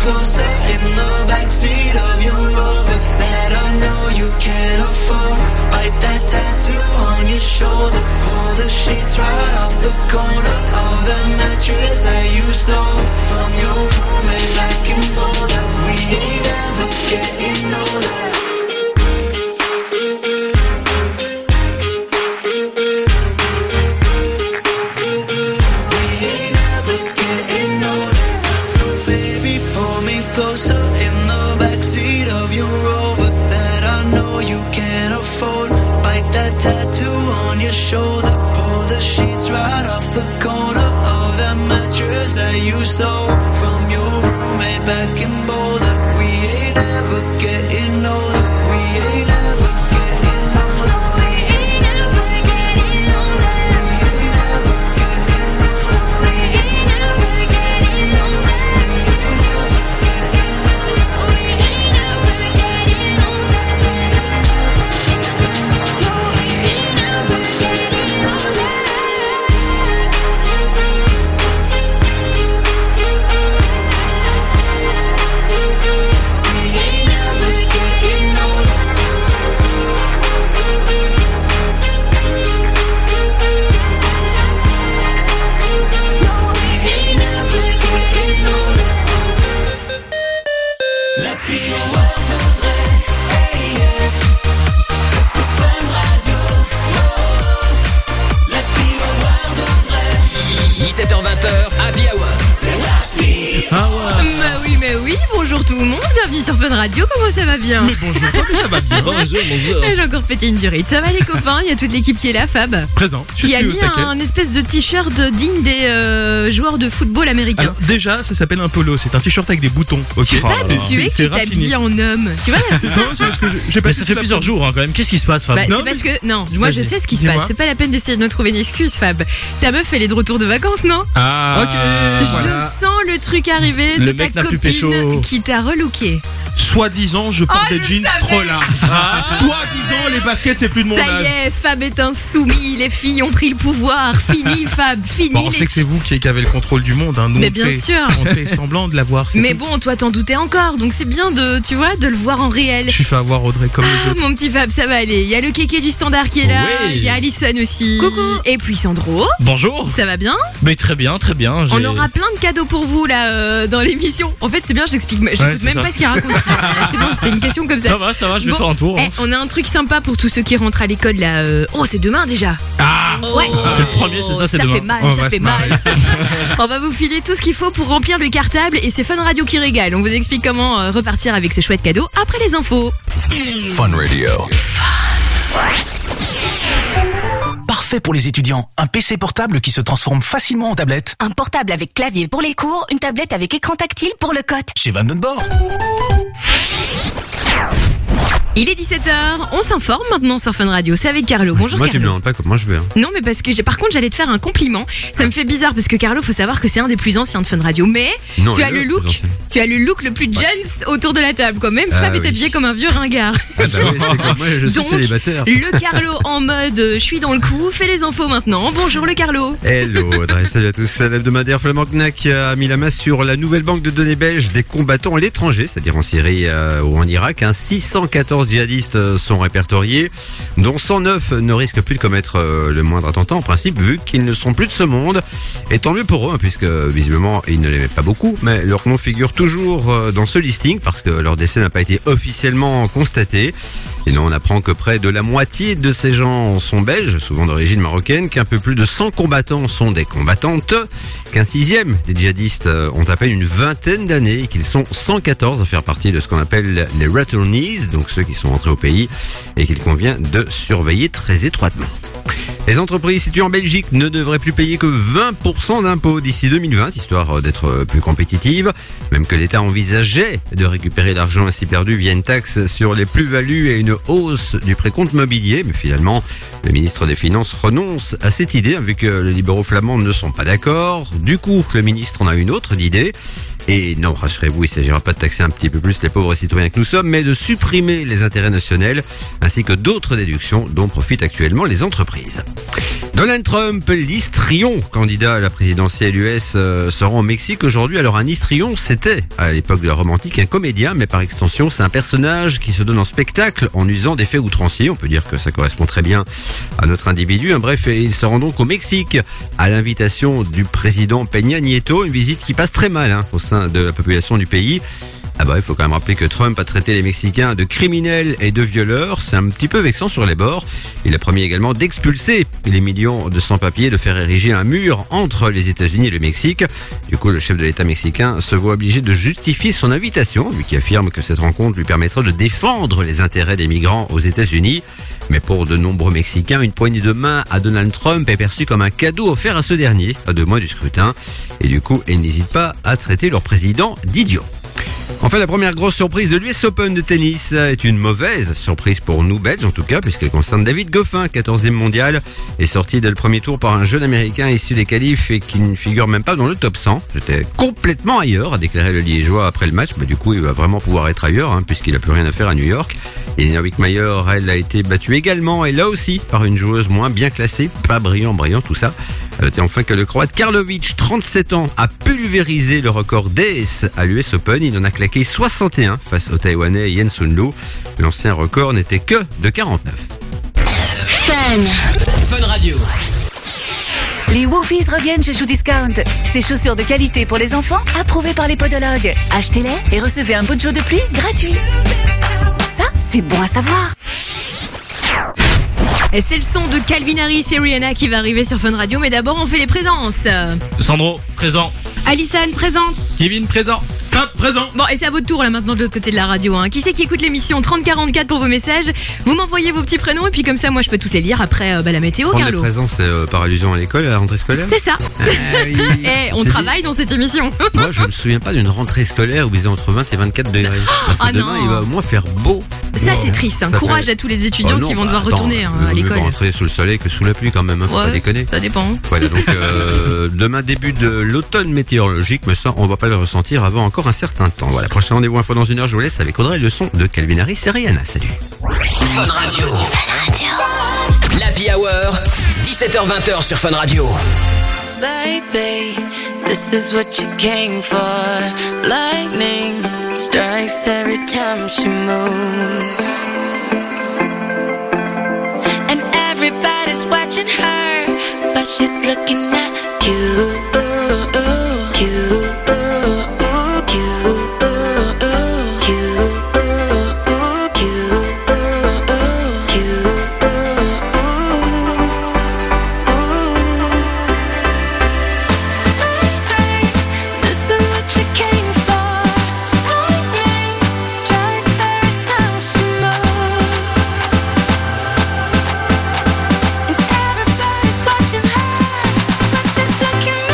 closer in the backseat of your Rover that I know you can't afford. Bite that tattoo on your shoulder. Pull the sheets right off the corner of the mattress that you stole from your roommate back in Boulder. We ain't ever getting older. Closer in the backseat of your Rover that I know you can't afford. Bite that tattoo on your shoulder. Pull the sheets right off the corner of that mattress that you stole from your roommate back in Boulder. We ain't ever getting older. We ain't ever getting older. We ain't ever getting older. We ain't ever getting older. We ain't ever getting older. Bonjour tout le monde, bienvenue sur Fun Radio, comment ça va bien? Mais bonjour, mais ça va bien. Bonjour. J'ai encore pété une durite. Ça va les copains? Il y a toute l'équipe qui est là, Fab. Présent. Il a mis un espèce de t-shirt digne des joueurs de football américains. Alors, déjà, ça s'appelle un polo, c'est un t-shirt avec des boutons. Ok. Je suis pas habitué que tu t'habilles en homme. Tu vois? Non, c'est parce que j'ai Mais ça fait plusieurs jours quand même. Qu'est-ce qui se passe, Fab? Bah, c'est parce que moi je sais ce qui se passe. C'est pas la peine d'essayer de nous trouver une excuse, Fab. Ta meuf elle est de retour de vacances, non? Ah. Ok. Je sens le truc arriver de ta copine qui t'a relooké. Soi-disant, je porte des jeans trop larges. Soi-disant, les baskets, c'est plus de mon âge. Ça y est, Fab est insoumis. Les filles ont pris le pouvoir. Fini, Fab. Fini. Bon, on sait que c'est vous qui avez le contrôle du monde. Hein. Nous, mais bien sûr. On fait semblant de l'avoir. Mais bon, toi, t'en doutais encore. Donc c'est bien de le voir en réel. Je suis fait avoir, Audrey, comme les autres. Mon petit Fab, ça va aller. Il y a le kéké du standard qui est là. Il y a Alison aussi. Coucou. Et puis Sandro. Bonjour. Ça va bien? Mais très bien, très bien. On aura plein de cadeaux pour vous là dans l'émission. En fait, c'est bien, j'explique. J'écoute même pas ce qu'il raconte. C'est bon, c'était une question comme ça. Ça va, je vais faire un tour. On a un truc sympa pour tous ceux qui rentrent à l'école là. Oh, c'est demain déjà. Ah ouais. C'est le premier, c'est ça, c'est demain. Ça fait mal. On va vous filer tout ce qu'il faut pour remplir le cartable et c'est Fun Radio qui régale. On vous explique comment repartir avec ce chouette cadeau après les infos. Fun Radio. Parfait pour les étudiants. Un PC portable qui se transforme facilement en tablette. Un portable avec clavier pour les cours, une tablette avec écran tactile pour le cote. Chez Vandenborg. Il est 17h, on s'informe maintenant sur Fun Radio, c'est avec Carlo. Bonjour moi, Carlo. Tu me demandes pas comment je vais. Hein. Non mais parce que par contre j'allais te faire un compliment. Ça me fait bizarre parce que Carlo, faut savoir que c'est un des plus anciens de Fun Radio. Mais non, tu as le look le plus jeune autour de la table quoi. Même Fab est habillé comme un vieux ringard. Ah bah oui, c'est comme moi, je suis célibataire. Le Carlo en mode je suis dans le coup, fais les infos maintenant. Bonjour le Carlo. Hello Audrey, salut à tous. L'hebdomadaire Flamand Knack a mis la main sur la nouvelle banque de données belge des combattants à l'étranger, c'est-à-dire en Syrie ou en Irak. 614 djihadistes sont répertoriés, dont 109 ne risquent plus de commettre le moindre attentat en principe, vu qu'ils ne sont plus de ce monde. Et tant mieux pour eux, puisque visiblement ils ne l'aimaient pas beaucoup, mais leur nom figure toujours dans ce listing parce que leur décès n'a pas été officiellement constaté. Et non, on apprend que près de la moitié de ces gens sont belges, souvent d'origine marocaine, qu'un peu plus de 100 combattants sont des combattantes, qu'un sixième des djihadistes ont à peine une vingtaine d'années et qu'ils sont 114 à faire partie de ce qu'on appelle les returnees, donc ceux qui sont entrés au pays et qu'il convient de surveiller très étroitement. Les entreprises situées en Belgique ne devraient plus payer que 20% d'impôts d'ici 2020, histoire d'être plus compétitives. Même que l'État envisageait de récupérer l'argent ainsi perdu via une taxe sur les plus-values et une hausse du précompte mobilier. Mais finalement, le ministre des Finances renonce à cette idée, vu que les libéraux flamands ne sont pas d'accord. Du coup, le ministre en a une autre d'idée. Et non, rassurez-vous, il ne s'agira pas de taxer un petit peu plus les pauvres citoyens que nous sommes, mais de supprimer les intérêts notionnels ainsi que d'autres déductions dont profitent actuellement les entreprises. Donald Trump, l'histrion, candidat à la présidentielle US, se rend au Mexique aujourd'hui. Alors un histrion, c'était à l'époque de la Rome antique un comédien, mais par extension c'est un personnage qui se donne en spectacle en usant d'effets outranciers. On peut dire que ça correspond très bien à notre individu. Bref, il se rend donc au Mexique à l'invitation du président Peña Nieto, une visite qui passe très mal au sein de la population du pays. Il faut quand même rappeler que Trump a traité les Mexicains de criminels et de violeurs. C'est un petit peu vexant sur les bords. Il a promis également d'expulser les millions de sans-papiers, de faire ériger un mur entre les États-Unis et le Mexique. Du coup, le chef de l'État mexicain se voit obligé de justifier son invitation, lui qui affirme que cette rencontre lui permettra de défendre les intérêts des migrants aux États-Unis. Mais pour de nombreux Mexicains, une poignée de main à Donald Trump est perçue comme un cadeau offert à ce dernier, à 2 mois du scrutin. Et du coup, ils n'hésitent pas à traiter leur président d'idiot. Enfin, la première grosse surprise de l'US Open de tennis est une mauvaise surprise pour nous Belges en tout cas, puisqu'elle concerne David Goffin, 14e mondial, est sorti dès le premier tour par un jeune américain issu des qualifs et qui ne figure même pas dans le top 100. J'étais complètement ailleurs, a déclaré le Liégeois après le match, mais du coup il va vraiment pouvoir être ailleurs, puisqu'il a plus rien à faire à New York. Et Nina Wickmayer, elle a été battue également, et là aussi par une joueuse moins bien classée, pas brillant tout ça. Elle était enfin que le Croate Karlovic, 37 ans, a pulvérisé le record DS à l'US Open. Il en a claqué 61 face au Taïwanais Yen Sun Lu. L'ancien record n'était que de 49. Fun Radio. Les Woofies reviennent chez Shoe Discount. Ces chaussures de qualité pour les enfants, approuvées par les podologues. Achetez-les et recevez un poncho de pluie gratuit. Ça, c'est bon à savoir. Et c'est le son de Calvin Harris et Rihanna qui va arriver sur Fun Radio, mais d'abord on fait les présences. Sandro, présent. Alison, présente. Kevin, présent. Top présent. Bon, et c'est à votre tour là maintenant de l'autre côté de la radio. Qui c'est qui écoute l'émission 3044 pour vos messages? Vous m'envoyez vos petits prénoms et puis comme ça moi je peux tous les lire après la météo, Prendre Carlo. les présents, c'est par allusion à l'école, à la rentrée scolaire. C'est ça. Oui. On travaille dans cette émission. Moi, je me souviens pas d'une rentrée scolaire où il faisait entre 20 et 24 degrés. Parce que demain, il va au moins faire beau. Ça c'est triste. Courage à tous les étudiants qui vont devoir retourner à l'école. On va rentrer sous le soleil que sous la pluie quand même, faut pas déconner. Ça dépend. Voilà, donc demain début de l'automne météorologique, mais ça on va pas le ressentir avant encore un certain temps. Voilà, prochain rendez-vous info dans 1 heure, je vous laisse avec Audrey, le son de Calvin Harris et Rihanna. Salut. Fun Radio. L'Happy Hour, 17h-20h sur Fun Radio. Baby, this is what you came for. Lightning strikes every time she moves, and everybody's watching her, but she's looking at you. Watching her, but she's looking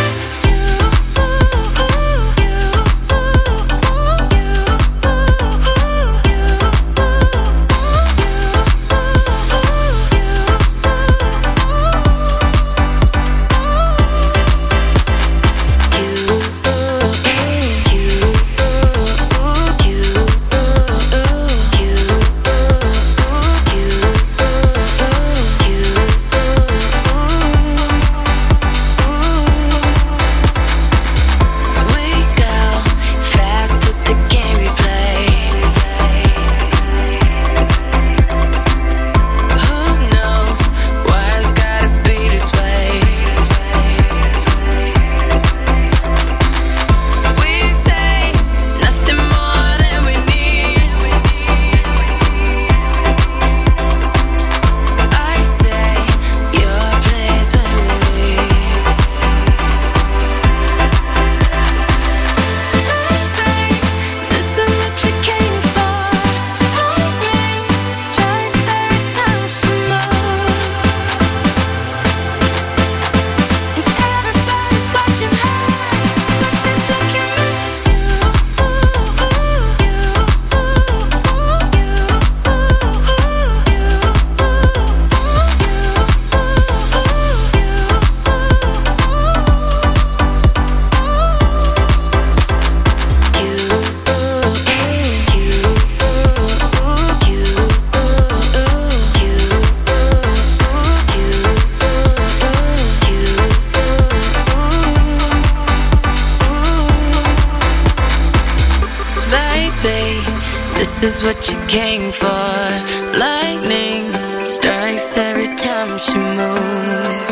babe. This is what you came for. Lightning strikes every time she moves.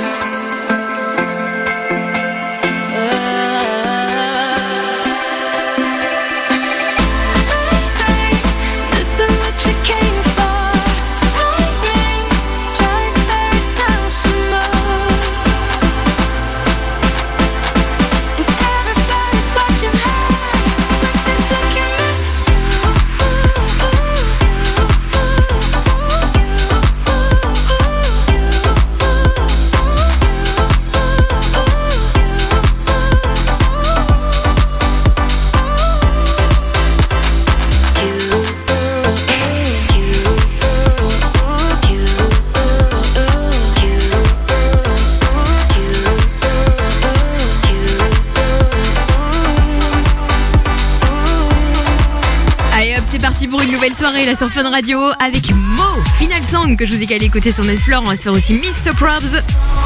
Pour une nouvelle soirée là sur Fun Radio avec Mo, Final Song que je vous ai calé côté sur Nesflore. On va se faire aussi Mr. Probs.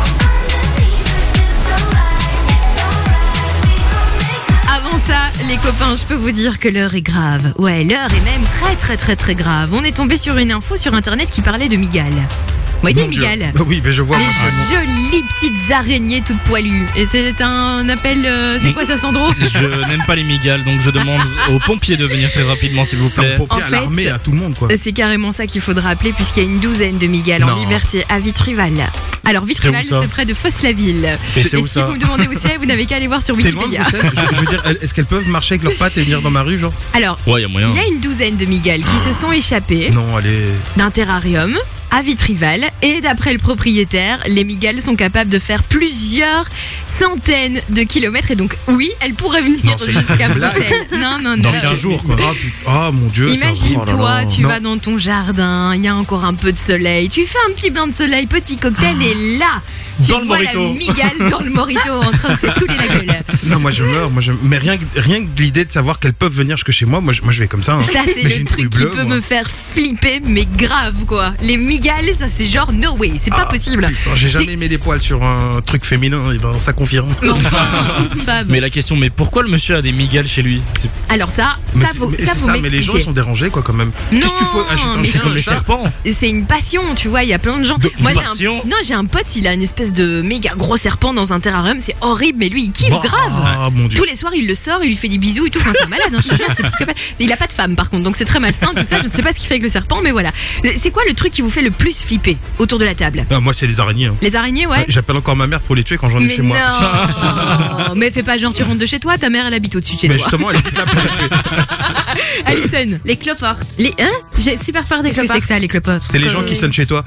Avant ça, les copains, je peux vous dire que l'heure est grave. Ouais, l'heure est même très très très très grave. On est tombé sur une info sur internet qui parlait de migales. Vous voyez les migales? Oui, mais je vois. Les jolies petites araignées toutes poilues. Et c'est un appel. C'est quoi ça, Sandro? Je n'aime pas les migales, donc je demande aux pompiers de venir très rapidement, s'il vous plaît. Aux pompiers, à l'armée, à tout le monde, quoi. C'est carrément ça qu'il faudra appeler, puisqu'il y a une douzaine de migales en liberté à Vitrival. Alors, Vitrival, c'est près de Fosse-la-Ville. Et si vous me demandez où c'est, vous n'avez qu'à aller voir sur Wikipédia. C'est loin, je veux dire, est-ce qu'elles peuvent marcher avec leurs pattes et venir dans ma rue, genre? Alors, ouais, il y a une douzaine de migales qui se sont échappées d'un terrarium à Vitrival, et d'après le propriétaire, les migales sont capables de faire plusieurs centaines de kilomètres, et donc oui, elles pourraient venir jusqu'à Bruxelles. Non. Dans 15 jours, quoi. Ah mon Dieu. Imagine-toi, tu vas dans ton jardin, il y a encore un peu de soleil, tu fais un petit bain de soleil, petit cocktail, et là, tu vois la migale dans le morito en train de se saouler la gueule. Non, moi je meurs, mais rien que l'idée de savoir qu'elles peuvent venir jusque chez moi, moi je vais comme ça. Hein. Ça c'est le truc qui peut me faire flipper, mais grave quoi. Les migales, ça c'est genre no way, c'est pas possible. Putain, j'ai jamais mis les poils sur un truc féminin, et ben ça confirme. Mais la question, mais pourquoi le monsieur a des migales chez lui? Alors ça faut m'expliquer. Mais les gens sont dérangés quoi quand même. Non, qu'est-ce que tu fais? C'est comme les serpents. C'est une passion, tu vois, il y a plein de gens. Moi j'ai un pote, il a une espèce de méga gros serpent dans un terrarium, c'est horrible, mais lui il kiffe grave. Mon Dieu. Tous les soirs il le sort, il lui fait des bisous et tout, enfin, c'est un malade, hein, je te jure, c'est psychopathe. Il a pas de femme par contre, donc c'est très malsain tout ça, je ne sais pas ce qu'il fait avec le serpent, mais voilà. C'est quoi le truc qui vous fait le plus flipper autour de la table? Moi c'est les araignées. Hein. Les araignées, ouais. J'appelle encore ma mère pour les tuer quand j'en ai chez moi. Non, mais fais pas genre tu rentres de chez toi, ta mère elle habite au-dessus de chez toi. Mais justement elle est là pour la tuer. Alison. Les cloportes. J'ai super peur des cloportes. Qu'est-ce que c'est que ça, les cloportes? C'est les gens qui sonnent chez toi.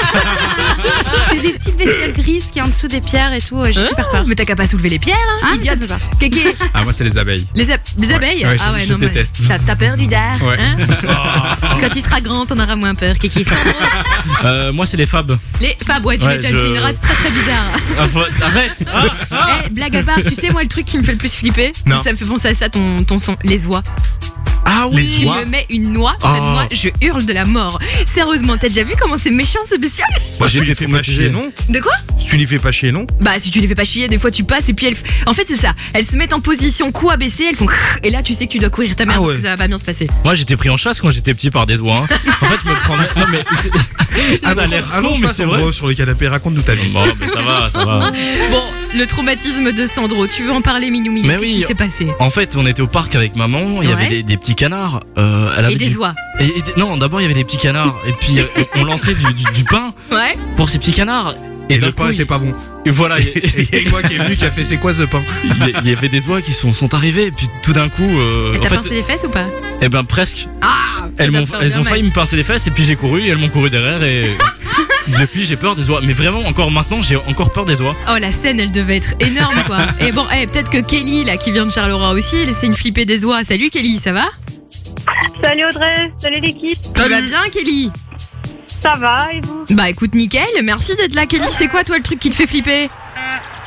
C'est des petites bestioles grises qui est en dessous des pierres et tout. J'ai super peur. Mais t'as qu'à pas soulever les pierres, hein, idiote. Kéké. Ah, moi c'est les abeilles. Les abeilles? Ouais, ah ouais, je déteste. T'as peur du dard, ouais. Hein? Quand il sera grand, t'en auras moins peur, Kéké. Moi c'est les fabs. Les fabs, ouais, tu m'étonnes, c'est une race très très bizarre. Arrête. Blague à part, tu sais moi le truc qui me fait le plus flipper, ça me fait penser à ça, ton son, les oies. Ah oui, tu me mets une noix près de moi, je hurle de la mort. Sérieusement, t'as déjà vu comment c'est méchant ce bestiole? Moi je les fais pas chier, non? De quoi? Tu les fais pas chier, non? Bah si tu les fais pas chier, des fois tu passes et puis elles... En fait c'est ça, elles se mettent en position cou abaissé, elles font... Et là tu sais que tu dois courir ta mère parce que ça va pas bien se passer. Moi j'étais pris en chasse quand j'étais petit par des oies. Hein. En fait je me prenais... Non mais... Ça a l'air con, mais c'est vrai. Sur le canapé, raconte-nous ta vie. Bon, mais ça va. Bon, le traumatisme de Sandro, tu veux en parler Minou? Qu'est-ce qui s'est passé? En fait on était au parc avec maman, il y avait des petits canards. Et des oies. Non, d'abord il y avait des petits canards et puis on lançait du pain pour ces petits canards. Et le pain était pas bon. Et voilà. Et il y a une oie qui est venue qui a fait c'est quoi ce pain? Il y avait des oies qui sont arrivées et puis tout d'un coup. Et t'as pincé les fesses ou pas? Eh ben presque. Ah. Elles ont failli me pincer les fesses et puis j'ai couru et elles m'ont couru derrière et. Depuis j'ai peur des oies, mais vraiment encore maintenant j'ai encore peur des oies. Oh la scène elle devait être énorme quoi. Et bon peut-être que Kelly là qui vient de Charleroi aussi, elle essaie une flippée des oies. Salut Kelly, ça va? Salut Audrey, salut l'équipe. Ça va bien Kelly? Ça va et vous? Bah écoute nickel, merci d'être là Kelly. C'est quoi toi le truc qui te fait flipper?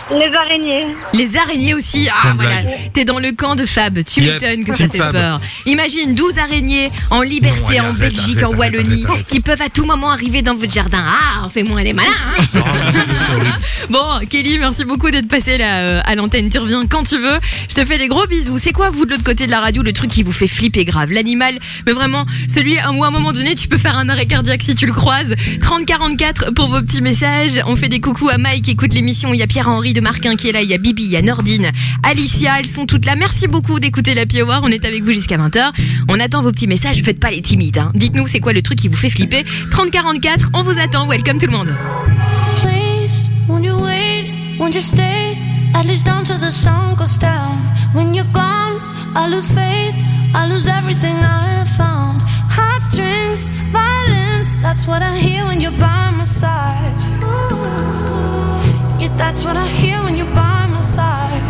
Les araignées. Les araignées aussi. Ah, voilà. T'es dans le camp de Fab. Tu m'étonnes que ça fait peur. Imagine 12 araignées en liberté en Belgique, en Wallonie, qui peuvent à tout moment arriver dans votre jardin. Ah, fais-moi les malins. Hein. Bon, Kelly, merci beaucoup d'être passé là à l'antenne. Tu reviens quand tu veux. Je te fais des gros bisous. C'est quoi, vous, de l'autre côté de la radio, le truc qui vous fait flipper grave? L'animal, mais vraiment, celui où à un moment donné, tu peux faire un arrêt cardiaque si tu le croises. 3044 pour vos petits messages. On fait des coucous à Mike qui écoute l'émission. Il y a Pierre-Henri de Marquin qui est là, il y a Bibi, il y a Nordine, Alicia, elles sont toutes là. Merci beaucoup d'écouter l'Happy Hour, on est avec vous jusqu'à 20h. On attend vos petits messages, faites pas les timides. Hein. Dites-nous c'est quoi le truc qui vous fait flipper. 3044, on vous attend, welcome tout le monde. Please, won't you wait, won't you stay, at least until the sun goes down. When you're gone, I lose faith, I lose everything I have found. Heartstrings, violence, that's what I hear when you're by my side. Yeah, that's what I hear when you're by my side.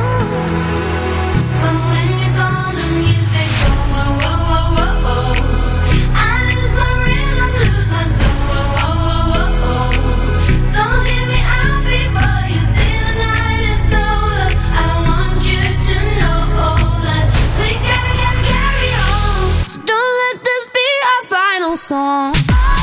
But when you're gone, the music goes, whoa, whoa, whoa, whoa, whoa. I lose my rhythm, lose my soul, whoa, whoa, whoa, whoa, whoa. So hear me out before you say the night is over. I want you to know that we gotta carry on. So don't let this be our final song.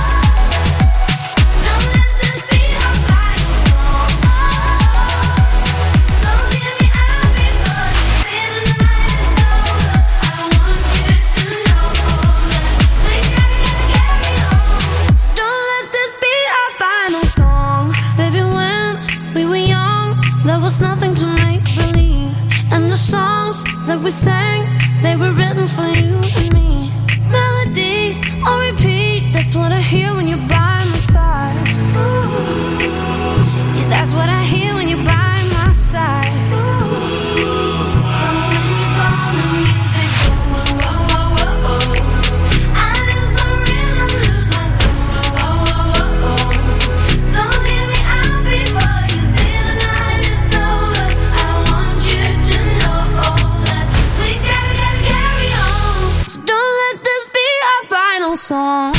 Nothing to make believe, and the songs that we sang, they were written for you and me. Melodies on repeat, that's what I hear when you're by my side. Yeah, that's what I hear when you're by my side. Song.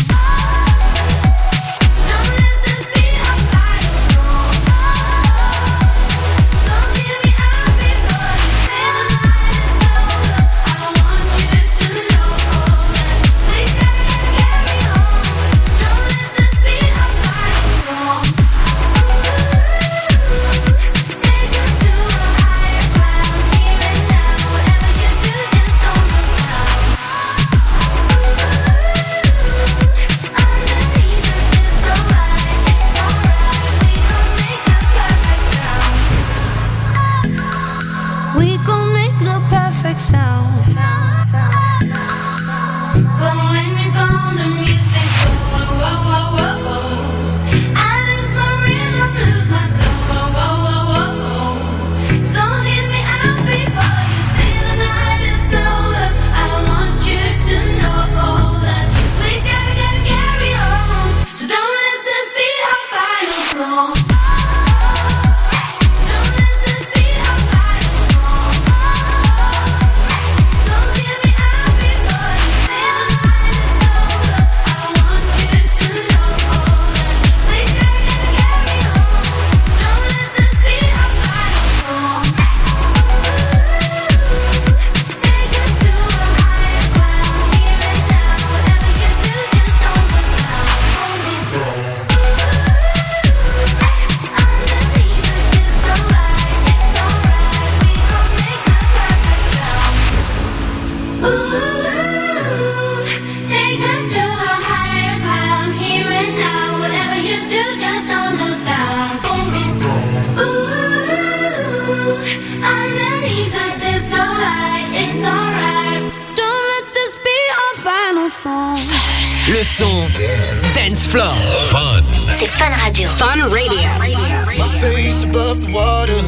Le son Dance Floor. Fun. C'est Fun Radio. Fun Radio. My face above the water.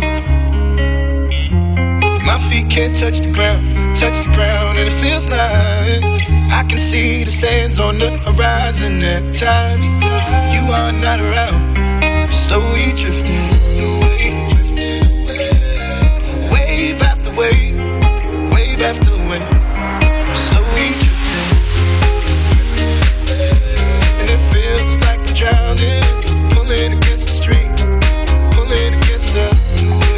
My feet can't touch the ground, and it feels like I can see the sands on the horizon every time you are not around. Slowly drifting away, wave after wave, wave after wave. Slowly drifting, and it feels like I'm drowning, pulling against the stream, pulling against the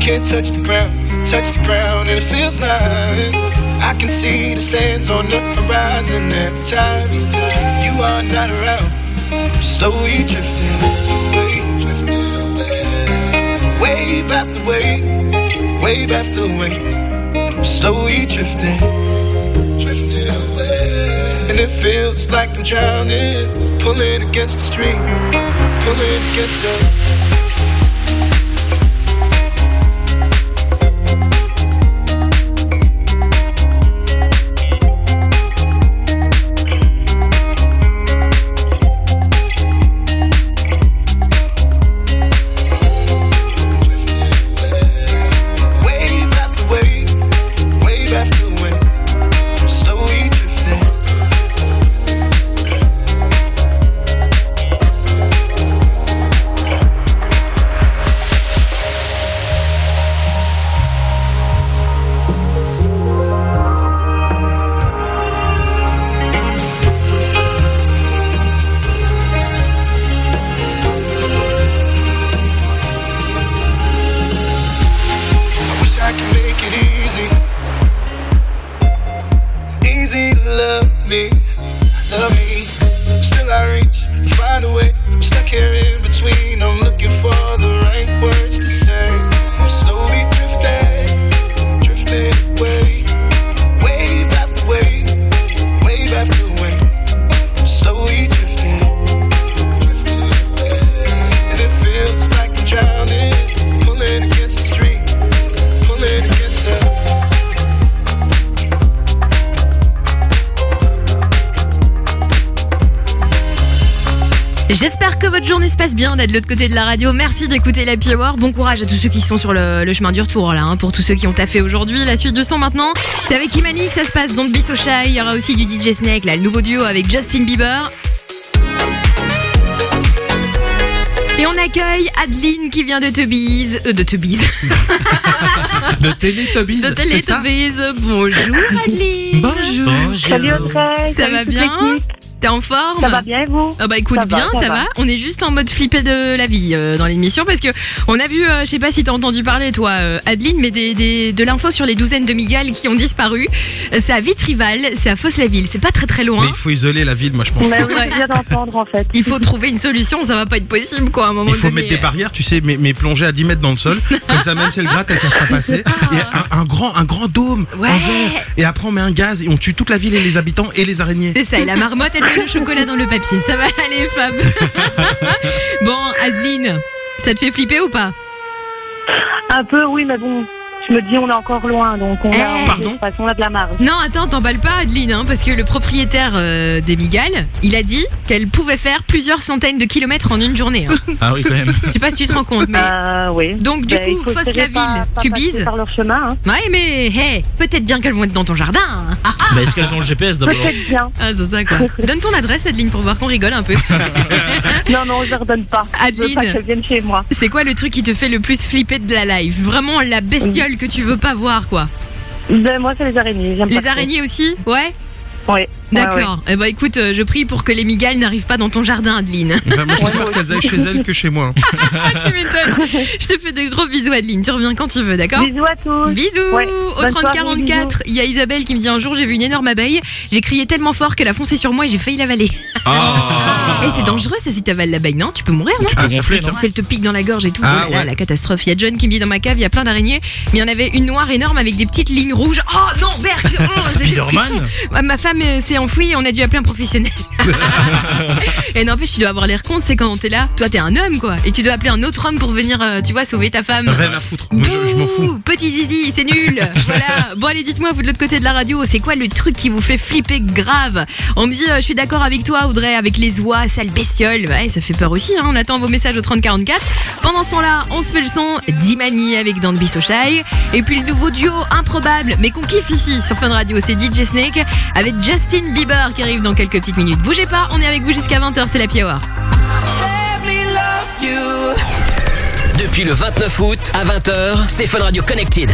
can't touch the ground, and it feels like I can see the sands on the horizon every time you are not around. I'm slowly drifting away, wave after wave, wave after wave. I'm slowly drifting away, and it feels like I'm drowning, pulling against the stream, pulling against the. J'espère que votre journée se passe bien là de l'autre côté de la radio. Merci d'écouter la Happy Hour. Bon courage à tous ceux qui sont sur le chemin du retour là, hein, pour tous ceux qui ont taffé aujourd'hui. La suite de son maintenant, c'est avec Imani que ça se passe. Don't Be So Shy. Il y aura aussi du DJ Snake, là, le nouveau duo avec Justin Bieber. Et on accueille Adeline qui vient de Tebiz. De Tebiz. De Télétobies. De Télétobies. Bonjour Adeline. Bonjour. Salut Audrey. Ça va bien? T'es en forme? Ça va bien et vous? Ah bah écoute, ça va. On est juste en mode flippé de la vie dans l'émission parce que on a vu, je sais pas si t'as entendu parler toi Adeline, mais de l'info sur les douzaines de migales qui ont disparu. C'est à Vitryval, c'est à Fos-la-Ville, c'est pas très très loin. Mais il faut isoler la ville, moi je pense. Mais oui, je viens d'entendre en fait. Il faut trouver une solution, ça va pas être possible quoi à un moment donné. Il faut mettre des barrières, tu sais, mais plonger à 10 mètres dans le sol, comme ça même si elles grattent, elles savent pas passer. Et un grand dôme en verre. Et après on met un gaz et on tue toute la ville et les habitants et les araignées. C'est ça, et la marmotte elle met le chocolat dans le papier, ça va aller Fab. Bon Adeline, ça te fait flipper ou pas? Un peu oui, mais bon, je me dis on est encore loin, donc on a de la marge. Non attends, t'emballes pas Adeline, hein, parce que le propriétaire des migales, il a dit qu'elle pouvait faire plusieurs centaines de kilomètres en une journée. Hein. Ah oui quand même. Je sais pas si tu te rends compte, mais oui. Donc du coup, Fos-la-Ville, tu bises par leur chemin. Hein. Ouais mais hey, peut-être bien qu'elles vont être dans ton jardin. Mais est-ce qu'elles ont le GPS d'abord? Peut-être bien. Ah c'est ça quoi. Donne ton adresse Adeline pour voir qu'on rigole un peu. Non, je leur donne pas. Adeline, je veux pas qu'elles viennent chez moi. C'est quoi le truc qui te fait le plus flipper de la life? Vraiment la bestiole que tu veux pas voir quoi? Ben moi c'est les araignées. Les araignées aussi? Ouais. Ouais. D'accord. Eh ben écoute, je prie pour que les migales n'arrivent pas dans ton jardin, Adeline. Enfin, moi je préfère qu'elles aillent chez elles que chez moi. Tu m'étonnes. Je te fais de gros bisous, Adeline. Tu reviens quand tu veux, d'accord? Bisous à tous. Bisous. Ouais. Au 3044, il y a Isabelle qui me dit un jour j'ai vu une énorme abeille. J'ai crié tellement fort qu'elle a foncé sur moi et j'ai failli l'avaler. Et c'est dangereux ça si t'avales l'abeille, non? Tu peux mourir, non? Tu peux gonfler, non? Si elle te pique dans la gorge et tout. Ah, ouais. La catastrophe. Il y a John qui me dit dans ma cave, il y a plein d'araignées, mais il y en avait une noire énorme avec des petites lignes rouges. Oh non, Berk. Spider-Man. Ma femme s'est enfouie, on a dû appeler un professionnel. Et n'empêche, tu dois avoir l'air compte, c'est quand t'es là, toi t'es un homme quoi, et tu dois appeler un autre homme pour venir, tu vois, sauver ta femme. Rien à foutre. Moi, je m'en fous. Petit zizi, c'est nul. Voilà. Bon allez, dites-moi vous de l'autre côté de la radio, c'est quoi le truc qui vous fait flipper grave? On me dit, je suis d'accord avec toi Audrey, avec les oies, sales bestioles. Ouais, ça fait peur aussi. Hein. On attend vos messages au 3044. Pendant ce temps-là, on se fait le son d'Imani avec Don't Be So Shy. Et puis le nouveau duo improbable, mais qu'on kiffe ici sur Fun Radio, c'est DJ Snake avec Justin Bieber qui arrive dans quelques petites minutes. Bougez pas, on est avec vous jusqu'à 20h, c'est la Happy Hour. Depuis le 29 août à 20h, c'est Fun Radio Connected.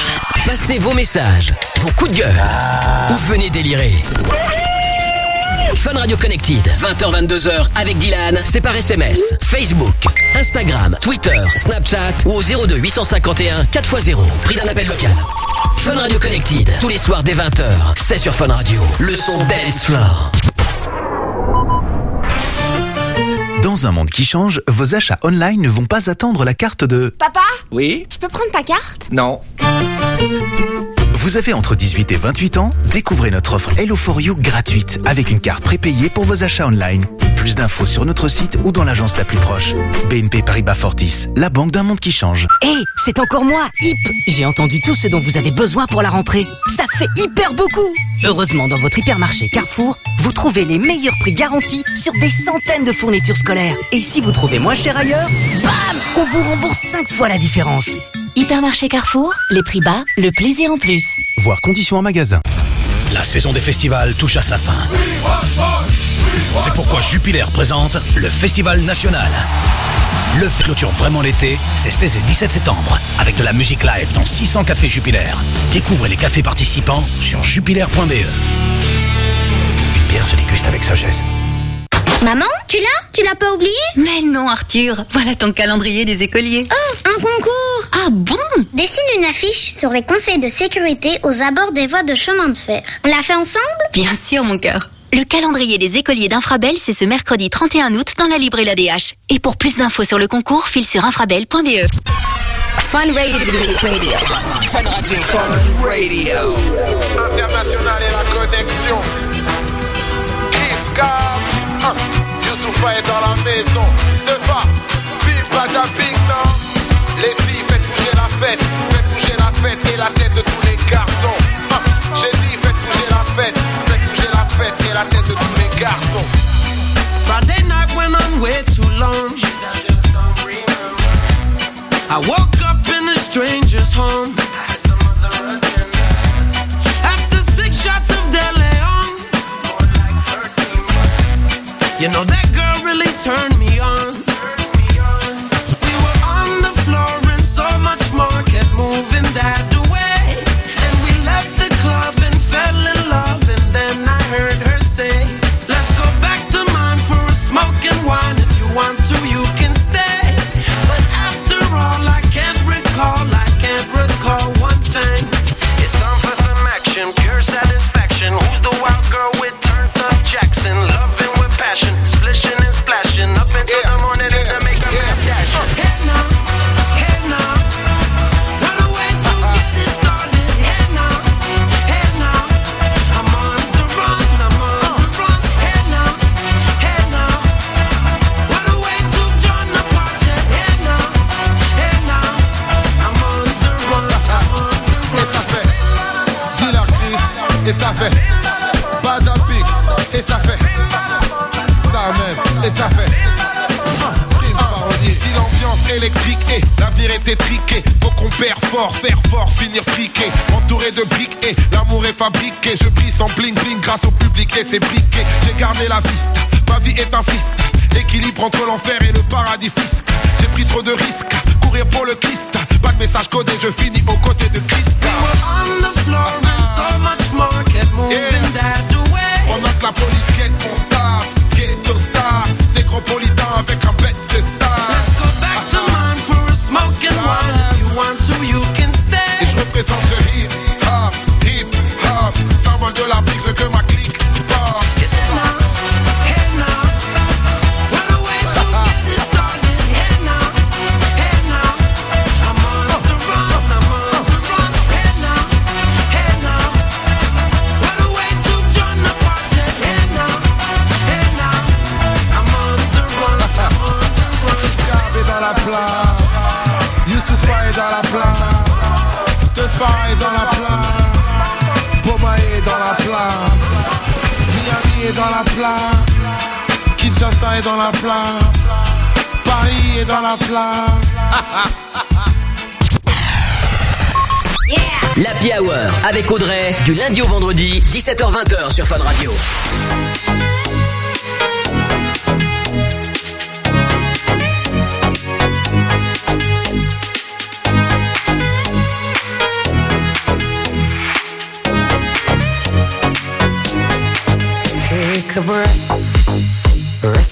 Passez vos messages, vos coups de gueule, ou venez délirer. Fun Radio Connected, 20h-22h avec Dylan, c'est par SMS, Facebook, Instagram, Twitter, Snapchat ou au 02 851 4x0. Prix d'un appel local. Fun Radio Connected, tous les soirs dès 20h, c'est sur Fun Radio. Le son Dance Floor. Dans un monde qui change, vos achats online ne vont pas attendre la carte de... Papa ? Oui ? Je peux prendre ta carte ? Non. Vous avez entre 18 et 28 ans ? Découvrez notre offre Hello4You gratuite avec une carte prépayée pour vos achats online. Plus d'infos sur notre site ou dans l'agence la plus proche. BNP Paribas Fortis, la banque d'un monde qui change. Hé, c'est encore moi, Hip. J'ai entendu tout ce dont vous avez besoin pour la rentrée. Ça fait hyper beaucoup. Heureusement, dans votre hypermarché Carrefour, vous trouvez les meilleurs prix garantis sur des centaines de fournitures scolaires. Et si vous trouvez moins cher ailleurs, bam, on vous rembourse 5 fois la différence. Hypermarché Carrefour, les prix bas, le plaisir en plus. Voir conditions en magasin. La saison des festivals touche à sa fin. C'est pourquoi Jupiler présente le Festival National. Le clôture vraiment l'été, c'est 16 et 17 septembre, avec de la musique live dans 600 cafés Jupiler. Découvrez les cafés participants sur jupiler.be. Une bière se déguste avec sagesse. Maman, tu l'as ? Tu l'as pas oublié ? Mais non, Arthur, voilà ton calendrier des écoliers. Oh, un concours ! Ah bon ? Dessine une affiche sur les conseils de sécurité aux abords des voies de chemin de fer. On l'a fait ensemble ? Bien sûr, mon cœur. Le calendrier des écoliers d'Infrabel, c'est ce mercredi 31 août dans la librairie l'ADH. Et pour plus d'infos sur le concours, file sur infrabel.be. Fun Radio. Fun Radio. International et la connexion. Kiska. Youssoufa est dans la maison. Deva. Big bada big non. Les filles, faites bouger la fête. Faites bouger la fête et la tête de tous les garçons. J'ai dit, faites bouger la fête. Faites bouger la fête et la tête de tous les garçons. Friday night went on way too long. I woke up in a stranger's home. After 6 shots of De Leon. You know that girl really turned me on. We were on the floor and so much more kept moving that way. And we left the club and fell in love. And then I heard her say, let's go back to mine for a smoke and wine. If you want to, you can stay. But after all, I can't recall one thing. It's time for some action, pure satisfaction. Who's the wild girl with turned up Jackson? Loving with passion, splishing and splashing up until the morning and the makeup and dash. Hey now, what a way to get it started. Hey now, I'm on the run. Hey now, what a way to join the party. Hey now, I'm on the run. Et ça fait Dealer Chris, et ça fait Bada Big, et ça fait ça même, et ça fait Ici l'ambiance électrique et l'avenir est étriqué. Faut qu'on perd fort, faire fort, finir friqué. Entouré de briques et l'amour est fabriqué. Je brille sans bling bling grâce au public et ses briquets. J'ai gardé la vista, ma vie est un fist. Équilibre entre l'enfer et le paradis fisc. J'ai pris trop de risques, courir pour le Christ. Pas de message codé, je finis aux côtés de Christ. On the floor and so much more kept moving that way. Pendant que la police guette mon staff, ghetto star, nécropolitain avec un bête de star. Let's go back to mine for a smoke and wine. If you want to, you can stay. Et je représente le hip hop, symbole de l'Afrique, ce que ma clique porte. Hey now, what a way to get it started. Hey now, I'm on the run. Hey now, what a way to join the party. Hey now, I'm on the run. Gab est dans la place, Youssoufa est dans la place, Tefa est dans la place, Boma est dans la place, Miami est dans la place, Kinshasa est dans la place, Paris est dans la place. L'Happy Hour avec Audrey, du lundi au vendredi, 17h-20h sur Fun Radio. Take a breath.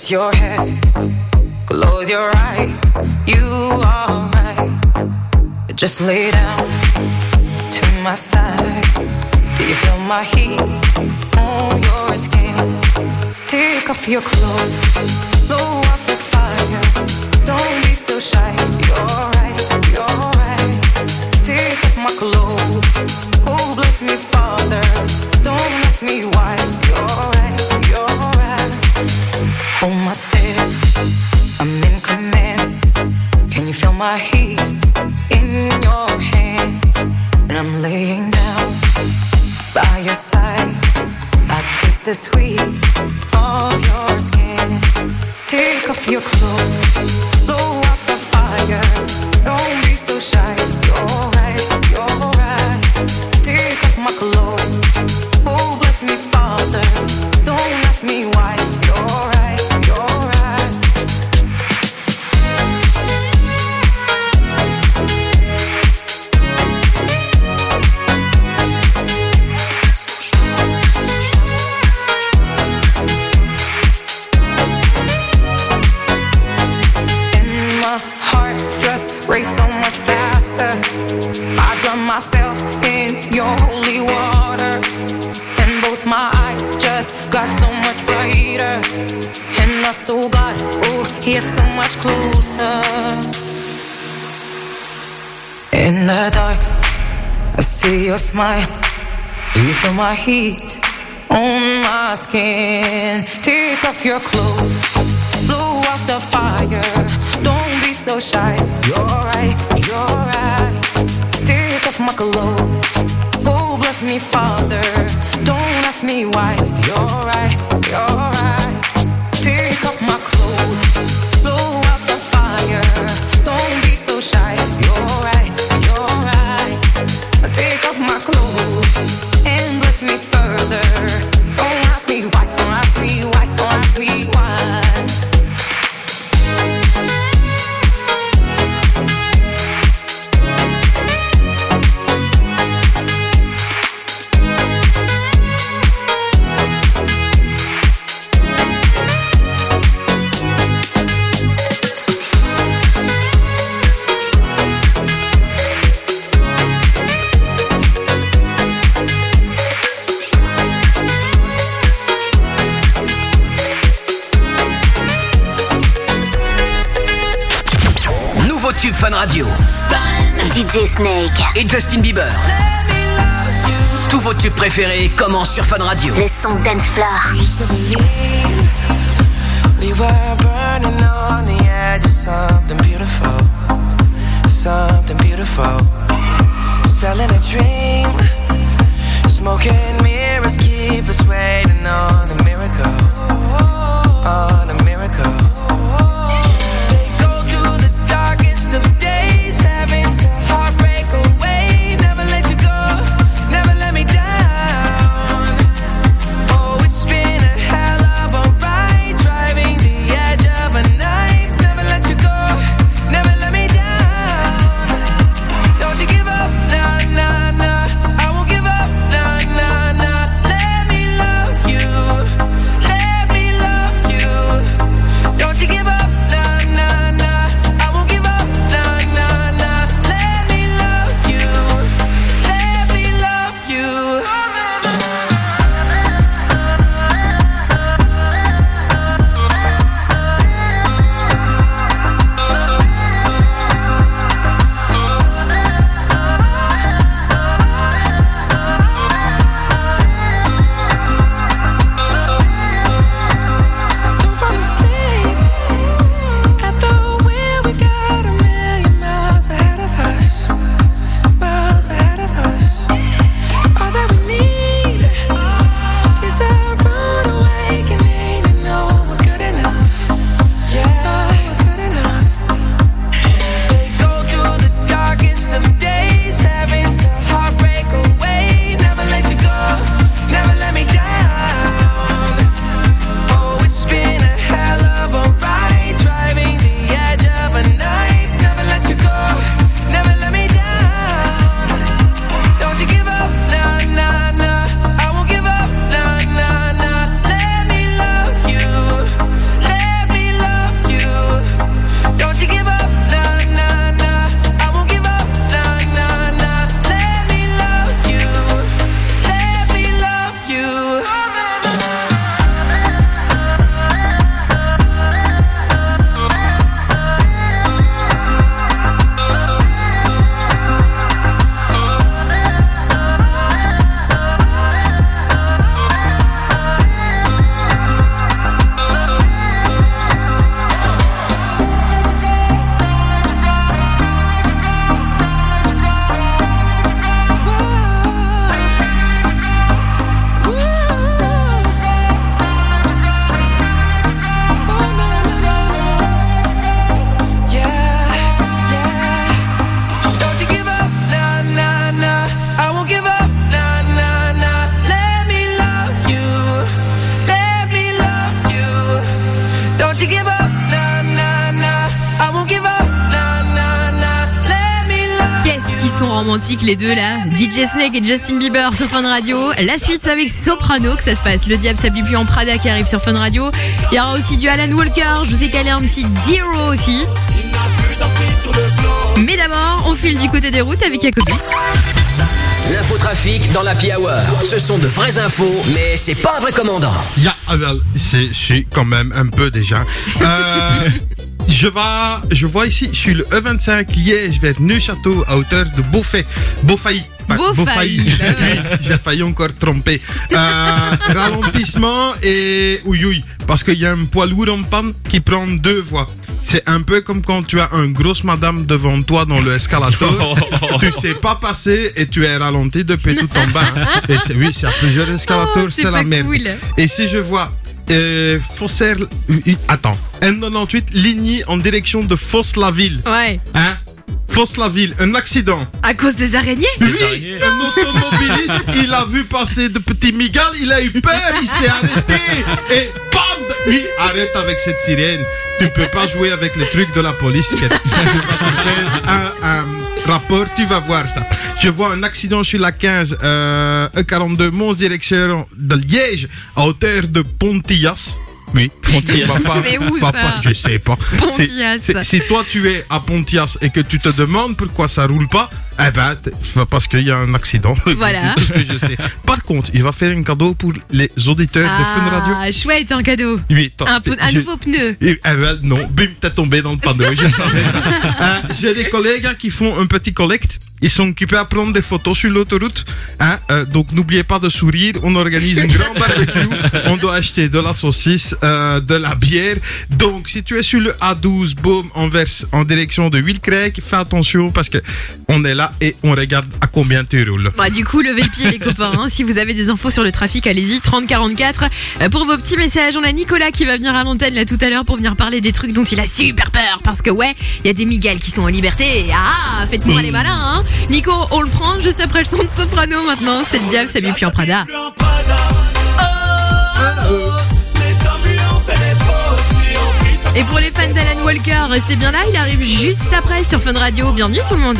Rest your head, close your eyes. You are right. Just lay down to my side. Do you feel my heat on your skin? Take off your clothes, blow up the fire. Don't be so shy. You're right, you're right. Take off my clothes. Oh, bless me, Father. Don't ask me why. You're right, you're right. Hold my step, I'm in command. Can you feel my hips in your hands? And I'm laying down by your side. I taste the sweet of your skin. Take off your clothes, blow out the fire. Don't be so shy. You're right, you're right. Take off my clothes. Oh, bless me, Father. Don't ask me why. You're right, you're right. Race so much faster. I drown myself in your holy water, and both my eyes just got so much brighter. And my soul got, oh, he's so much closer. In the dark, I see your smile. Do you feel my heat on my skin? Take off your clothes, blow out the fire. Don't be so shy. You're right, you're right. Take off my clothes. Oh, bless me, Father. Don't ask me why. You're right, you're right. Take off my clothes. Blow out the fire. Don't be so shy. You're right, you're right. Take off my clothes and bless me further. Don't ask me why. Don't ask me why. Don't ask me why. Tube Fun Radio. DJ Snake et Justin Bieber. Tous vos tubes préférés commencent sur Fun Radio. Le son Dance Floor. We were burning on the edge of something beautiful. Something beautiful. Selling a dream. Smoking mirrors keep us waiting on a miracle. On a miracle. Of days having to heartbreak away. Never let you go, never let me down. Oh, it's been a hell of a ride, driving the edge of a knife. Never let you go, never let me down. Don't you give up, nah, nah, nah. I won't give up, nah, nah, nah. Let me love you. romantiques les deux là. DJ Snake et Justin Bieber sur Fun Radio. La suite c'est avec Soprano que ça se passe. Le diable s'habille plus en Prada qui arrive sur Fun Radio. Il y aura aussi du Alan Walker. Je vous ai calé un petit Diro aussi. Mais d'abord, on file du côté des routes avec Jacobus. L'infotrafic dans l'Happy Hour. Ce sont de vraies infos, mais c'est pas un vrai commandant. Je suis quand même un peu déjà. Je vois ici, je suis le E25 Liège vers Neuchâteau à hauteur de Beaufailly. Oui, j'ai failli encore tromper. Ralentissement et oui, parce qu'il y a un poids lourd en panne qui prend 2 voies. C'est un peu comme quand tu as une grosse madame devant toi dans le escalator. Tu sais pas passer et tu es ralenti depuis tout en bas. Hein. Et c'est à plusieurs escalators, c'est la merde. Cool. Et si je vois Fosser, attends, N98 Ligny en direction de Fosse-la-Ville. Ouais. Hein? Fosse-la-Ville, un accident. À cause des araignées? Oui, un automobiliste, il a vu passer de petits migales, il a eu peur, il s'est arrêté et bam! Oui, arrête avec cette sirène. Tu ne peux pas jouer avec les trucs de la police. Je vais te faire un rapport, tu vas voir ça. Je vois un accident sur la 15, E42 Mons direction de Liège à hauteur de Pontillas. Oui, Pontillas. C'est où ça? Je sais pas. Pontillas. Si toi tu es à Pontillas et que tu te demandes pourquoi ça roule pas, eh ben parce qu'il y a un accident. Voilà. Je sais. Par contre, il va faire un cadeau pour les auditeurs de Fun Radio. Ah, chouette, un cadeau. Oui, un nouveau pneu. Non, bim, t'es tombé dans le panneau. Je savais ça. J'ai des collègues qui font un petit collecte. Ils sont occupés à prendre des photos sur l'autoroute. Donc n'oubliez pas de sourire. On organise un grand barbecue. On doit acheter de la saucisse, de la bière. Donc si tu es sur le A12 Baume en direction de Wilcraig, fais attention parce que on est là et on regarde à combien tu roules. Bah, du coup, levez le pied les copains. Hein. Si vous avez des infos sur le trafic, allez-y, 3044. Pour vos petits messages, on a Nicolas qui va venir à l'antenne là tout à l'heure pour venir parler des trucs dont il a super peur. Parce que ouais, il y a des migales qui sont en liberté. Faites-moi les malins. Hein. Nico, on le prend juste après le son de Soprano maintenant. C'est le diable, ça m'est plus en Prada. Et pour les fans d'Alan Walker, restez bien là, il arrive juste après sur Fun Radio. Bienvenue tout le monde.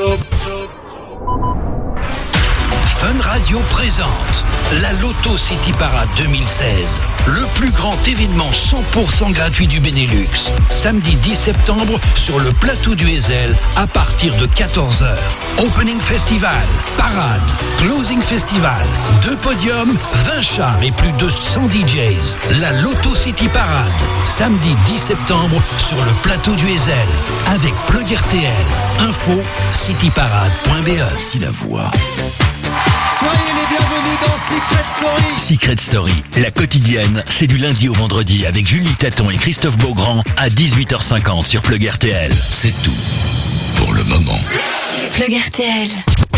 Fun Radio présente la Loto City Parade 2016, le plus grand événement 100% gratuit du Benelux. Samedi 10 septembre sur le plateau du Heysel à partir de 14h. Opening Festival, parade, closing festival, 2 podiums, 20 chars et plus de 100 DJs. La Loto City Parade, samedi 10 septembre sur le plateau du Heysel avec Plug RTL. Info cityparade.be. Si la voix. Soyez les bienvenus dans Secret Story. Secret Story, la quotidienne, c'est du lundi au vendredi avec Julie Taton et Christophe Beaugrand à 18h50 sur Plug RTL. C'est tout pour le moment. Plug RTL.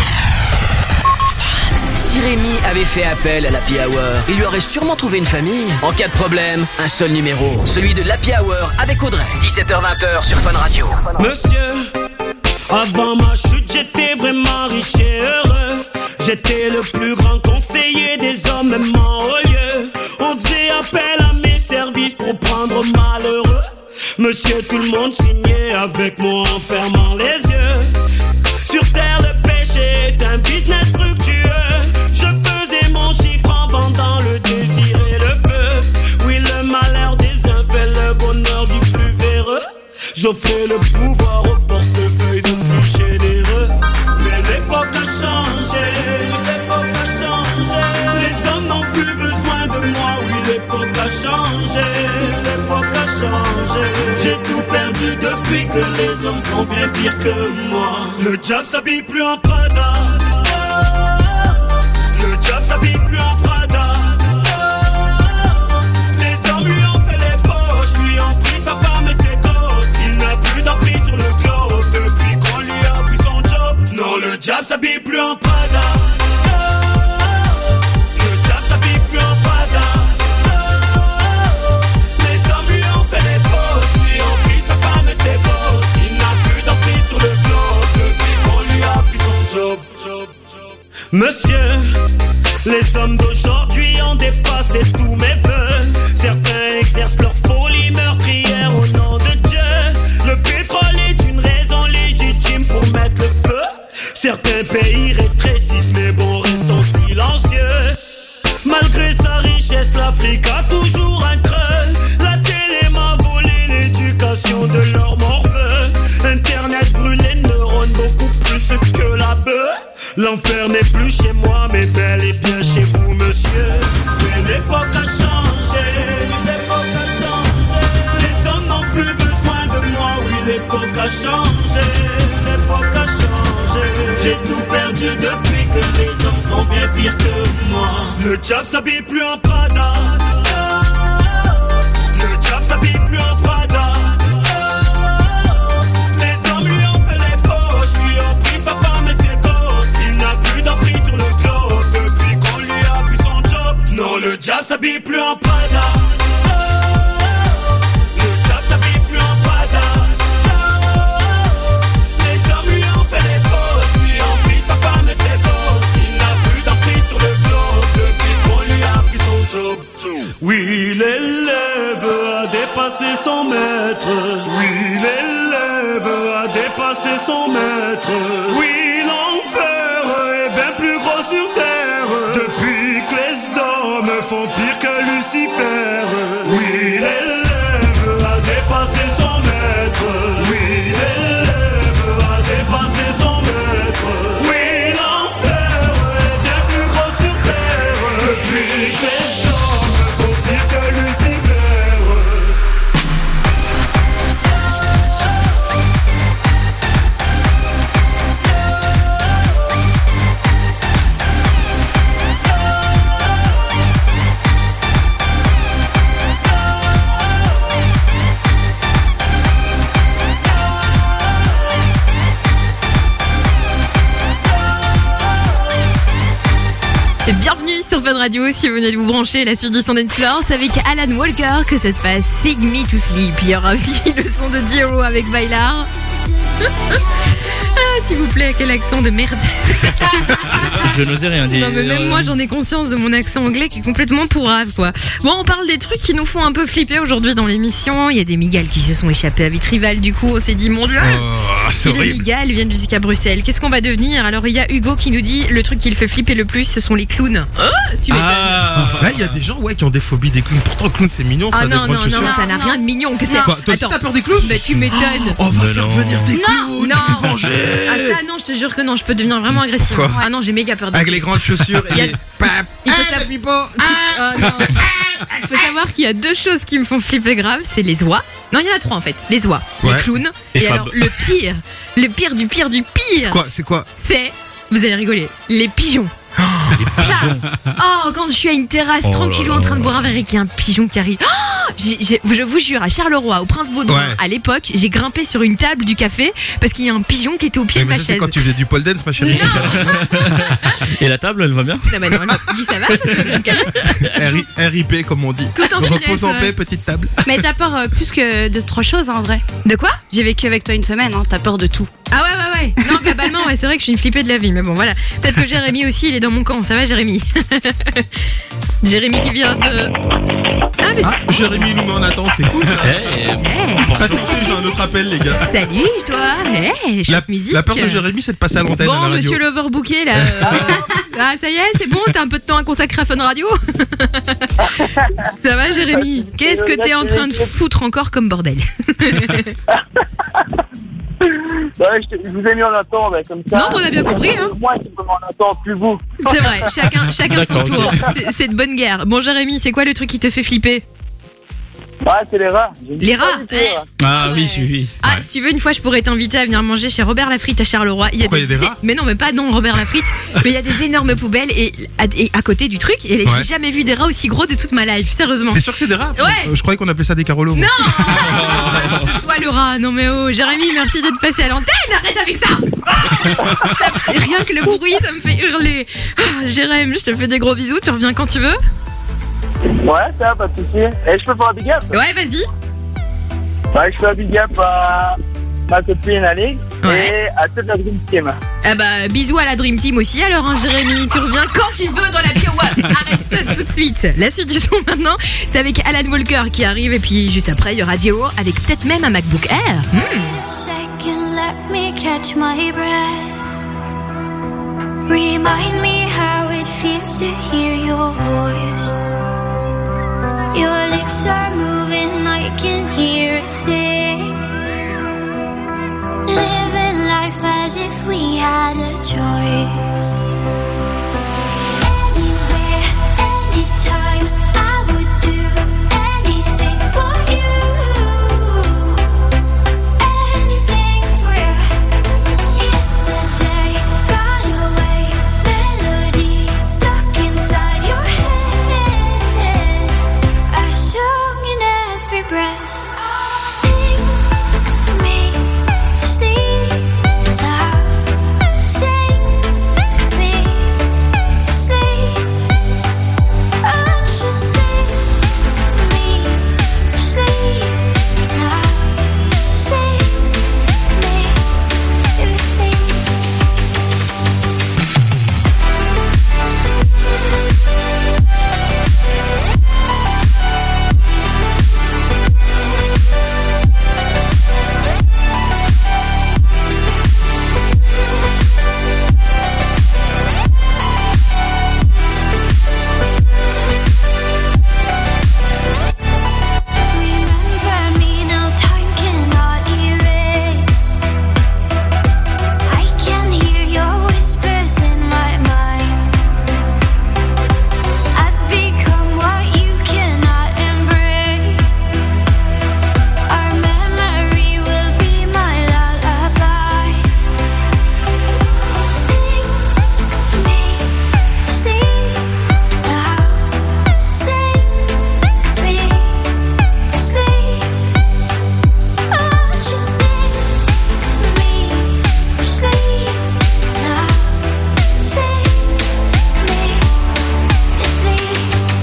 Si Rémi avait fait appel à l'Happy Hour, il lui aurait sûrement trouvé une famille. En cas de problème, un seul numéro, celui de l'Happy Hour avec Audrey. 17h-20h sur Fun Radio. Monsieur, avant ma chute, j'étais vraiment riche et heureux. J'étais le plus grand conseiller des hommes, même en haut lieu. On faisait appel à mes services pour prendre malheureux. Monsieur, tout le monde signait avec moi en fermant les yeux. Sur terre, le péché est un business fructueux. Je faisais mon chiffre en vendant le désir et le feu. Oui, le malheur des uns fait le bonheur du plus véreux. J'offrais le pouvoir au portefeuille de plus généreux. Mais l'époque a changé, l'époque a changé. Les hommes n'ont plus besoin de moi, oui, l'époque a changé, l'époque a changé. J'ai tout perdu depuis que les hommes font bien pire que moi. Le diable s'habille plus en Prada. Le diable s'habille plus en Prada. Les hommes lui ont fait les poches, lui ont pris sa femme et ses gosses. Il n'a plus d'emprise sur le globe depuis qu'on lui a pris son job. Non, le diable s'habille plus en Prada. Le diable s'habille plus en Prada. Les hommes lui ont fait les poches, lui ont pris sa femme et ses gosses. Il n'a plus d'emprise sur le globe depuis qu'on lui a pris son job. Monsieur, les hommes d'aujourd'hui ont dépassé tous mes vœux. Certains exercent leur folie meurtrière au nom de Dieu. Le pétrole est une raison légitime pour mettre le feu. Certains certains pays rétrécissent, mais bon, restons silencieux. Malgré sa richesse, l'Afrique a toujours un creux. La télé m'a volé l'éducation de leurs morveux. Internet brûle les neurones beaucoup plus que la bœuf. L'enfer n'est plus chez moi, mais bel et bien chez vous, monsieur. Mais l'époque a changé, l'époque a changé. Les hommes n'ont plus besoin de moi, oui, l'époque a changé, l'époque a changé. J'ai tout perdu depuis que les hommes font bien pire que moi. Le diable s'habille plus en Prada. Le diable s'habille plus en Prada. Les hommes lui ont fait les poches, lui ont pris sa femme et ses gosses. Il n'a plus d'emprise sur le globe depuis qu'on lui a pris son job. Non, le diable s'habille plus en Prada. Le diable s'habille plus en Prada. Les hommes lui ont fait les poches, lui ont pris sa femme et ses gosses. Il n'a plus d'emprise sur le globe depuis qu'on lui a pris son job. Oui, l'élève a dépassé son maître. Oui, l'élève a dépassé son maître. Oui, l'enfer est bien plus gros sur terre depuis que les hommes font pire que Lucifer. Oui, l'élève a dépassé son maître. Oui, l'élève a dépassé son maître. Oui, l'enfer est bien plus gros sur terre depuis que les hommes font pire que Lucifer. Bienvenue sur Fun Radio, si vous venez de vous brancher, la suite du son dance floor, c'est avec Alan Walker que ça se passe, Sing Me to Sleep. Il y aura aussi le son de Diro avec Bailar. Ah, s'il vous plaît, quel accent de merde. Je n'osais rien dire. Non mais même moi j'en ai conscience de mon accent anglais qui est complètement pourrave quoi. Bon, on parle des trucs qui nous font un peu flipper aujourd'hui dans l'émission. Il y a des migales qui se sont échappées à Vitrival, du coup on s'est dit mon dieu, c'est si les migales viennent jusqu'à Bruxelles, qu'est-ce qu'on va devenir? Alors il y a Hugo qui nous dit le truc qui le fait flipper le plus ce sont les clowns. Tu m'étonnes. Là il y a des gens qui ont des phobies des clowns. Pourtant le clown c'est mignon, ça Ah a des non, bonnes non, non, chaussures. ça n'a rien de mignon. Que c'est... Quoi, toi aussi Attends. t'as peur des clowns? Bah tu m'étonnes. On va faire venir des Non, clowns. non. Venger. Ah ça non, je te jure que non, je peux devenir vraiment agressive. Quoi Ah non, j'ai méga peur des Avec clowns. les grandes chaussures et Il y a- les... Il faut savoir... Il faut savoir qu'il y a deux choses qui me font flipper grave, c'est les oies. Non, il y en a trois en fait. Les oies, les Ouais. clowns Et et Fab. alors le pire du pire du pire. Quoi, c'est quoi? C'est, vous allez rigoler, les pigeons. Oh, quand je suis à une terrasse Oh là tranquillou là en train de boire un verre et qu'il y a un pigeon qui arrive. Oh, je vous jure, à Charleroi, au Prince Baudouin, Ouais. à l'époque, j'ai grimpé sur une table du café parce qu'il y a un pigeon qui était au pied de Mais ma ça c'est chaise. quand tu faisais du pole dance ma chérie. Et la table, elle va bien? Non, mais non, dis ça va, toi, tu veux me calmer? RIP comme on dit. Tout en Repose finesse, en ouais. paix, petite table. Mais t'as peur plus que de trois choses en vrai. De quoi? J'ai vécu avec toi une semaine, hein, t'as peur de tout. Ah ouais. Non, globalement, ouais, c'est vrai que je suis une flippée de la vie. Mais bon, voilà. Peut-être que Jérémy aussi, il est dans mon camp. Ça va, Jérémy? Jérémy qui vient de... Ah, mais Ah, Jérémy nous met en attente, c'est cool. Patientez, j'ai un autre appel, les gars. salut, toi. Hey, La, chouette musique. la peur de Jérémy, c'est de passer à l'antenne à Bon, la radio. monsieur l'overbooké, là. Ah, ça y est, c'est bon, t'as un peu de temps à consacrer à Fun Radio? Ça va, Jérémy? Qu'est-ce que t'es en train de foutre encore comme bordel? Ouais, je vous ai mis en attente, comme ça. Non, on a bien compris, hein. Moi, je me mets en attente, plus vous. C'est vrai, chacun son D'accord, tour. ok. C'est de bonne guerre. Bon, Jérémy, c'est quoi le truc qui te fait flipper? Ah, c'est les rats. Les rats? Ah oui. Ah, si tu veux, une fois, je pourrais t'inviter à venir manger chez Robert Lafrite à Charleroi. Pourquoi, il y a des rats Mais non, mais pas dans Robert Lafrite. Mais il y a des énormes poubelles et à côté du truc. Et Ouais. j'ai jamais vu des rats aussi gros de toute ma life, sérieusement. T'es sûr que c'est des rats? Ouais. Je croyais qu'on appelait ça des carolos. moi. Non, c'est toi le rat. Non mais oh, Jérémy, merci d'être passé à l'antenne. Arrête avec ça. Rien que le bruit, ça me fait hurler. Ah, Jérémy, je te fais des gros bisous. Tu reviens quand tu veux. Ouais, ça va, pas de soucis. Et je peux faire un big up? Ouais, vas-y. Ouais, je fais un big up à ma copine Alix et à toute la Dream Team. Ah bah bisous à la Dream Team aussi alors hein, Jérémy, tu reviens quand tu veux dans la Pure One. Arrête ça tout de suite. La suite du son maintenant, c'est avec Alan Walker qui arrive et puis juste après il y aura Diro avec peut-être même un MacBook Air. Second, let me catch my breath. Remind me how it feels to hear your voice. Your lips are moving, I can hear a thing. Living life as if we had a choice. Anywhere, anytime, I would do anything for you. Anything for you. Yesterday got away, melodies stuck inside your head. A song in every breath. Sing me sleep now. Sing me sleep. Oh, just sing me sleep now. Sing me sleep. Remember me, no time cannot erase. I can hear your whispers in my mind. I've become what you cannot embrace. Our memory will be my lullaby. Sing me sleep now. Sing me sleep. Oh, just sing me sleep now. Sing me sleep.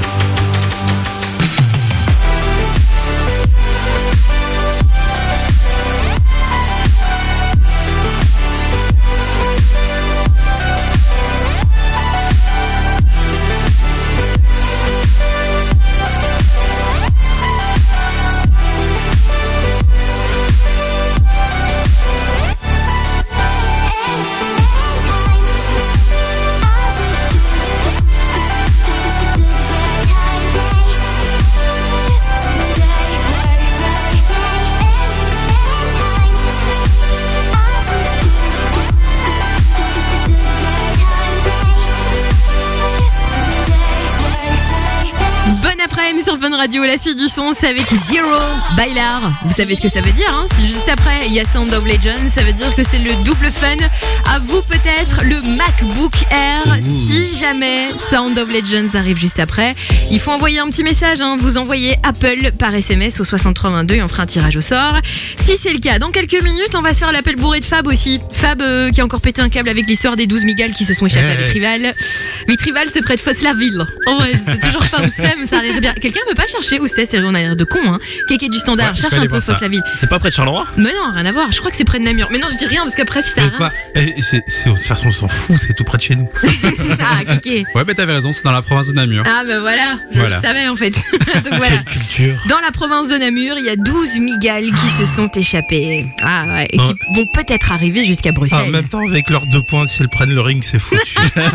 Bon après-midi sur Fun Radio, la suite du son c'est avec Zero Bailar. Vous savez ce que ça veut dire hein? Si juste après il y a Sound of Legend, ça veut dire que c'est le double fun. À vous peut-être le MacBook Air. Si jamais Sound of Legends arrive juste après, il faut envoyer un petit message hein. Vous envoyez Apple par SMS au 6322 et on fera un tirage au sort. Si c'est le cas, dans quelques minutes on va se faire l'appel bourré de Fab aussi. Fab qui a encore pété un câble avec l'histoire des 12 migales qui se sont échappées à Vitrival. Vitrival c'est près de Fosse-la-Ville. En vrai c'est toujours pas où c'est mais ça arrive bien. Quelqu'un peut pas chercher où c'est on a l'air de con hein. Kéké du standard, Ouais, cherche je vais un aller peu voir ça. Fosse-la-Ville. C'est pas près de Charleroi? Mais non, rien à voir, je crois que c'est près de Namur. Mais non, je dis rien parce qu'après si ça a Quoi de toute façon, on s'en fout, c'est tout près de chez nous. Ah, Kéké. Ouais, mais t'avais raison, c'est dans la province de Namur. Ah bah voilà, je le savais en fait. Donc voilà. culture. Dans la province de Namur, il y a 12 migales qui se sont échappées. Ah ouais, et qui vont peut-être arriver jusqu'à Bruxelles. En même temps, avec leurs 2 points, si elles prennent le ring, c'est foutu.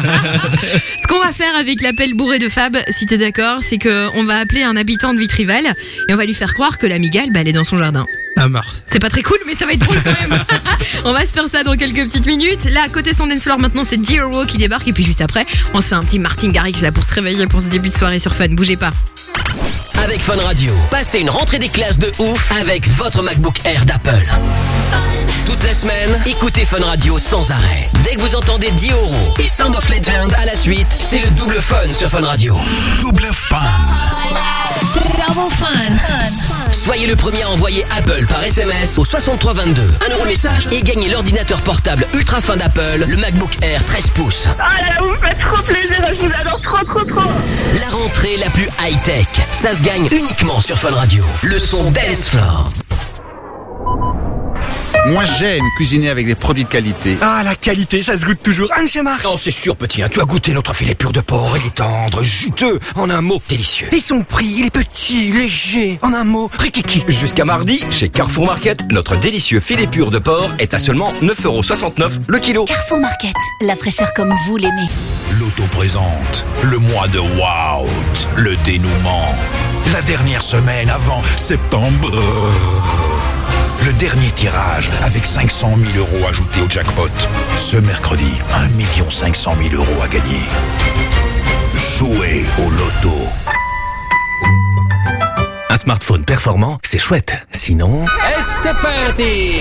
Ce qu'on va faire avec l'appel bourré de Fab, si t'es d'accord, c'est qu'on va appeler un habitant de Vitrival et on va lui faire croire que la migale, elle est dans son jardin. Ah, marre. C'est pas très cool, mais ça va être drôle quand même. On va se faire ça dans quelques petites minutes. Là, à côté son dance floor, maintenant, c'est Zero qui débarque. Et puis juste après, on se fait un petit Martin Garrix là pour se réveiller pour ce début de soirée sur Fun. Bougez pas. Avec Fun Radio, passez une rentrée des classes de ouf avec votre MacBook Air d'Apple. Toute la semaine, écoutez Fun Radio sans arrêt. Dès que vous entendez 10 € et Sound of Legend à la suite, c'est le double fun sur Fun Radio. Double fun. Double fun. Soyez le premier à envoyer Apple par SMS au 6322. 1 € le message et gagnez l'ordinateur portable ultra fin d'Apple, le MacBook Air 13 pouces. Ah là là, vous me faites trop plaisir, je vous adore trop. La rentrée la plus high-tech, ça se gagne uniquement sur Fun Radio. Le son Dance Floor. Moi, j'aime cuisiner avec des produits de qualité. Ah, la qualité, ça se goûte toujours. Anne chez Marc. Non, c'est sûr, petit, hein, tu as goûté notre filet pur de porc. Il est tendre, juteux, en un mot, délicieux. Et son prix, il est petit, léger, en un mot, rikiki. Jusqu'à mardi, chez Carrefour Market, notre délicieux filet pur de porc est à seulement 9,69€ le kilo. Carrefour Market, la fraîcheur comme vous l'aimez. L'auto présente le mois de Wow, le dénouement. La dernière semaine avant septembre. Le dernier tirage avec 500 000 € ajoutés au jackpot. Ce mercredi, 1 500 000 € à gagner. Jouez au loto. Un smartphone performant, c'est chouette. Sinon... Et c'est parti!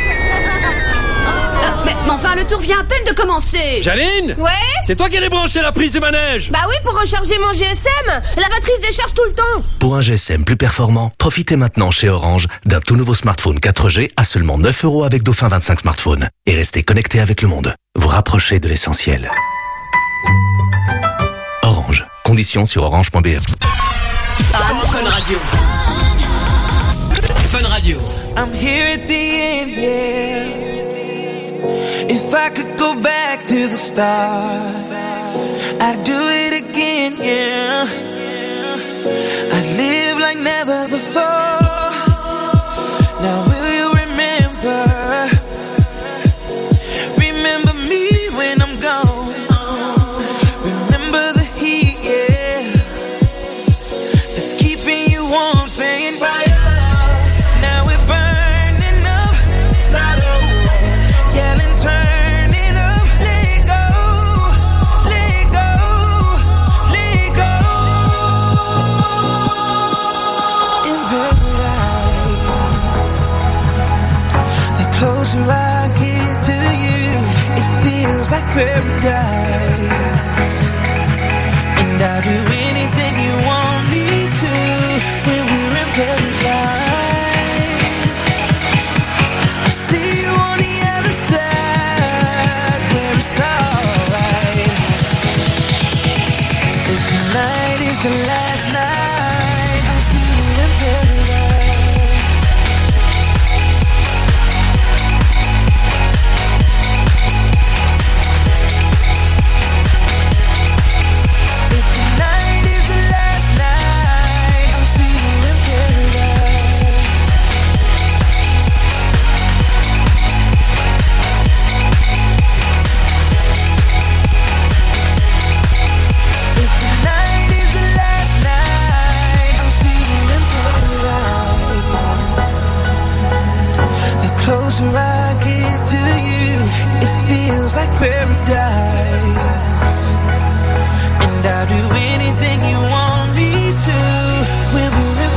Mais enfin, le tour vient à peine de commencer. Jaline? Ouais? C'est toi qui as débranché la prise du manège? Bah oui, pour recharger mon GSM. La batterie se décharge tout le temps. Pour un GSM plus performant, profitez maintenant chez Orange d'un tout nouveau smartphone 4G à seulement 9 € avec Dauphin 25 smartphones. Et restez connectés avec le monde. Vous rapprochez de l'essentiel. Orange. Conditions sur orange.be. Fun Radio. Fun Radio. I'm here at the end, yeah. If I could go back to the start, I'd do it again, yeah. I'd live like never before. Now will you remember? Remember me when I'm gone. Remember the heat, yeah, that's keeping you warm, saying fire. Now we're burning up, yelling, turn it up, let go, let go, let go. In paradise, the closer I get to you, it feels like paradise. And I'll do anything you want me to when we're in paradise. I'll see you on the other side where it's alright. If tonight is the last night, I'll see you in paradise. If tonight is the last night, I'll see you in paradise. If tonight is the last night, I'll see you in paradise. The closer I get to you, it feels like paradise. And I'll do anything you want me to when we're in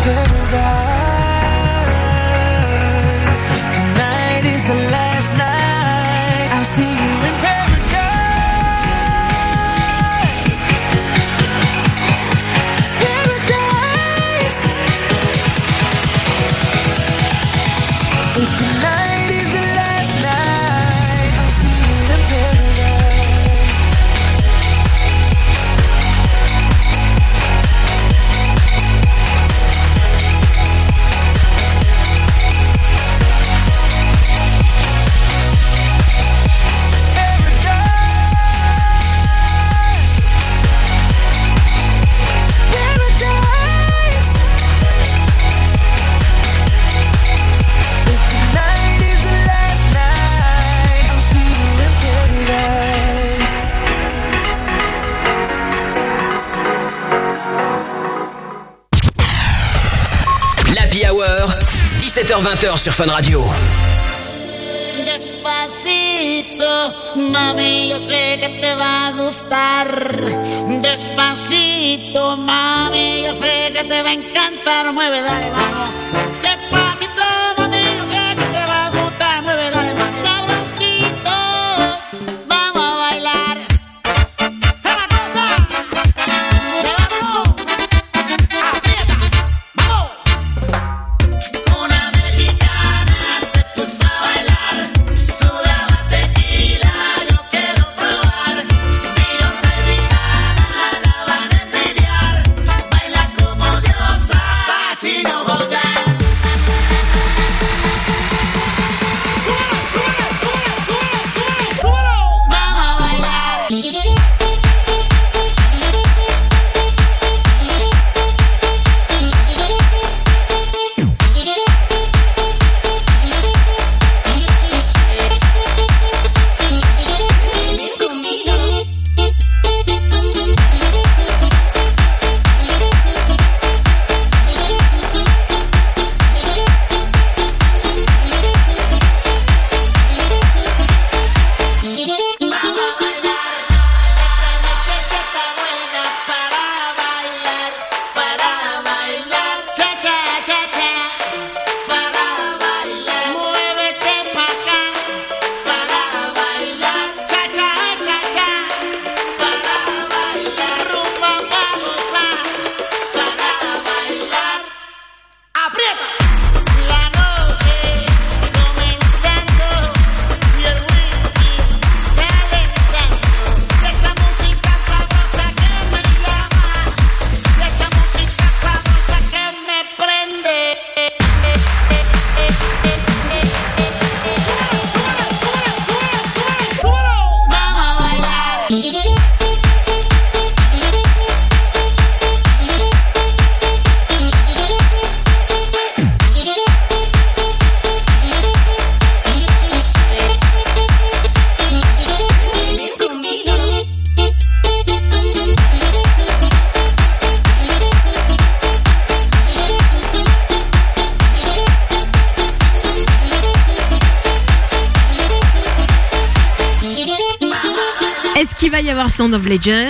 paradise. If tonight is the last night, I'll see you in paradise. Paradise. If tonight is the last night, I'll see you in paradise. L'Happy Hour, 17h-20h sur Fun Radio. Despacito, mami, yo sé que te va a gustar. Despacito, mami, yo sé que te va a encantar. Mueve, dale, vamos. Despacito, mami, yo sé que te va a gustar. Mueve, dale, más sabrosito. Vamos a bailar. ¡Es la cosa! ¡Le vamos! ¡Aprieta! ¡Vamos! Una mexicana se puso a bailar. Sudaba tequila, yo quiero probar. Yo soy vegana, la van a envidiar. Baila como diosa, si no jodas. Est-ce qu'il va y avoir Sound of Legends?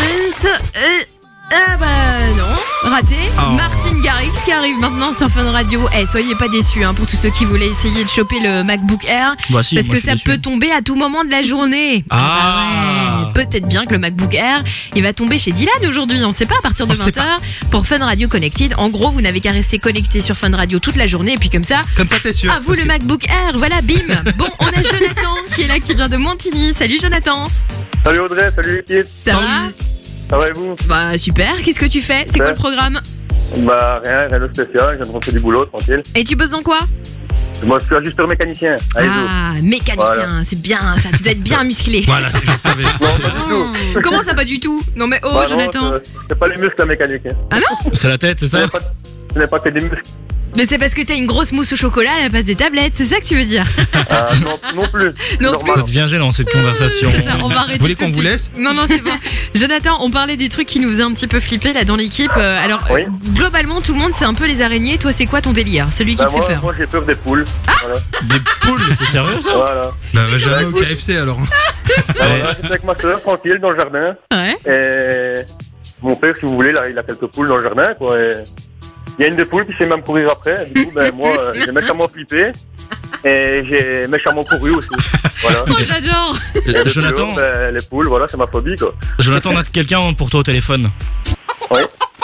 Ah bah non, raté. Martin Garrix qui arrive maintenant sur Fun Radio. Soyez pas déçus pour tous ceux qui voulaient essayer de choper le MacBook Air, parce que ça peut tomber à tout moment de la journée. Ouais. Peut-être bien que le MacBook Air, il va tomber chez Dylan aujourd'hui, on sait pas, à partir de 20h pour Fun Radio Connected. En gros, vous n'avez qu'à rester connecté sur Fun Radio toute la journée, et puis comme ça t'es sûr. À vous le MacBook Air, voilà, bim. Bon, on a Jonathan qui est là, qui vient de Montigny. Salut Jonathan. Salut Audrey, salut l'équipe. Ça va? Ça va et vous? Bah super, qu'est-ce que tu fais? C'est quoi le programme? Bah rien de spécial, je viens de rentrer du boulot, tranquille. Et tu bosses dans quoi? Moi je suis ajusteur mécanicien. Mécanicien, voilà. C'est bien ça, tu dois être bien musclé. Voilà, c'est ce que je savais. Non, pas du tout. Comment ça, pas du tout? Non mais Bah Jonathan. non, c'est pas les muscles la mécanique. Ah non? C'est la tête, c'est ça? Ce n'est pas que des muscles. Mais c'est parce que t'as une grosse mousse au chocolat à la place des tablettes, c'est ça que tu veux dire? Non plus. Ça devient gênant cette conversation. C'est ça, on va arrêter. Vous voulez qu'on vous laisse? Non, c'est bon. Jonathan, on parlait des trucs qui nous faisaient un petit peu flipper là dans l'équipe. Globalement, tout le monde c'est un peu les araignées. Toi, c'est quoi ton délire? Celui qui te fait peur? Moi, j'ai peur des poules. Voilà. Des poules? C'est sérieux ça? Voilà. Bah, jamais au KFC alors. J'étais avec ma soeur, tranquille, dans le jardin. Ouais. Et mon père, si vous voulez, là, il a quelques poules dans le jardin, quoi. Et il y a une des poules qui sait même courir après. Du coup, moi, j'ai méchamment flippé. Et j'ai méchamment couru aussi. Voilà. Oh, j'adore. Jonathan. Les poules, voilà, c'est ma phobie, quoi. Jonathan, on a quelqu'un pour toi au téléphone. Oui.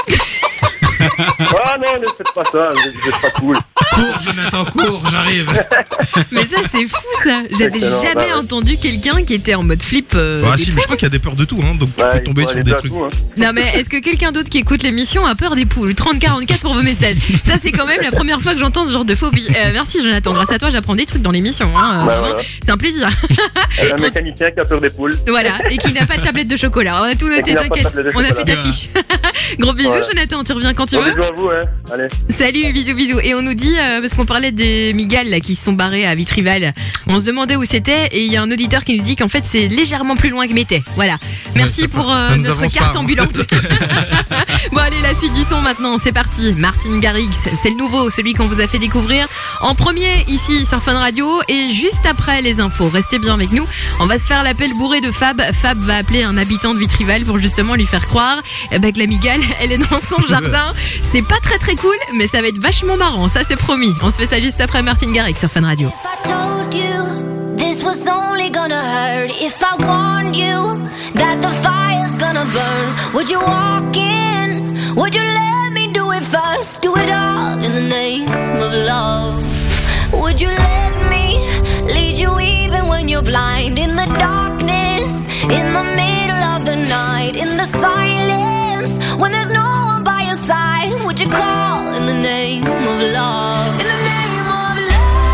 Ah non, ne faites pas ça, vous êtes pas cool. Cours, Jonathan, cours, j'arrive. Mais ça, c'est fou ça. J'avais jamais entendu quelqu'un qui était en mode flip. Si, mais je crois qu'il y a des peurs de tout, donc tu peux tomber sur des trucs. Non, mais est-ce que quelqu'un d'autre qui écoute l'émission a peur des poules? 30-44 pour vos messages. Ça, c'est quand même la première fois que j'entends ce genre de phobie. Merci Jonathan, grâce à toi, j'apprends des trucs dans l'émission. Voilà. C'est un plaisir. Un mécanicien qui a peur des poules. Voilà, et qui n'a pas de tablette de chocolat. On a tout noté, t'inquiète. On a fait ta fiche. Gros bisous, Jonathan, tu reviens quand tu veux. Bisous à vous, allez. Salut, bisous. Et on nous dit, parce qu'on parlait des migales là, qui se sont barrés à Vitrival, on se demandait où c'était, et il y a un auditeur qui nous dit qu'en fait c'est légèrement plus loin que Métais. Voilà. Merci pour notre carte ambulante. Bon allez, la suite du son maintenant, c'est parti. Martin Garrix, c'est le nouveau, celui qu'on vous a fait découvrir en premier ici sur Fun Radio, et juste après les infos. Restez bien avec nous, on va se faire l'appel bourré de Fab. Fab va appeler un habitant de Vitrival pour justement lui faire croire que la migale, elle est dans son jardin. C'est pas très très cool, mais ça va être vachement marrant, ça c'est promis. On se fait ça juste après Martin Garrix sur Fun Radio. This was only gonna hurt if I warned you that the fire's gonna burn. Would you walk in? Would you let me do it first? Do it all in the name of love. Would you let me lead you even when you're blind? In the darkness, in the middle of the night, in the silence, when there's no one by your side, would you call in the name of love? In the name of love.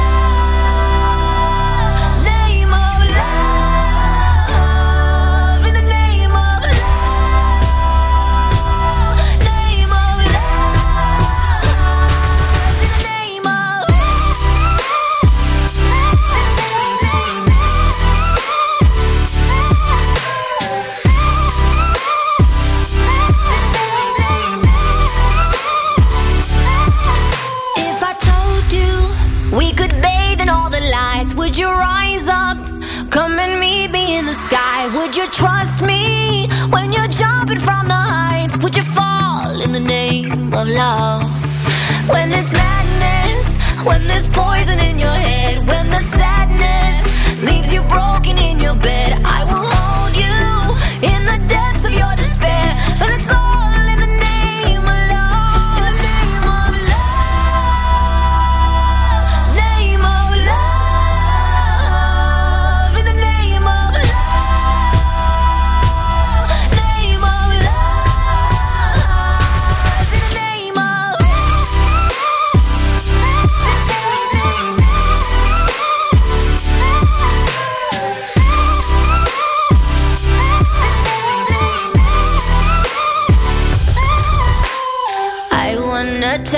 Would you rise up, come and meet me in the sky? Would you trust me when you're jumping from the heights? Would you fall in the name of love? When there's madness, when there's poison in your head, when the sadness leaves you broken in your bed, I will hold you in the depths of your despair. But it's all in the name of love. In the name of love. Name of love.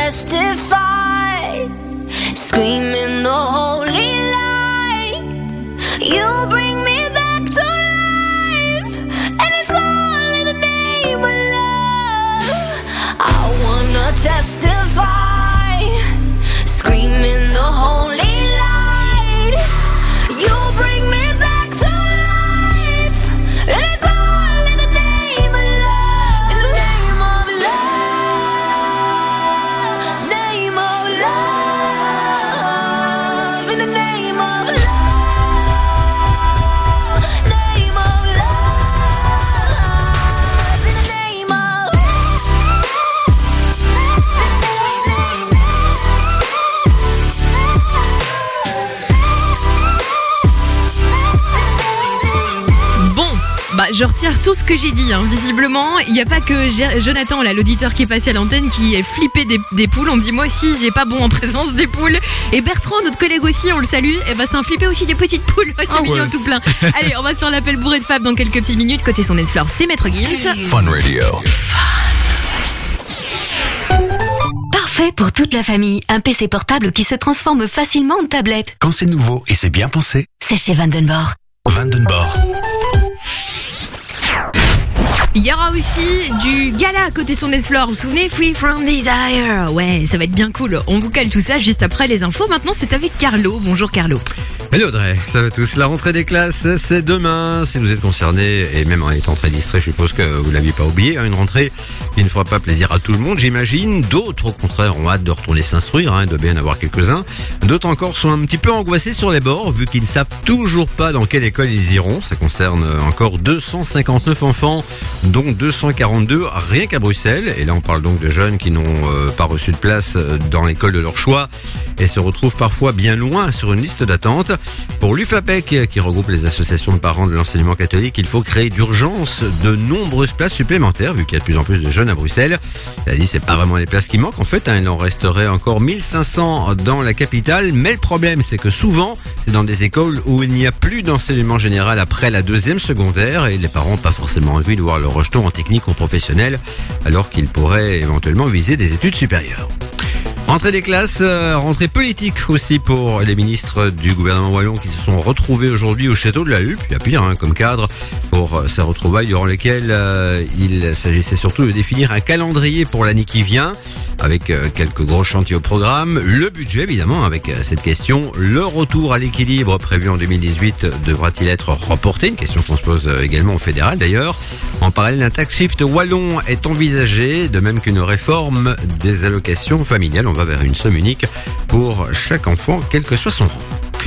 testify, screaming the holy light. You bring me back to life, and it's all in the name of love. I wanna testify, screaming the holy light. You bring me back to life, and it's all in the name of love. In the name of love, name of love. In the name of love, name of love. In the name of Bon, bah je retire tout ce que j'ai dit. Visiblement, il n'y a pas que Jonathan, là, l'auditeur qui est passé à l'antenne, qui est flippé des poules. On me dit moi aussi, j'ai pas bon en présence des poules. Et Bertrand, notre collègue aussi, on le salue. Et bah c'est un flippé aussi des petites poules. Oh, c'est mignon tout plein. Allez, on va se faire l'appel bourré de Fab dans quelques petites minutes. Côté son Dance Floor, c'est Maître Gims. Fun Radio. Parfait pour toute la famille. Un PC portable qui se transforme facilement en tablette. Quand c'est nouveau et c'est bien pensé, C'est chez Vandenborg. Vandenborg. Il y aura aussi du gala côté son Dance Floor. Vous vous souvenez, Free From Desire. Ouais, ça va être bien cool. On vous cale tout ça juste après les infos. Maintenant, c'est avec Carlo. Bonjour Carlo. Hello Audrey, ça va tous. La rentrée des classes, c'est demain. Si vous êtes concernés, et même en étant très distrait, je suppose que vous l'aviez pas oublié, une rentrée qui ne fera pas plaisir à tout le monde, j'imagine. D'autres, au contraire, ont hâte de retourner s'instruire, il doit bien y en avoir quelques-uns. D'autres encore sont un petit peu angoissés sur les bords, vu qu'ils ne savent toujours pas dans quelle école ils iront. Ça concerne encore 259 enfants, dont 242 rien qu'à Bruxelles. Et là, on parle donc de jeunes qui n'ont pas reçu de place dans l'école de leur choix et se retrouvent parfois bien loin sur une liste d'attente. Pour l'UFAPEC, qui regroupe les associations de parents de l'enseignement catholique, il faut créer d'urgence de nombreuses places supplémentaires, vu qu'il y a de plus en plus de jeunes à Bruxelles. Il a dit, c'est pas vraiment les places qui manquent, en fait, il en resterait encore 1500 dans la capitale, mais le problème, c'est que souvent, c'est dans des écoles où il n'y a plus d'enseignement général après la deuxième secondaire, et les parents n'ont pas forcément envie de voir leur rejeton en technique ou professionnel, alors qu'ils pourraient éventuellement viser des études supérieures. Rentrée des classes, rentrée politique aussi pour les ministres du gouvernement wallon qui se sont retrouvés aujourd'hui au château de la Huppe. Il y a pire comme cadre pour ces retrouvailles durant lesquelles il s'agissait surtout de définir un calendrier pour l'année qui vient avec quelques gros chantiers au programme. Le budget évidemment avec cette question. Le retour à l'équilibre prévu en 2018 devra-t-il être reporté? Une question qu'on se pose également au fédéral d'ailleurs. En parallèle, un tax shift wallon est envisagé, de même qu'une réforme des allocations familiales. On va vers une somme unique pour chaque enfant, quel que soit son rang.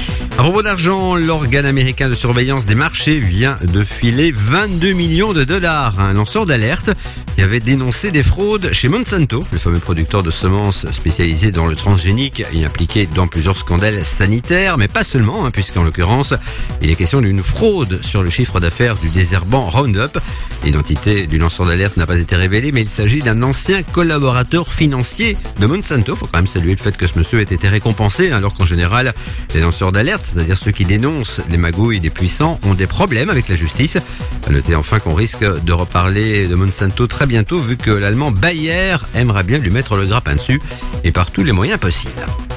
À propos d'argent, l'organe américain de surveillance des marchés vient de filer 22 millions de dollars à un lanceur d'alerte qui avait dénoncé des fraudes chez Monsanto, le fameux producteur de semences spécialisé dans le transgénique et impliqué dans plusieurs scandales sanitaires, mais pas seulement, puisqu'en l'occurrence, il est question d'une fraude sur le chiffre d'affaires du désherbant Roundup. L'identité du lanceur d'alerte n'a pas été révélée, mais il s'agit d'un ancien collaborateur financier de Monsanto. Faut quand même saluer le fait que ce monsieur ait été récompensé, alors qu'en général, les lanceurs d'alerte, c'est-à-dire ceux qui dénoncent les magouilles des puissants, ont des problèmes avec la justice. À noter enfin qu'on risque de reparler de Monsanto très bientôt, vu que l'allemand Bayer aimerait bien lui mettre le grappin dessus, et par tous les moyens possibles.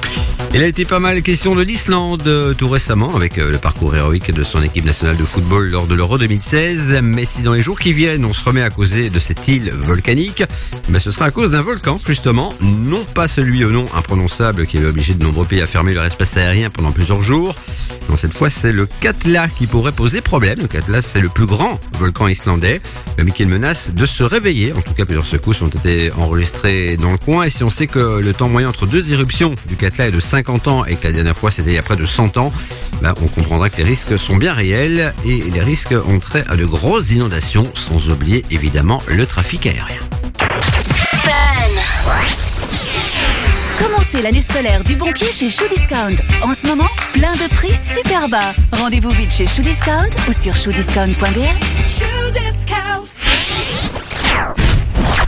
Il a été pas mal question de l'Islande tout récemment avec le parcours héroïque de son équipe nationale de football lors de l'Euro 2016. Mais si dans les jours qui viennent on se remet à causer de cette île volcanique, ce sera à cause d'un volcan justement, non pas celui au nom imprononçable qui avait obligé de nombreux pays à fermer leur espace aérien pendant plusieurs jours. Non, cette fois c'est le Katla qui pourrait poser problème. Le Katla c'est le plus grand volcan islandais, mais qu'il menace de se réveiller. En tout cas plusieurs secousses ont été enregistrées dans le coin, et si on sait que le temps moyen entre deux éruptions du Katla est de 50 ans et que la dernière fois c'était il y a près de 100 ans, on comprendra que les risques sont bien réels, et les risques ont trait à de grosses inondations, sans oublier évidemment le trafic aérien. Commencez l'année scolaire du bon pied chez Shoe Discount. En ce moment, plein de prix super bas. Rendez-vous vite chez Shoe Discount ou sur shoediscount.be.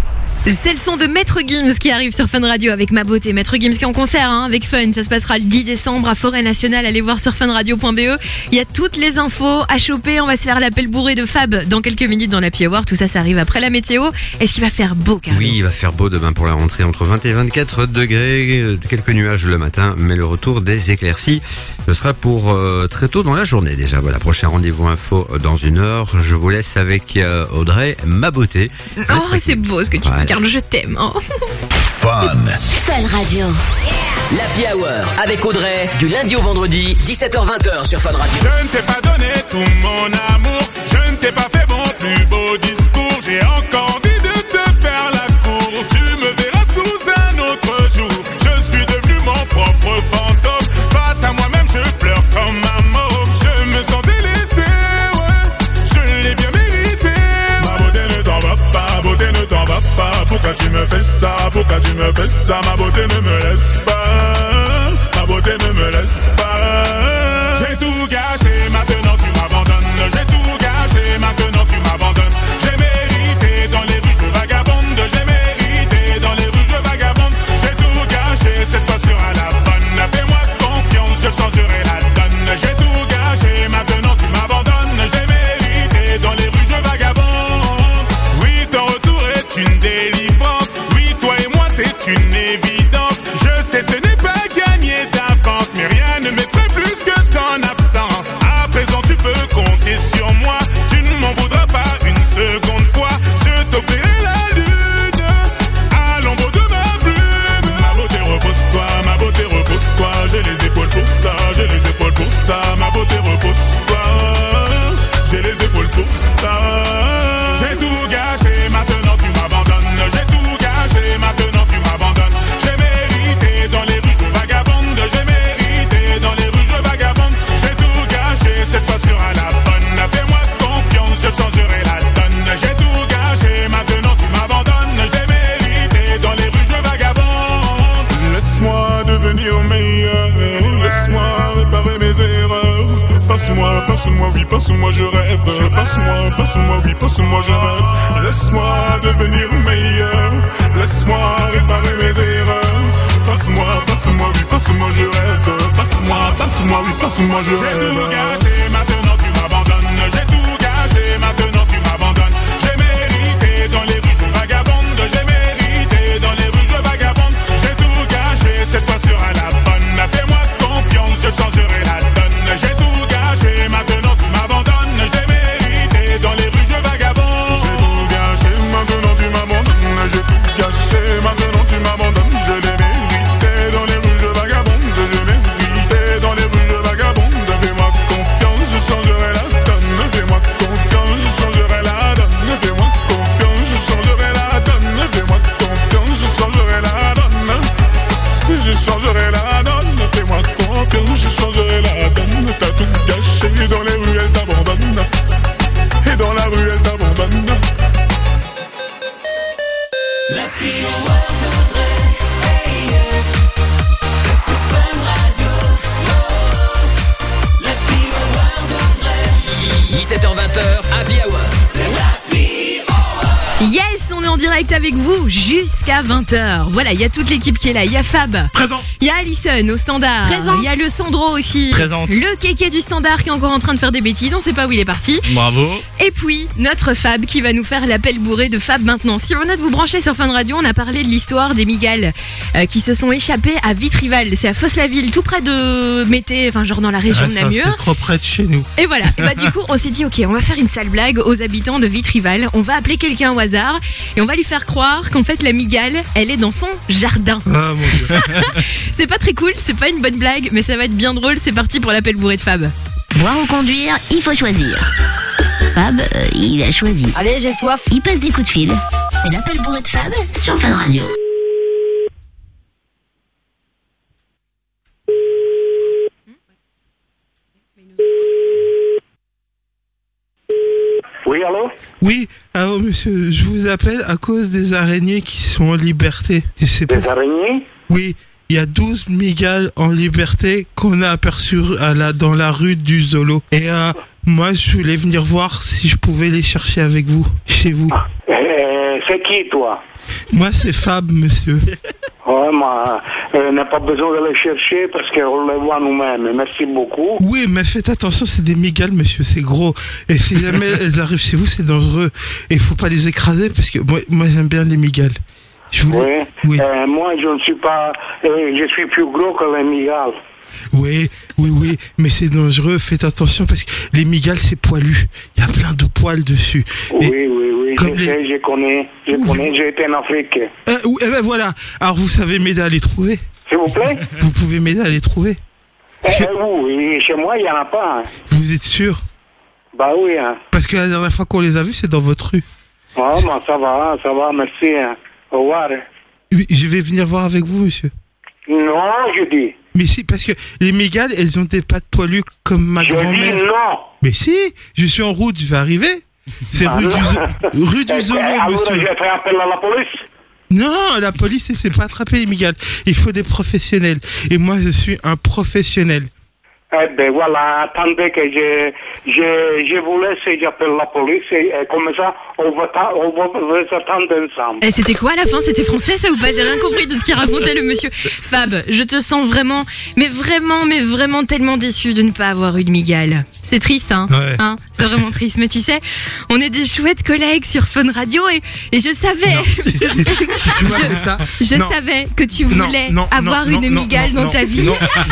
C'est le son de Maître Gims qui arrive sur Fun Radio avec Ma Beauté. Maître Gims qui est en concert avec Fun. Ça se passera le 10 décembre à Forêt Nationale. Allez voir sur funradio.be. Il y a toutes les infos à choper. On va se faire l'appel bourré de Fab dans quelques minutes dans l'Happy Hour. Tout ça, ça arrive après la météo. Est-ce qu'il va faire beau, Carlo ? Oui, il va faire beau demain pour la rentrée, entre 20 et 24 degrés. Quelques nuages le matin, mais le retour des éclaircies, ce sera pour très tôt dans la journée déjà. Voilà, prochain rendez-vous info dans 1 heure. Je vous laisse avec Audrey, Ma Beauté. Oh, c'est beau ce que tu dis, Carlo, je t'aime. Oh. Fun Radio. L'Happy Hour avec Audrey, du lundi au vendredi, 17h-20h sur Fun Radio. Je ne t'ai pas donné tout mon amour, je ne t'ai pas fait mon plus beau discours. J'ai encore envie de te faire la cour. Tu me verras sous un autre jour. Je suis devenu mon propre fantôme. Face à moi-même, je pleure comme un môme. Je me sens délaissé, ouais, je l'ai bien mérité. Ma beauté ne t'en va pas, beauté ne t'en va pas. Pourquoi tu me fais ça, pourquoi tu me fais ça? Ma beauté ne me laisse pas, ma beauté ne me laisse pas. J'ai tout gâché, maintenant tu m'abandonnes. J'ai tout gâché, maintenant tu m'abandonnes. J'ai mérité dans les rues, je vagabonde. J'ai mérité dans les rues, je vagabonde. J'ai tout gâché, cette fois sera la bonne. Fais-moi confiance, je changerai la donne. J'ai tout gâché, maintenant tu m'abandonnes. J'ai mérité dans les rues, je vagabonde. Oui, ton retour est une délivrance. Oui, toi et moi, c'est une évidence. Je sais, ce n'est pas gagné d'avance, mais rien ne m'effraie plus que ton absence. À présent, tu peux compter sur moi. Tu ne m'en voudras pas une seconde fois. Je t'offrirai la lune à l'ombre de ma plume. Ma beauté, repose-toi, ma beauté, repose-toi. J'ai les épaules pour ça, j'ai les épaules pour ça. Ma beauté, repose-toi, j'ai les épaules pour ça. J'ai tout gâché, maintenant tu m'abandonnes. J'ai tout gâché, maintenant tu m'abandonnes. J'ai mérité dans les rues, je vagabonde. J'ai mérité dans les rues, je vagabonde. J'ai tout gâché, cette fois sera la bonne. Fais-moi confiance, je changerai la donne. J'ai tout gâché, maintenant tu m'abandonnes. J'ai mérité dans les rues, je vagabonde. Laisse-moi devenir meilleur. Laisse-moi réparer mes erreurs. Passe-moi, passe-moi, oui, passe-moi, je rêve. Passe-moi, passe-moi, oui, passe-moi, je rêve. Laisse-moi devenir meilleur. Laisse-moi réparer mes erreurs. Passe-moi, passe-moi, oui, passe-moi, je rêve. Passe-moi, passe-moi, oui, passe-moi, je rêve. J'ai tout gâché, maintenant tu m'abandonnes. J'ai tout gâché, maintenant tu m'abandonnes. J'ai mérité dans les rues, je vagabonde. J'ai mérité dans les rues, je vagabonde. J'ai tout gâché, cette fois sera la bonne. Fais-moi confiance, je changerai la donne. J'ai tout gâché, maintenant tu m'abandonnes. J'ai mérité dans les rues, je vagabonde. J'ai tout gâché, maintenant tu m'abandonnes. J'ai tout gâché, maintenant tu m'abandonnes. Je l'ai mérité dans les rues, je vagabonde. Je mérité dans les rues, je vagabonde. Fais-moi confiance, je changerai la donne. Fais-moi confiance, je changerai la donne. Fais-moi confiance, je changerai la donne. Fais-moi confiance, je changerai la donne. Je changerai la donne. Fais-moi confiance, je changerai la donne. T'as tout gâché, dans les rues elle t'abandonne. Et dans la rue elle t'abandonne. La 17h-20h, Happy Hour. Yes, on est en direct avec vous jusqu'à 20h. Voilà, il y a toute l'équipe qui est là. Il y a Fab. Présent. Il y a Alison au standard. Présente. Il y a le Sandro aussi. Présente. Le kéké du standard qui est encore en train de faire des bêtises. On sait pas où il est parti. Bravo. Et puis, notre Fab qui va nous faire l'appel bourré de Fab maintenant. Si vous venez de vous brancher sur Fun Radio, on a parlé de l'histoire des migales qui se sont échappés à Vitrival. C'est à Fosse-la-Ville, tout près de Mété, enfin genre dans la région de Namur. C'est trop près de chez nous. Et voilà. Et bah du coup, on s'est dit, ok, on va faire une sale blague aux habitants de Vitrival. On va appeler quelqu'un au hasard et on va lui faire croire qu'en fait la migale, elle est dans son jardin. Ah mon Dieu. C'est pas très cool, c'est pas une bonne blague, mais ça va être bien drôle. C'est parti pour l'appel bourré de Fab. Boire ou conduire, il faut choisir. Fab, il a choisi. Allez, j'ai soif. Il passe des coups de fil. C'est l'appel bourré de Fab sur Fun Radio. Oui, allô? Oui, alors monsieur, je vous appelle à cause des araignées qui sont en liberté. Des araignées? Oui, il y a 12 migales en liberté qu'on a aperçues dans la rue du Zolo. Et moi, je voulais venir voir si je pouvais les chercher avec vous, chez vous. C'est qui, toi? Moi, c'est Fab, monsieur. Ouais, mais on n'a pas besoin de les chercher parce qu'on les voit nous-mêmes. Merci beaucoup. Oui, mais faites attention, c'est des migales, monsieur, c'est gros. Et si jamais elles arrivent chez vous, c'est dangereux. Et il faut pas les écraser parce que moi j'aime bien les migales. Oui. Moi, je ne suis pas... je suis plus gros que les migales. Oui, mais c'est dangereux, faites attention parce que les migales c'est poilu, il y a plein de poils dessus. Oui, je connais, j'ai été en Afrique. Eh ben voilà, alors vous savez m'aider à les trouver. S'il vous plaît. Vous pouvez m'aider à les trouver. Oui, chez moi il n'y en a pas. Hein. Vous êtes sûr? Bah oui. Hein. Parce que la dernière fois qu'on les a vus c'est dans votre rue. Oh, bah, ça va, merci. Hein. Au revoir. Oui, je vais venir voir avec vous, monsieur. Non, je dis. Mais si, parce que les migales, elles ont des pattes poilues comme ma grand-mère. Je dis non. Mais si, je suis en route, je vais arriver. C'est rue du Zolo, alors, monsieur. j'ai fait appel à la police. Non, la police, elle sait pas attraper les migales. Il faut des professionnels. Et moi, je suis un professionnel. Eh ben voilà, attendez que je vous laisse et j'appelle la police et comme ça on va attendre ensemble. Et c'était quoi à la fin? C'était français ça ou pas? J'ai rien compris de ce qu'il racontait le monsieur. Fab, je te sens vraiment, mais vraiment tellement déçu de ne pas avoir eu de migale. C'est triste hein, ouais. Hein, c'est vraiment triste. Mais tu sais, on est des chouettes collègues sur Fun Radio et je savais, je savais que tu voulais avoir une migale dans ta vie.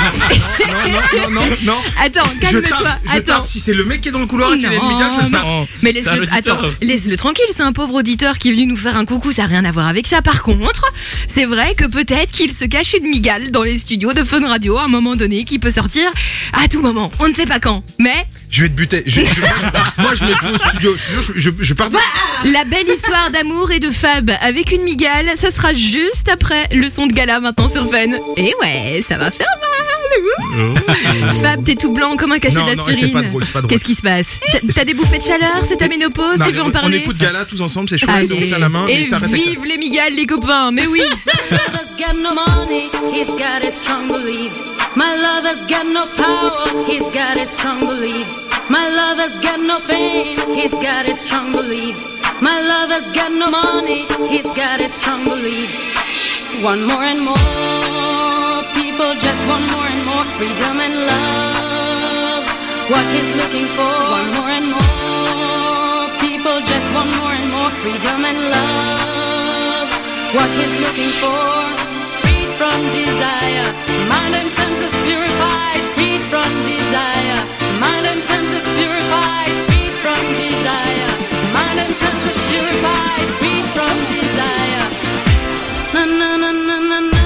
Non. Attends, calme-toi. Attends. Si c'est le mec qui est dans le couloir et qui a une migale, je le tape. Mais laisse-le tranquille, c'est un pauvre auditeur qui est venu nous faire un coucou, ça n'a rien à voir avec ça. Par contre, c'est vrai que peut-être qu'il se cache une migale dans les studios de Fun Radio à un moment donné qui peut sortir à tout moment. On ne sait pas quand, mais... Je vais te buter. Moi, je me fous au studio. Je pars. La belle histoire d'amour et de Fab avec une migale, ça sera juste après le son de gala maintenant sur Fun. Et ouais, ça va faire mal. Fab, t'es tout blanc comme un cachet d'aspirine. C'est pas drôle. Qu'est-ce qui se passe? T'as des bouffées de chaleur? C'est ta ménopause? Tu veux en parler? On écoute gala tous ensemble, c'est chaud. On à la main. Et vive les migales, les copains. Mais oui. My lover's got no money, he's got his strong beliefs. My lover's got no power, he's got his strong beliefs. My lover's got no fame, he's got his strong beliefs. My lover's got no money, he's got his strong beliefs. Want more and more, people just want more and more freedom and love. What he's looking for, want more and more, people just want more and more freedom and love. What he's looking for, freed from desire, mind and senses purified, freed from desire, mind and senses purified, freed from desire, mind and senses purified, freed from desire. Na na na na na na.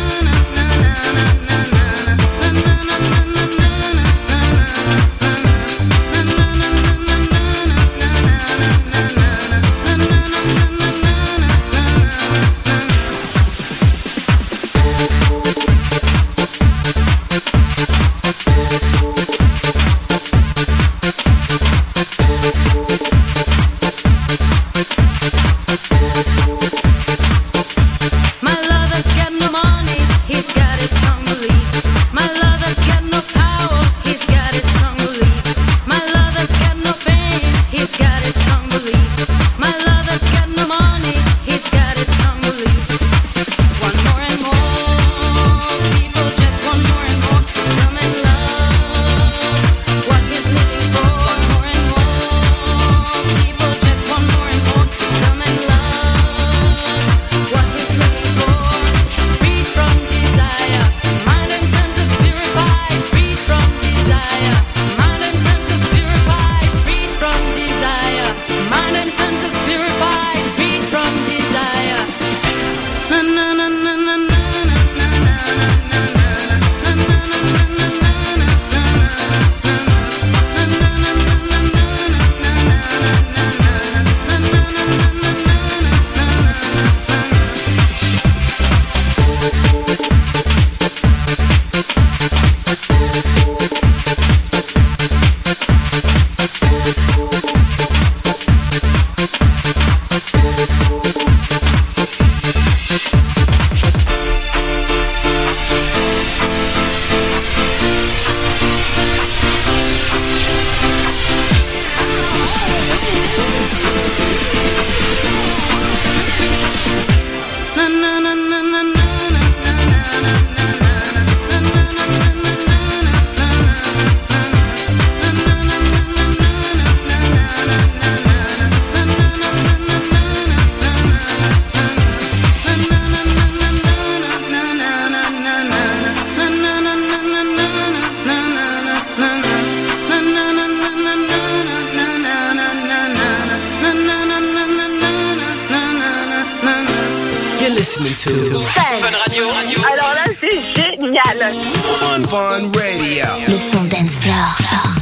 listening to Fun Radio. Alors là, c'est génial. Fun Radio. Le son dance floor.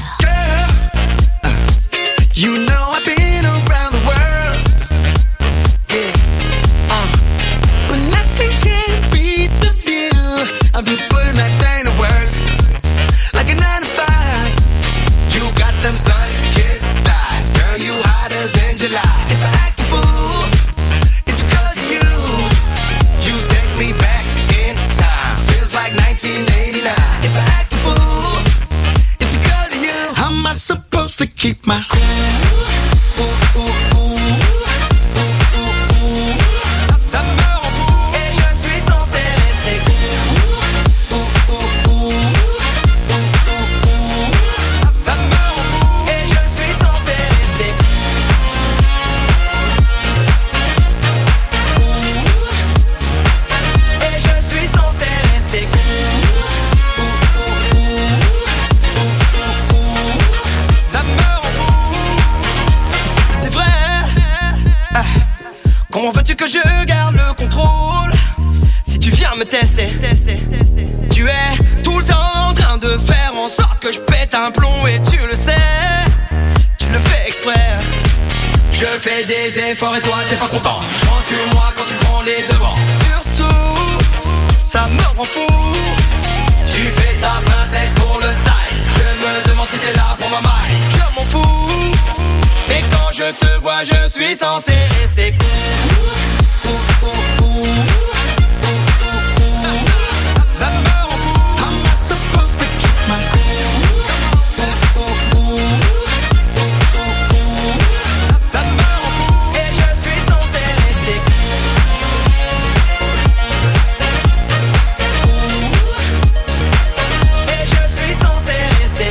You know I've been around the world. Yeah. But nothing can beat the feel of you putting that thing to work. Like a 9 to 5. You got them sun-kissed thighs. Girl, you hotter than July. If I act a fool, it's because of you. You take me back in time. Feels like 1989. If I act a fool, it's because of you. How am I supposed to keep my cool? Ça me rend fou et je suis censé rester Ça me rend fou et je suis censé rester Et je suis censé rester Ça me rend fou. C'est vrai. Comment veux-tu que je garde le contrôle si tu viens me tester? Tu es tout le temps en train de faire en sorte que je pète un plomb et tu le sais. Tu le fais exprès. Je fais des efforts et toi t'es pas content. Je prends sur moi quand tu prends les devants. Surtout, ça me rend fou. Tu fais ta princesse pour le style. Je me demande si t'es là pour ma maille. Je m'en fous. Et quand je te vois, je suis censé rester Ça me rend fou. How am I supposed to keep my Ça me rend fou. Et je suis censé rester Et je suis censé rester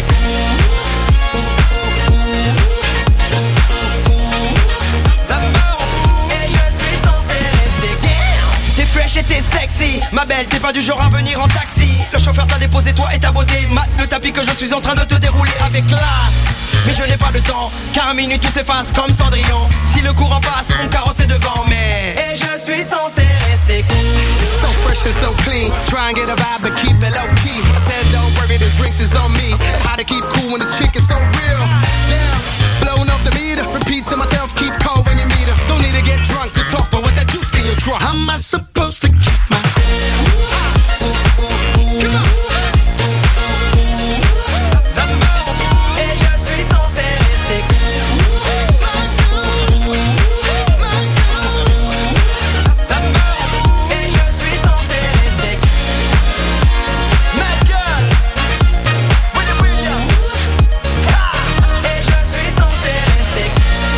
Ça me rend fou. Et je suis censé rester T'es fresh et t'es sexy. Ma belle, t'es pas du genre à venir en taxi. Le chauffeur t'a déposé, toi et ta beauté. Mate le tapis que je suis en train de te dérouler avec classe. Mais je n'ai pas le temps, car à minute tout s'efface comme Cendrillon. Si le courant passe, mon carrosse est devant. Mais et je suis censé rester cool. So fresh and so clean. Try and get a vibe, but keep it low key. I said don't worry, the drinks is on me. And how to keep cool when this chick is so real. Damn, blowing off the meter. Repeat to myself, keep cold when you meet her. Don't need to get drunk to talk, but what that juice in your trunk. How am I supposed to keep my Ça me rend fou. Et je suis censé rester Ça me rend fou. Et je suis censé rester Mad Girl, Willy William. Et je suis censé rester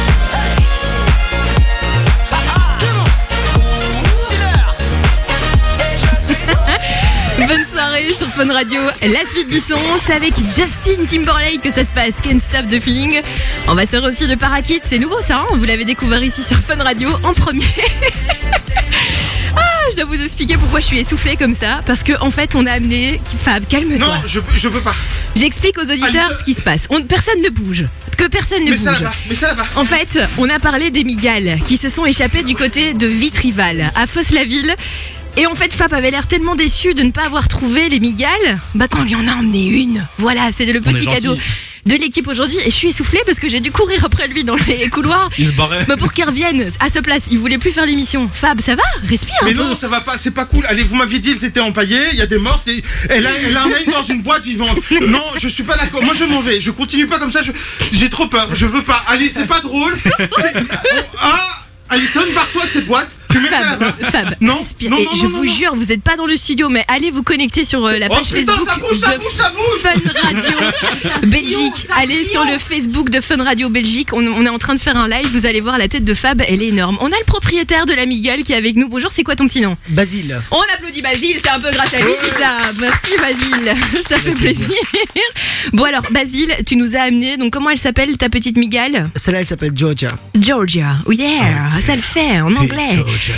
Bonne soirée sur Fun Radio. La suite du son, c'est avec Justin Timberlake que ça se passe. Can't Stop the Feeling. On va se faire aussi de Parakit. C'est nouveau ça, hein, vous l'avez découvert ici sur Fun Radio en premier. Je dois vous expliquer pourquoi je suis essoufflée comme ça. Parce que en fait, on a amené Fab, calme-toi. Non, je peux pas. J'explique aux auditeurs ce qui se passe. Personne ne bouge. Que personne ne bouge. Mais ça là-bas. En fait, on a parlé des migales qui se sont échappées du côté de Vitrival, à Fosse-la-Ville. Et en fait, Fab avait l'air tellement déçu de ne pas avoir trouvé les migales. Bah, quand il y en a emmené une. Voilà, c'est le petit cadeau de l'équipe aujourd'hui. Et je suis essoufflée parce que j'ai dû courir après lui dans les couloirs. Il se barrait. Bah, pour qu'il revienne à sa place. Il voulait plus faire l'émission. Fab, ça va? Respire un peu. Mais non, ça va pas, c'est pas cool. Allez, vous m'aviez dit, elles étaient empaillées, il y a des mortes. Et elle en a une dans une boîte vivante. Non, je suis pas d'accord. Moi, je m'en vais. Je continue pas comme ça. J'ai trop peur. Je veux pas. Allez, c'est pas drôle. Alison, barre-toi avec cette boîte. Tu mets ça là-bas. Fab, non, respire. Et je vous jure, vous êtes pas dans le studio, mais allez vous connecter sur la page Facebook de Fun Radio Belgique. Allez sur le Facebook de Fun Radio Belgique. On est en train de faire un live. Vous allez voir la tête de Fab, elle est énorme. On a le propriétaire de la migale qui est avec nous. Bonjour, c'est quoi ton petit nom? Basile. On applaudit Basile, c'est un peu grâce à lui tout ça. Merci Basile, ça fait plaisir. Bon alors Basile, tu nous as amené. Donc comment elle s'appelle ta petite migale? Celle-là, elle s'appelle Georgia. Georgia, oh yeah. Ça le fait en anglais. Bon,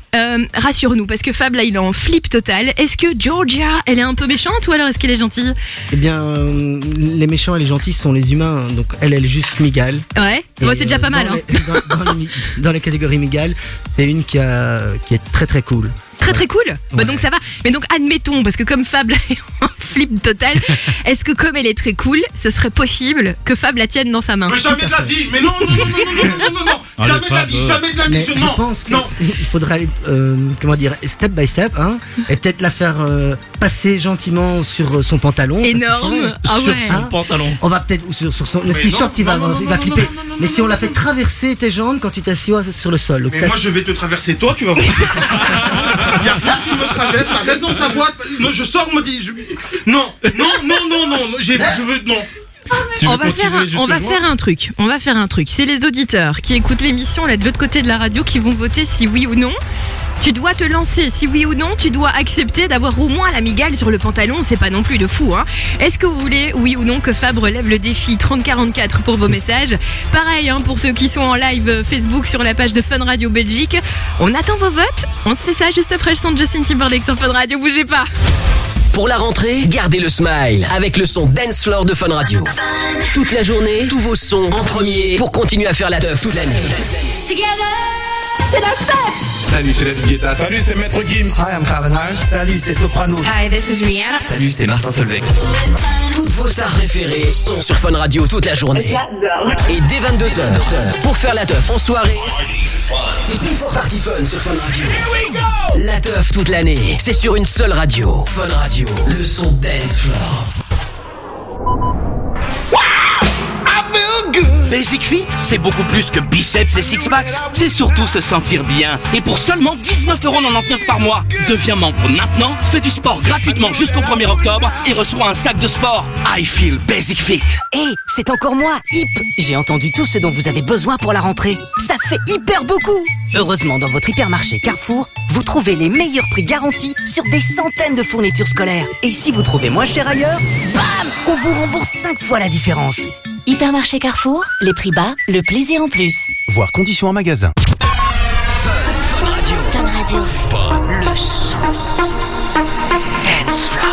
rassure-nous, parce que Fab là il est en flip total. Est-ce que Georgia, elle est un peu méchante ou alors est-ce qu'elle est gentille? Eh bien, les méchants et les gentils sont les humains, donc elle est juste Miguel. Ouais, bon, c'est déjà pas mal. Dans les catégories Miguel, c'est une qui est très très cool. Très cool. Ouais. Bah donc ça va. Mais donc admettons, parce que comme Fab là, est en flip total, est-ce que comme elle est très cool, ce serait possible que Fab la tienne dans sa main? Mais jamais de la vie. Mais non. Jamais de la vie. Jamais de la vie. Je pense qu'il faudrait aller, comment dire, step by step, hein, et peut-être la faire passer gentiment sur son pantalon. Énorme. Sur son pantalon. On va peut-être sur son. Le t-shirt, il va flipper. Mais si on la fait traverser tes jambes quand tu t'assois sur le sol. Mais moi, je vais te traverser toi. Tu vas voir. Il y a rien qui me traverse. Ça reste dans sa boîte. Je sors, me dit. Non. Je veux non. On va faire un truc. C'est les auditeurs qui écoutent l'émission là de l'autre côté de la radio qui vont voter si oui ou non. Tu dois te lancer, si oui ou non, tu dois accepter d'avoir au moins la migale sur le pantalon, c'est pas non plus de fou, hein. Est-ce que vous voulez, oui ou non, que Fab relève le défi 3044 pour vos messages? Pareil, hein, pour ceux qui sont en live Facebook sur la page de Fun Radio Belgique. On attend vos votes, on se fait ça juste après le son de Justin Timberlake sur Fun Radio, bougez pas. Pour la rentrée, gardez le smile avec le son Dance Floor de Fun Radio. Toute la journée, tous vos sons en premier pour continuer à faire la teuf toute l'année. C'est la fête! Salut, c'est Let's Guetta. Salut, c'est Maître Gims. Hi, I'm Calvin Harris. Salut, c'est Soprano. Hi, this is Rihanna. Salut, c'est Martin Solveig. Toutes vos stars préférées sont sur Fun Radio toute la journée. Et dès 22h, pour faire la teuf en soirée, c'est Before Party Fun sur Fun Radio. La teuf toute l'année, c'est sur une seule radio. Fun Radio, le son Dance Floor. Basic Fit, c'est beaucoup plus que biceps et six-packs. C'est surtout se sentir bien. Et pour seulement 19,99€ par mois. Deviens membre maintenant, fais du sport gratuitement jusqu'au 1er octobre et reçois un sac de sport. I feel Basic Fit. Hey, c'est encore moi, Hip. J'ai entendu tout ce dont vous avez besoin pour la rentrée. Ça fait hyper beaucoup. Heureusement, dans votre hypermarché Carrefour, vous trouvez les meilleurs prix garantis sur des centaines de fournitures scolaires. Et si vous trouvez moins cher ailleurs, bam, on vous rembourse 5 fois la différence. Hypermarché Carrefour, les prix bas, le plaisir en plus. Voir conditions en magasin. Fun Radio. Fun Radio. Fun, le son. Dance Floor.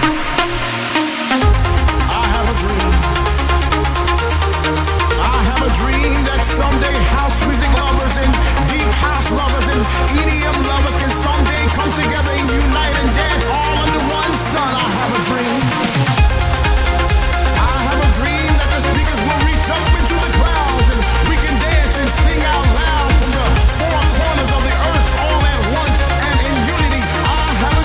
I have a dream that someday house music lovers and deep house lovers and EDM lovers can someday come together and unite and dance all under one sun. I have a dream. I have a dream that the speakers will reach up into the clouds and we can dance and sing out loud from the four corners of the earth all at once and in unity. I have a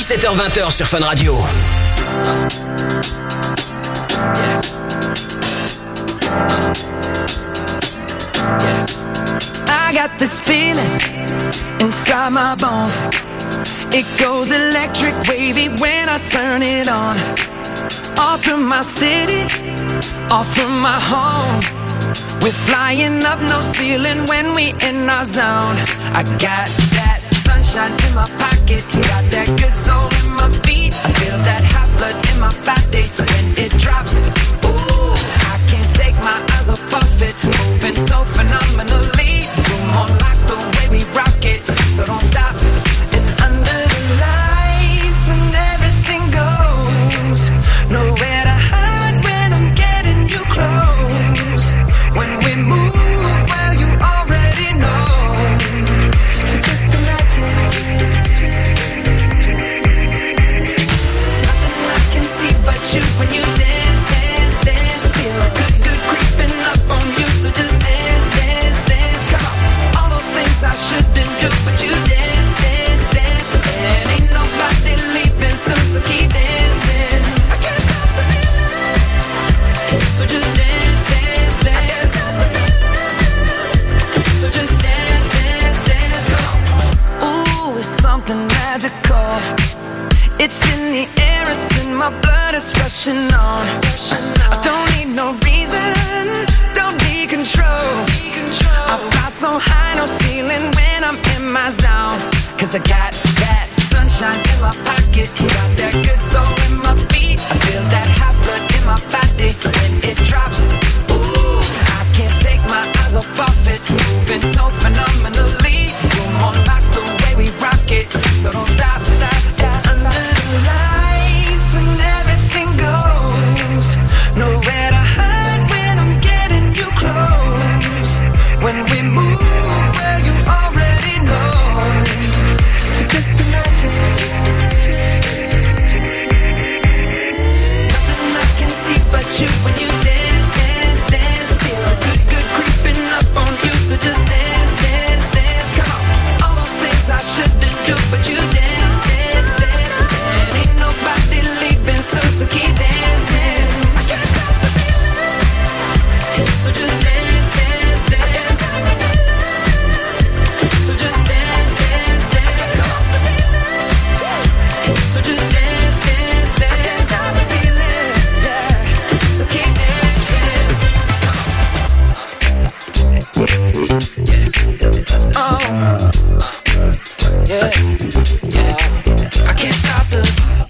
17h-20h sur Fun Radio. I got this feeling inside my bones. It goes electric wavy when I turn it on. Off from my city, off from my home. We're flying up no ceiling when we in our zone. I got that sunshine in my pocket, got that good soul in my feet. I feel that hot blood in my body when it drops. Ooh, I can't take my eyes off of it, moving so phenomenally. You're more like the way we rock it, so don't stop. And under the lights when everything goes, nowhere to hide when I'm getting you close. When we move, well you already know. So just imagine. Nothing I can see but you when you dance, dance, dance. Feel good, good creeping up on you. So just dance, dance, dance. Come on, all those things I shouldn't do, but you dance, dance, dance. And ain't nobody leaving soon, so keep dancing. I can't stop the feeling. So just dance, dance, dance. So just dance, dance, dance. Come on. Ooh, it's something magical. It's in the air, it's in my blood, it's rushing on. I don't need no reason, don't need control. I fly so high, no ceiling when I'm in my zone. Cause I got that sunshine in my pocket, got that good soul in my feet. I feel that hot blood in my body when it drops. Ooh, I can't take my eyes off of it, moving so phenomenally. You're more like the way we rock it, so don't stop, stop, stop. Under the lights when everything goes, nowhere to hide when I'm getting you close. When we move, well you already know. So just imagine. Nothing I can see but you when you dance, dance, dance. Feel good, good creeping up on you. So just dance, dance, dance. Come on, all those things I shouldn't do, but you dance, dance, dance. And ain't nobody leaving soon, so keep dancing. I can't stop the feeling. So just dance, dance, dance. So just dance, dance, dance. So just dance, dance, dance. I can't stop the feeling, yeah. So keep dancing. Oh, yeah, yeah. I can't stop the.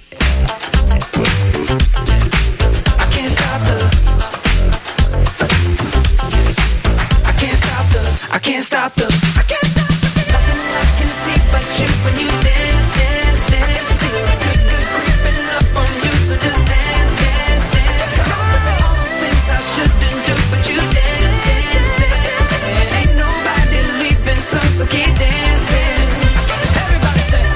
I can't stop the. I can't stop the. I can't stop the. I can't stop the. Nothing I can see but you when you dance, dance, dance. Feel good, good creeping up on you. So just dance, dance, dance. Come on, all those things I shouldn't do, but you dance, dance, dance. And ain't nobody leaving soon, so keep dancing. Everybody say.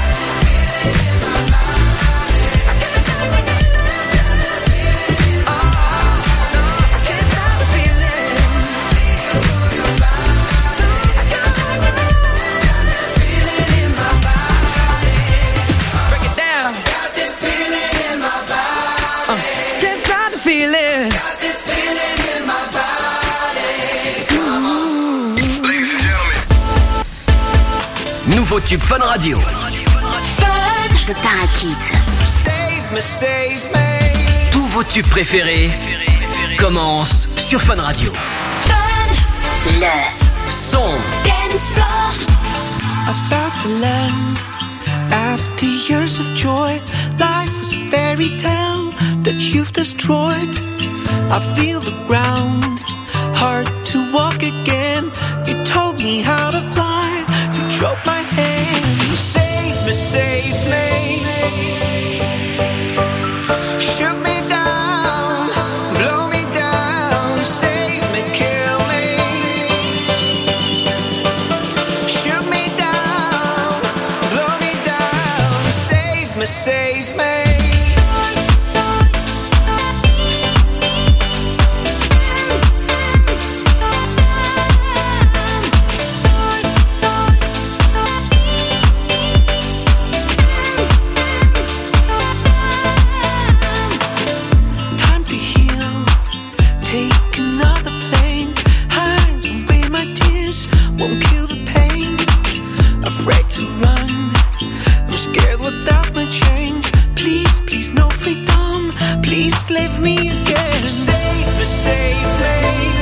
Nouveau tube Fun Radio. The Parakeets. Save me, save me. Tous vos tubes préférés commencent sur Fun Radio. Le son. Dance floor. About to land. After years of joy, life was a fairy tale that you've destroyed. I feel the ground, hard to walk again. You told me how to fly, you drove my hand. Save me, save me. Shoot me down, blow me down. Save me, kill me. Shoot me down, blow me down. Save me, save me. afraid to run. I'm scared what that might change. Please, please, no freedom. Please save me again. Save me, save me.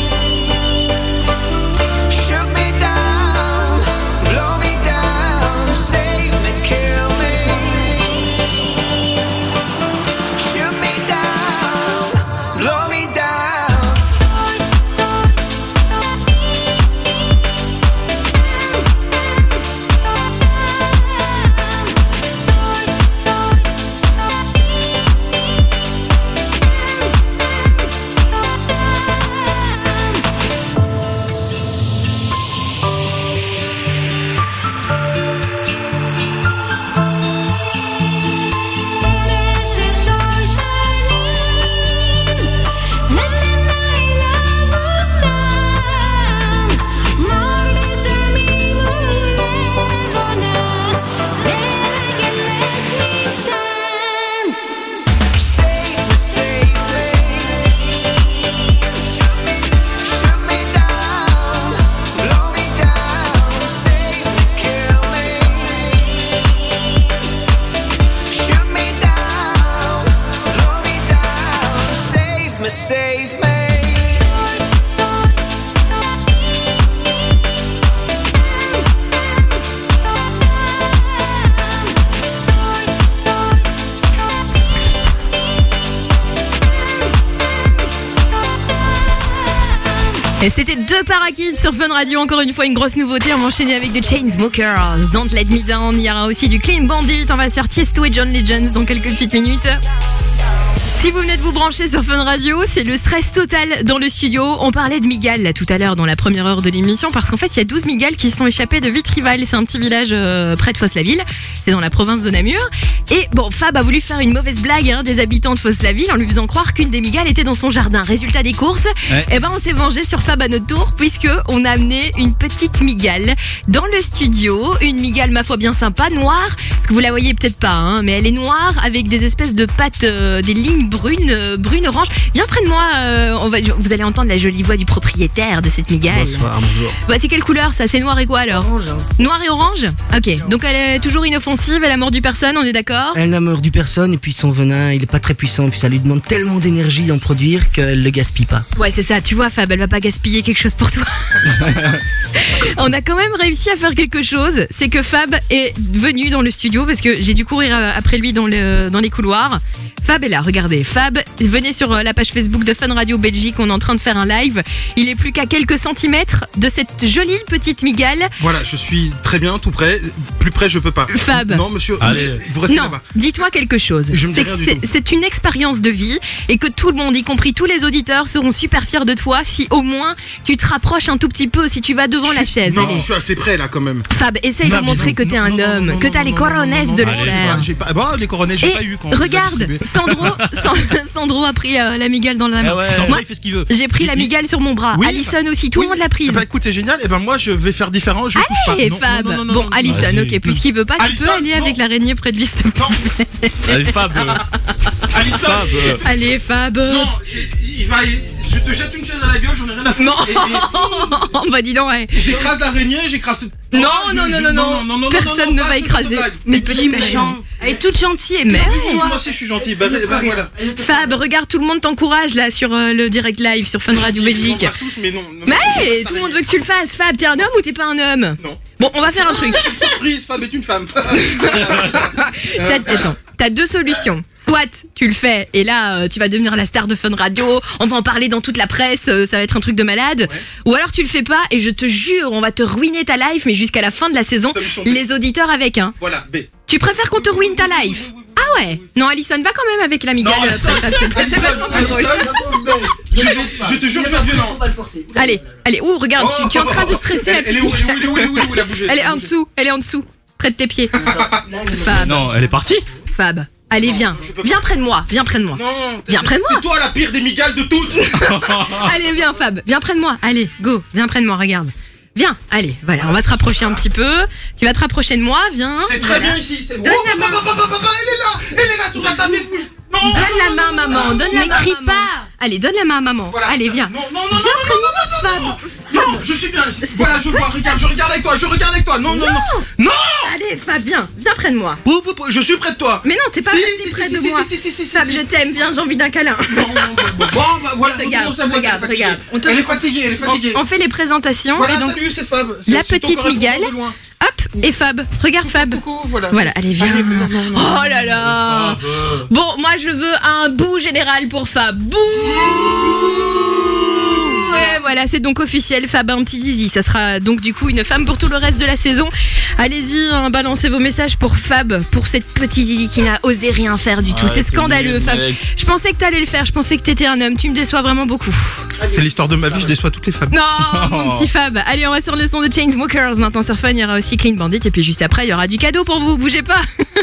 Shoot me down, blow me down. Save me, kill me. Shoot me down, blow me down. Save me. Et c'était deux Parakids sur Fun Radio, encore une fois une grosse nouveauté, on va enchaîner avec The Chainsmokers, Don't Let Me Down, il y aura aussi du Clean Bandit, on va se faire Tiesto et John Legends dans quelques petites minutes. Si vous venez de vous brancher sur Fun Radio, c'est le stress total dans le studio. On parlait de Migales là tout à l'heure dans la première heure de l'émission parce qu'en fait il y a 12 Migales qui sont échappés de Vitrival. C'est un petit village près de Fosse-la-Ville, c'est dans la province de Namur. Et bon, Fab a voulu faire une mauvaise blague des habitants de Fosse-la-Ville en lui faisant croire qu'une des Migales était dans son jardin. Résultat des courses, et ben on s'est vengé sur Fab à notre tour puisque on a amené une petite Migale dans le studio. Une Migale ma foi bien sympa, noire, parce que vous la voyez peut-être pas, mais elle est noire avec des espèces de pattes, des lignes brune orange. Viens près de moi, vous allez entendre la jolie voix du propriétaire de cette Migale. Bonsoir, bonjour. Bah, c'est quelle couleur ça? C'est noir et quoi alors? Orange. Noir et orange. Ok, donc elle est toujours inoffensive, elle a mordu personne, on est d'accord? Elle n'a mordu personne et puis son venin il est pas très puissant, puis ça lui demande tellement d'énergie d'en produire qu'elle le gaspille pas. Ouais c'est ça, tu vois Fab, elle va pas gaspiller quelque chose pour toi. On a quand même réussi à faire quelque chose, c'est que Fab est venu dans le studio parce que j'ai dû courir après lui dans les couloirs. Fab est là, regardez, Fab, venez sur la page Facebook de Fun Radio Belgique, on est en train de faire un live. Il est plus qu'à quelques centimètres de cette jolie petite Migale. Voilà, je suis très bien, tout près. Plus près, je peux pas. Fab. Non, monsieur, allez. vous restez non, là-bas. dis-toi quelque chose. Je me dis rien du tout. C'est une expérience de vie et que tout le monde, y compris tous les auditeurs, seront super fiers de toi si au moins tu te rapproches un tout petit peu, si tu vas devant la chaise. Non, Allez. je suis assez près là quand même. Fab, essaye de montrer que t'es un homme, que t'as les coronesses de le faire. Bah, les coronesses, j'ai pas eu quand regarde, Sandro a pris la Migale dans la main. Sandro, Moi, il fait ce qu'il veut. j'ai pris la Migale sur mon bras. Oui. Alison aussi, tout le monde l'a prise. Bah écoute, c'est génial. Et ben moi, je vais faire différent. Je touche pas. Allez, Non, Fab. non, non, non, Bon, non, Alison, vas-y. ok, puisqu'il veut pas, tu Alison, peux aller avec non. l'araignée près de lui, s'il te plaît. Allez, Fab. Alison. Fab. Allez, Fab. Non, je te jette une chaise à la gueule, j'en ai rien à foutre. Non. Bah dis donc, ouais. J'écrase l'araignée, j'écrase. Non, personne ne va écraser. Mais petit méchant. Elle est toute gentille, mais Moi aussi, je suis gentil. Bah voilà. Fab, regarde, tout le monde t'encourage là sur le direct live sur Fun Radio Belgique. Mais non. Mais tout le monde veut que tu le fasses. Fab, t'es un homme ou t'es pas un homme? Non. Bon, on va faire un truc. Surprise, Fab est une femme. Attends, t'as deux solutions. Soit tu le fais et là tu vas devenir la star de Fun Radio, on va en parler dans toute la presse, ça va être un truc de malade. Ouais. Ou alors tu le fais pas et je te jure, on va te ruiner ta life, mais jusqu'à la fin de la saison, les auditeurs avec un. Voilà, B. Tu préfères qu'on te ruine ta life? Ah ouais. Non, Alison, va quand même avec la Migale. C'est vachement plus drôle. Je te jure, je vais être violent. Allez, regarde, tu es en train de stresser la petite. Elle est où la bouger? Elle est en dessous, près de tes pieds. Fab. Non, elle est partie. Fab. Allez, viens près de moi, viens près de moi. Non, viens près de moi. C'est toi la pire des Migales de toutes. Allez, viens Fab, viens près de moi. Allez, go, viens près de moi, regarde. Viens, allez, voilà, on va se rapprocher un petit peu. Tu vas te rapprocher de moi, viens. C'est très bien ici, c'est bon. Donne la main. Elle est là sur la table. Non. Donne la main, maman, donne la main. Ne crie maman. pas. Allez, donne la main à maman. Voilà, Allez, viens. Non, Fab. Non, je suis bien ici. Voilà, je vois, je regarde avec toi. Non. Allez, Fab, viens près de moi. Je suis près de toi. Mais non, t'es pas resté près de moi. Fab, je t'aime, viens, j'ai envie d'un câlin. Bon, bah voilà. Regarde. Elle est fatiguée. On fait les présentations. Voilà, et donc, salut, c'est Fab. la C'est ton petite correspondant migale. de loin. Hop, et Fab. Regarde Fab. Voilà, allez, viens. Oh là là. Bon, moi je veux un bout général pour Fab. Bouh. Ouais, voilà, c'est donc officiel. Fab a un petit zizi. Ça sera donc du coup une femme pour tout le reste de la saison. Allez-y, balancez vos messages pour Fab, pour cette petite zizi qui n'a osé rien faire du tout. C'est scandaleux, Fab. Je pensais que t'allais le faire. Je pensais que t'étais un homme. Tu me déçois vraiment beaucoup. C'est l'histoire de ma vie, je déçois toutes les femmes. Non, mon petit Fab. Allez, on va sur le son de Chainsmokers. Maintenant sur Fun, il y aura aussi Clean Bandit. Et puis juste après, il y aura du cadeau pour vous. Bougez pas.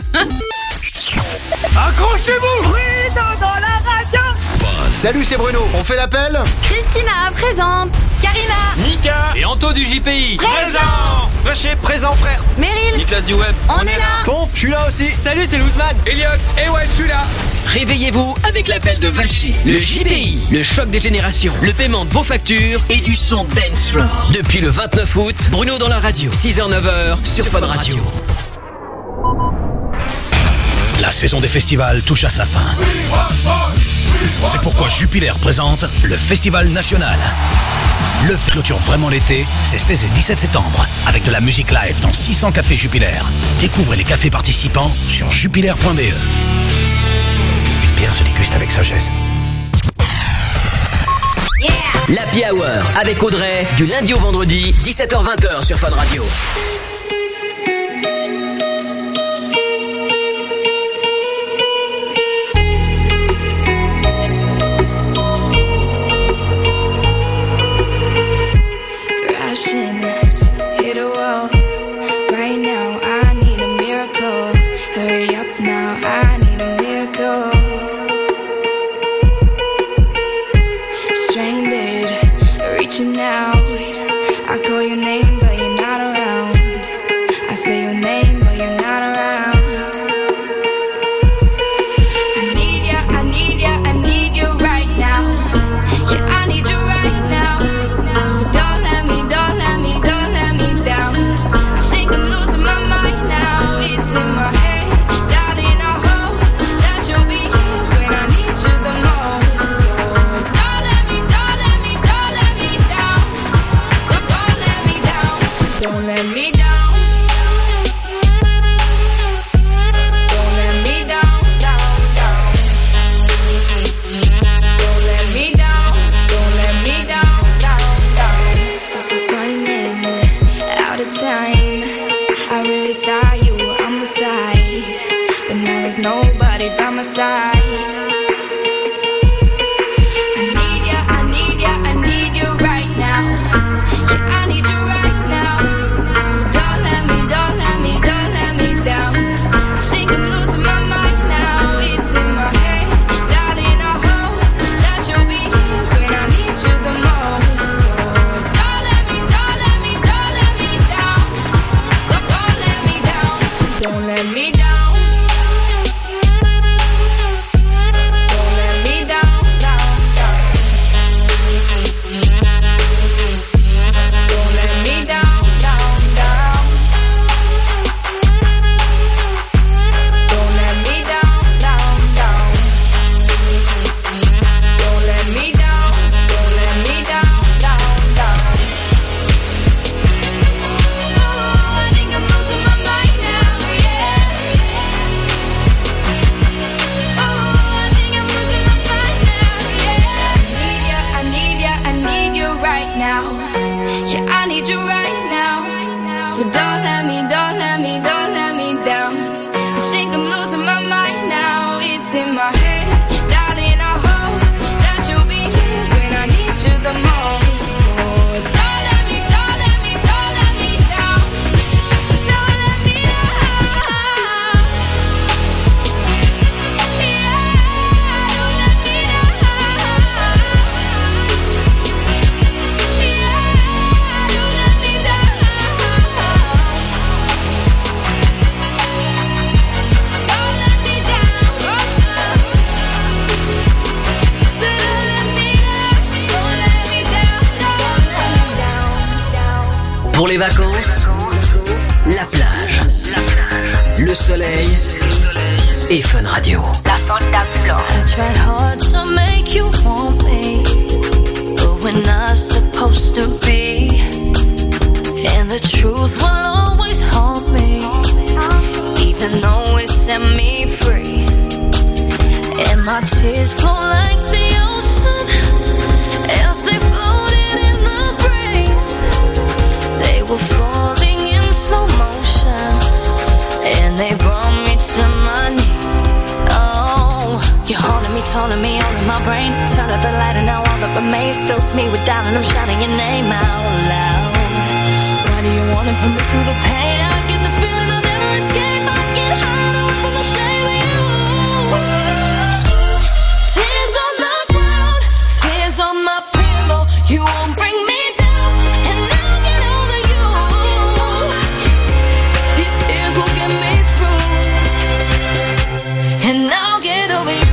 Accrochez-vous! Dans la radio. Salut, c'est Bruno. On fait l'appel? Christina, présente. Karina. Mika et Anto du JPI. Présent. Vacher, présent, frère. Meryl. Nicolas du Web. On est là. Fonf, je suis là aussi. Salut, c'est Louzman. Elliot, et ouais, je suis là. Réveillez-vous avec l'appel de Vacher, le JPI, le choc des générations, le paiement de vos factures et du son dance floor. Depuis le 29 août, Bruno dans la radio, 6h-9h sur Fun Radio. La saison des festivals touche à sa fin. C'est pourquoi Jupiler présente le Festival National. Le clôture vraiment l'été, c'est 16 et 17 septembre, avec de la musique live dans 600 cafés Jupiler. Découvrez les cafés participants sur jupiler.be. Une bière se déguste avec sagesse. L'Happy Hour avec Audrey, du lundi au vendredi, 17h-20h sur Fun Radio. Hit a wall. Right now, I need a miracle. Hurry up now, I need a miracle. Stranded, reaching out. I call your name, but you're not around. I say your name, but you're not around. I need ya, I need ya, I need you right now. Yeah, I need you right now. So don't let me down. I think I'm losing my mind now. It's in my head, darling. I hope that you'll be here when I need you the most. So don't let me down. Don't let me down. Don't let me down. Don't let me down. Don't let me down. Don't let me down. Running out of time. I really thought you were on my side, but now there's nobody by my side. I need ya, I need ya, I need you right now. Yeah, I need you right now. So don't let me down. I think I'm losing my mind now. It's in my head, darling. I hope that you'll be here when I need you the most. So don't let me down. Don't let me down. in my head, darling. I hope that you'll be here when I need you the most. So don't let me down. Don't let me down. Don't let me down. Yeah, don't let me down. Yeah, don't let me down. Don't let me down. So don't let me les vacances, la plage, le soleil et Fun Radio. La Soul Dance Floor. I tried hard to make you want me, but we're not supposed to be. And the truth will always haunt me, even though it set me free. And my tears flow like the ocean as they floated in the breeze. They were falling in slow motion, and they brought me to my knees. Oh, you're holding me, taunting me, all in my brain. Turn out the light and now all that remains fills me with doubt, and I'm shouting your name out loud. Why do you wanna put me through the pain? I get the feeling I'll never escape. I get high away from the shame of you. Tears on the ground, tears on my pillow. You won't bring me down, and I'll get over you. These tears will get me through, and I'll get over you.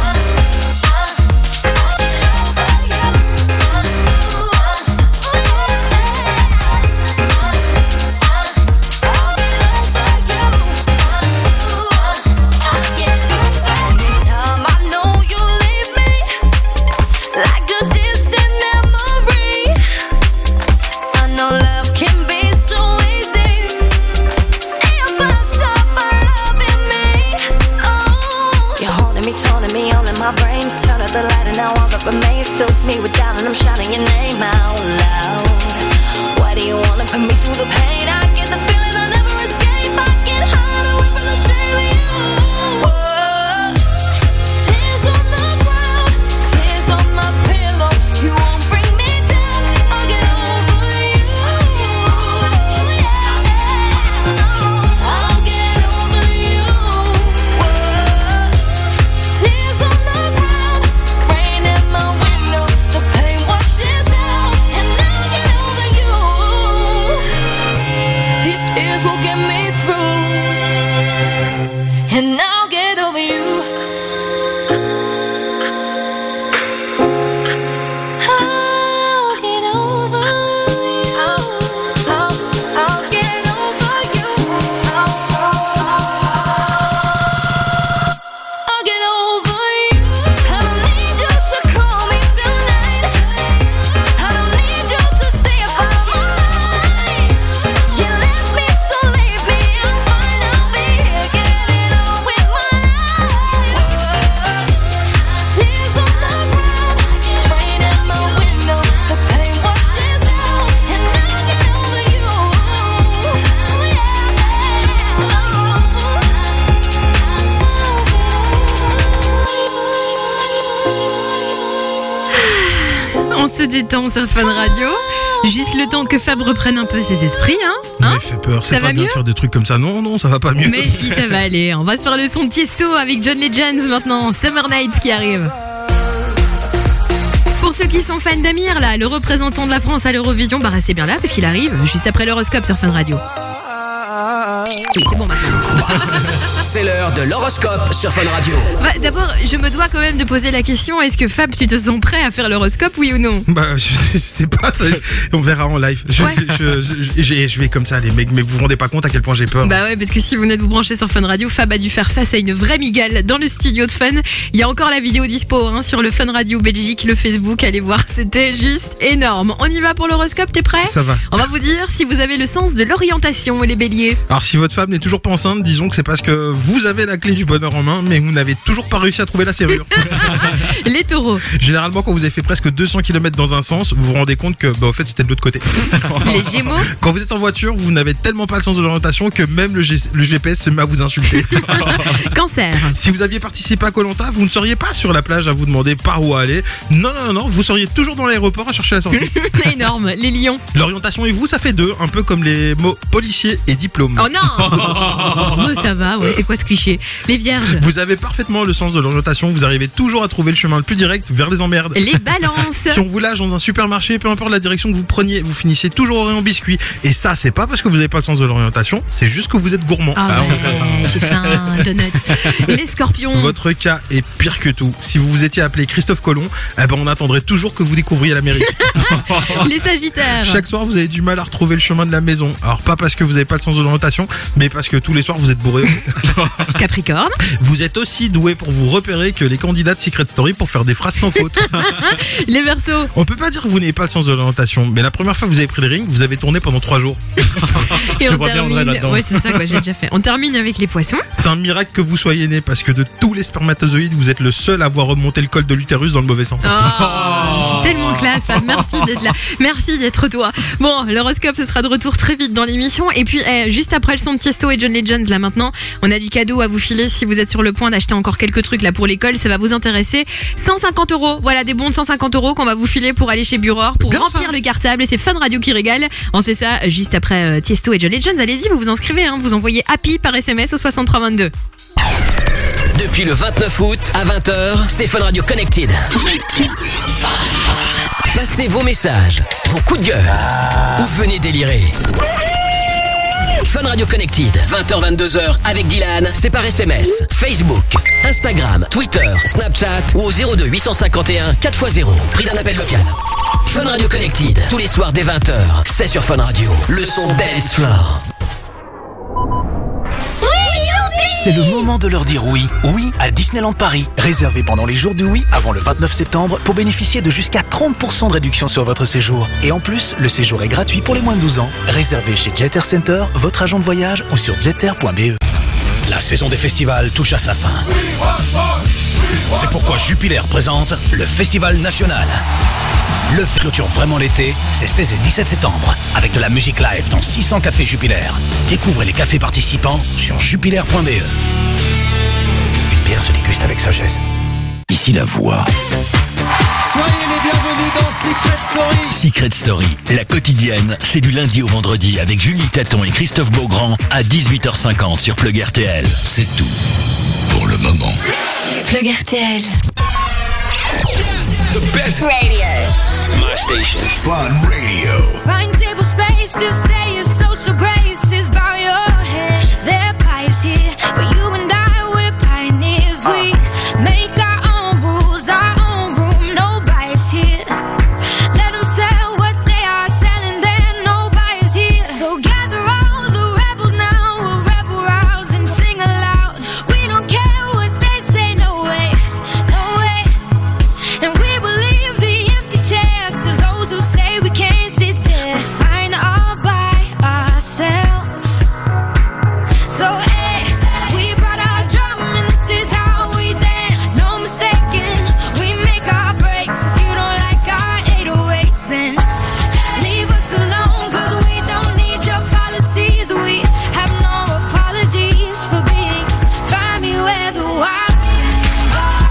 Anytime I know you leave me like a distant memory. I know love can be so easy if I stop loving me. Oh, you're holding me, taunting me, all in my brain. Turn out the light and now all that remains fills me with doubt, and I'm shouting your name out loud. Why do you wanna put me through the pain? I get the feeling I'll never escape. I get hide away from the shame of you. Tears on the ground, tears on my pillow. You won't bring me down, I'll get over you. I'll get over you. Tears on the ground, rain in my window. The pain washes out, and I'll get over you. These tears will get me through, and I'll get over you. I'll get over you. I'll get over you. I'll get over you. I don't need you to call me tonight. I don't need you to see if I'm alright. You left me, so leave me. I'm fine. I'll be here getting on with my life. Tears on the ground, rain in my window. The pain washes out, and I'll get over you. On se détend sur Fun Radio. Juste le temps que Fab reprenne un peu ses esprits, hein. Mais fait peur, c'est Ça pas va bien mieux de faire des trucs comme ça. Non, non, ça va pas mieux. Mais si, ça va aller. On va se faire le son de Tiesto avec John Legends maintenant. Summer Nights qui arrive. Pour ceux qui sont fans d'Amir, là, le représentant de la France à l'Eurovision, bah restez bien là parce qu'il arrive juste après l'horoscope sur Fun Radio. Oui, c'est bon maintenant. C'est l'heure de l'horoscope sur Fun Radio. Bah, d'abord, je me dois quand même de poser la question, est-ce que Fab, tu te sens prêt à faire l'horoscope, oui ou non? Bah, je sais pas, ça, on verra en live. Je vais comme ça, les mecs, mais vous vous rendez pas compte à quel point j'ai peur. Bah ouais, parce que si vous venez de vous brancher sur Fun Radio, Fab a dû faire face à une vraie migale dans le studio de Fun. Il y a encore la vidéo dispo hein, sur le Fun Radio Belgique, le Facebook, allez voir, c'était juste énorme. On y va pour l'horoscope, t'es prêt? Ça va. On va vous dire si vous avez le sens de l'orientation, les béliers. Alors si votre femme n'est toujours pas enceinte, disons que c'est parce que vous avez la clé du bonheur en main, mais vous n'avez toujours pas réussi à trouver la serrure. Les taureaux. Généralement, quand vous avez fait presque 200 km dans un sens, vous vous rendez compte que bah, au fait c'était de l'autre côté. Les gémeaux. Quand vous êtes en voiture, vous n'avez tellement pas le sens de l'orientation que même le GPS se met à vous insulter. Cancer. Si vous aviez participé à Koh-Lanta, vous ne seriez pas sur la plage à vous demander par où aller. Non, non, non, vous seriez toujours dans l'aéroport à chercher la sortie. Énorme. Les lions. L'orientation et vous, ça fait deux, un peu comme les mots policier et diplôme. diplôme. Oh non. Oh, ça va, ouais, c'est quoi ce cliché? Les vierges. Vous avez parfaitement le sens de l'orientation, vous arrivez toujours à trouver le chemin le plus direct vers les emmerdes. Les balances. Si on vous lâche dans un supermarché, peu importe la direction que vous preniez, vous finissez toujours au rayon biscuits. Et ça, c'est pas parce que vous n'avez pas le sens de l'orientation, c'est juste que vous êtes gourmand. Ah ouais, j'ai faim, donuts. Les scorpions. Votre cas est pire que tout. Si vous vous étiez appelé Christophe Colomb, eh ben on attendrait toujours que vous découvriez l'Amérique. Les sagittaires. Chaque soir, vous avez du mal à retrouver le chemin de la maison. Alors pas parce que vous n'avez pas le sens de l'orientation, mais parce que tous les soirs vous êtes bourré. Capricorne. Vous êtes aussi doué pour vous repérer que les candidats de Secret Story pour faire des phrases sans faute. Les Verseaux. On peut pas dire que vous n'avez pas le sens de l'orientation, mais la première fois que vous avez pris le ring, vous avez tourné pendant 3 jours. Et on termine. Ouais, c'est ça, quoi, j'ai déjà fait. On termine avec les poissons. C'est un miracle que vous soyez né parce que de tous les spermatozoïdes, vous êtes le seul à avoir remonté le col de l'utérus dans le mauvais sens. C'est tellement classe, Fab. Merci d'être là. Merci d'être toi. Bon, l'horoscope, ce sera de retour très vite dans l'émission. Et puis, juste après le son de Tiesto et John Legends, là maintenant, on a du cadeau à vous filer si vous êtes sur le point d'acheter encore quelques trucs là pour l'école. Ça va vous intéresser. 150 €. Voilà, des bons de 150 € qu'on va vous filer pour aller chez Buror, pour remplir le cartable. Et c'est Fun Radio qui régale. On se fait ça juste après Tiesto et John Legends. Allez-y, vous vous inscrivez, hein. Vous envoyez Happy par SMS au 6322. Depuis le 29 août à 20h, c'est Fun Radio Connected. Passez vos messages, vos coups de gueule, ou venez délirer. Fun Radio Connected, 20h-22h avec Dylan, c'est par SMS, Facebook, Instagram, Twitter, Snapchat ou au 02 851 4x0, prix d'un appel local. Fun Radio Connected, tous les soirs dès 20h, c'est sur Fun Radio, le son Dance Floor. C'est le moment de leur dire oui. Oui à Disneyland Paris. Réservez pendant les jours du oui avant le 29 septembre pour bénéficier de jusqu'à 30% de réduction sur votre séjour. Et en plus, le séjour est gratuit pour les moins de 12 ans. Réservez chez Jet Air Center, votre agent de voyage ou sur jetair.be. La saison des festivals touche à sa fin. C'est pourquoi Jupiler présente le Festival National. Le fait clôture vraiment l'été, c'est 16 et 17 septembre, avec de la musique live dans 600 cafés Jupiler. Découvrez les cafés participants sur jupiler.be. Une bière se déguste avec sagesse. Ici la voix. Soyez les bienvenus dans Secret Story. Secret Story, la quotidienne, c'est du lundi au vendredi avec Julie Taton et Christophe Beaugrand à 18h50 sur Plug RTL. C'est tout pour le moment. Plug RTL. The best radio. My station. Fun Radio. Find table spaces, say your social graces, bow your head. Their pies here, but you and I, we're pioneers. We make our own rules, our own room, no bias here. Let them sell what they are selling, then no bias here. So gather all the rebels now, we'll rebel rouse and sing aloud. We don't care what they say, no way, no way. And we will leave the empty chairs to those who say we can't sit there. We're fine all by ourselves. So hey, we brought our drum and this is how we dance. No mistaking, we make our breaks. If you don't like our 808s, then leave us alone, cause we don't need your policies. We have no apologies for being. Find me where the wild things are.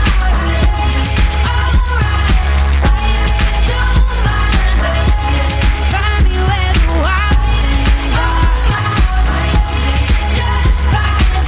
Find me where the wild things are. Just find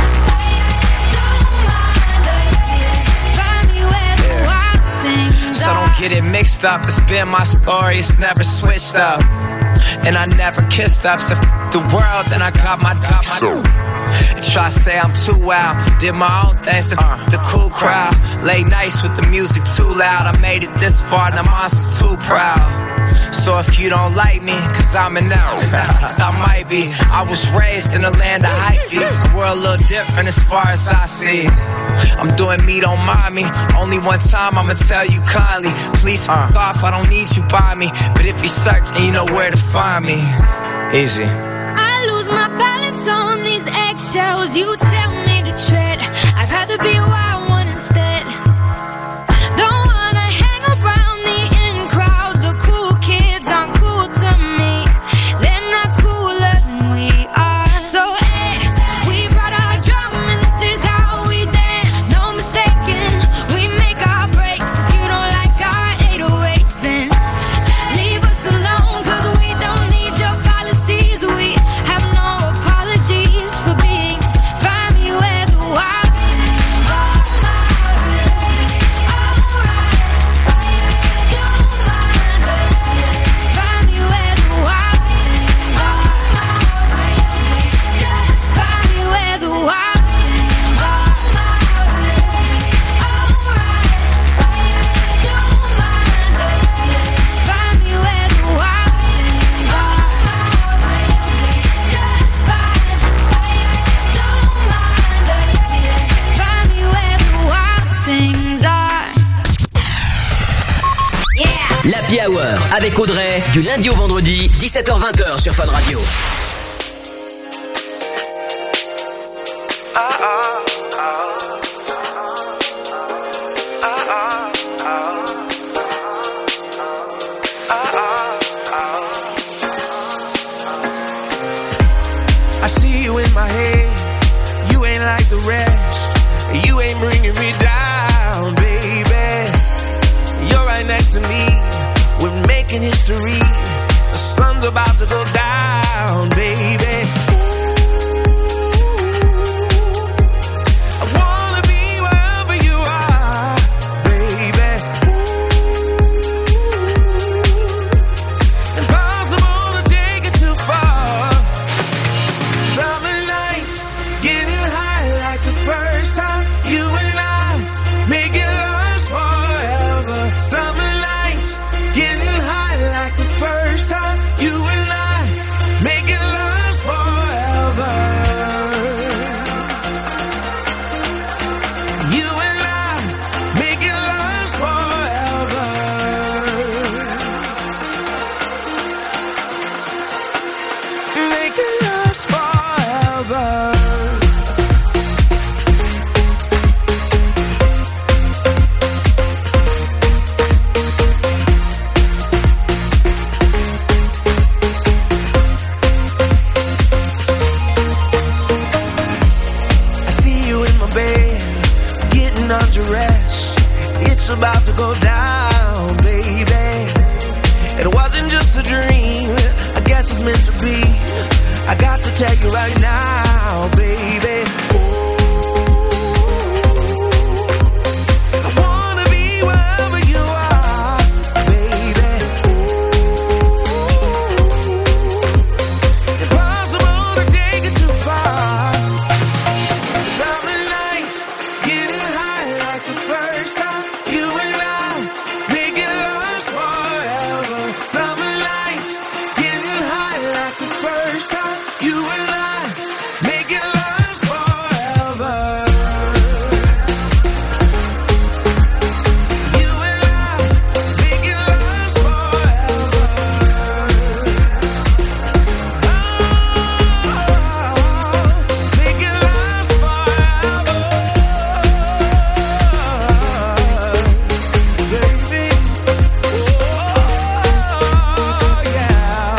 me where the wild things So are. don't get it mixed up, it's been my story, it's never switched up. And I never kissed up, so the world, then I got my Try to say I'm too wild, did my own thing, so the cool crowd. Late nights with the music too loud, I made it this far, the monster's too proud. So if you don't like me, cause I'm an out, I might be. I was raised in the land of hyphy, the world a little different as far as I see. I'm doing me, don't mind me. Only one time I'ma tell you kindly. Please fuck off, I don't need you by me. But if you search and you know where to find me, easy. I lose my balance on these eggshells. You tell me to tread. I'd rather be a wild one instead. Don't wanna hang around the in crowd. The cool kids aren't cool to me. They're not cooler than we are. So hey, we brought our drum and this is how we dance. No mistaking, we make our breaks. If you don't like our 808s, then leave us alone, cause we don't need your policies. We have no apologies. Happy Hour avec Audrey, du lundi au vendredi, 17h-20h sur Fun Radio. I see you in my head. You ain't like the rest. You ain't bringing me down, baby. You're right next to me. We're making history. The sun's about to go down, baby. I wanna be wherever you are, baby. Impossible to take it too far. Summer nights, getting high like the first time. You and I, make it last forever. Summer nights, getting high like the first time. You and I, make it last forever. You and I, make it last forever. Make it last forever. I see you in my bed, getting undressed. It's about to go down, baby. It wasn't just a dream, I guess it's meant to be. I got to tell you right now, baby. I wanna be wherever you are, baby. Impossible to take it too far. Summer nights, getting high like the first time. You and I, make it last forever. Summer nights, getting high like the first time. You and I, make it last forever. You and I, make it last forever. Make it last forever, baby. Oh, yeah.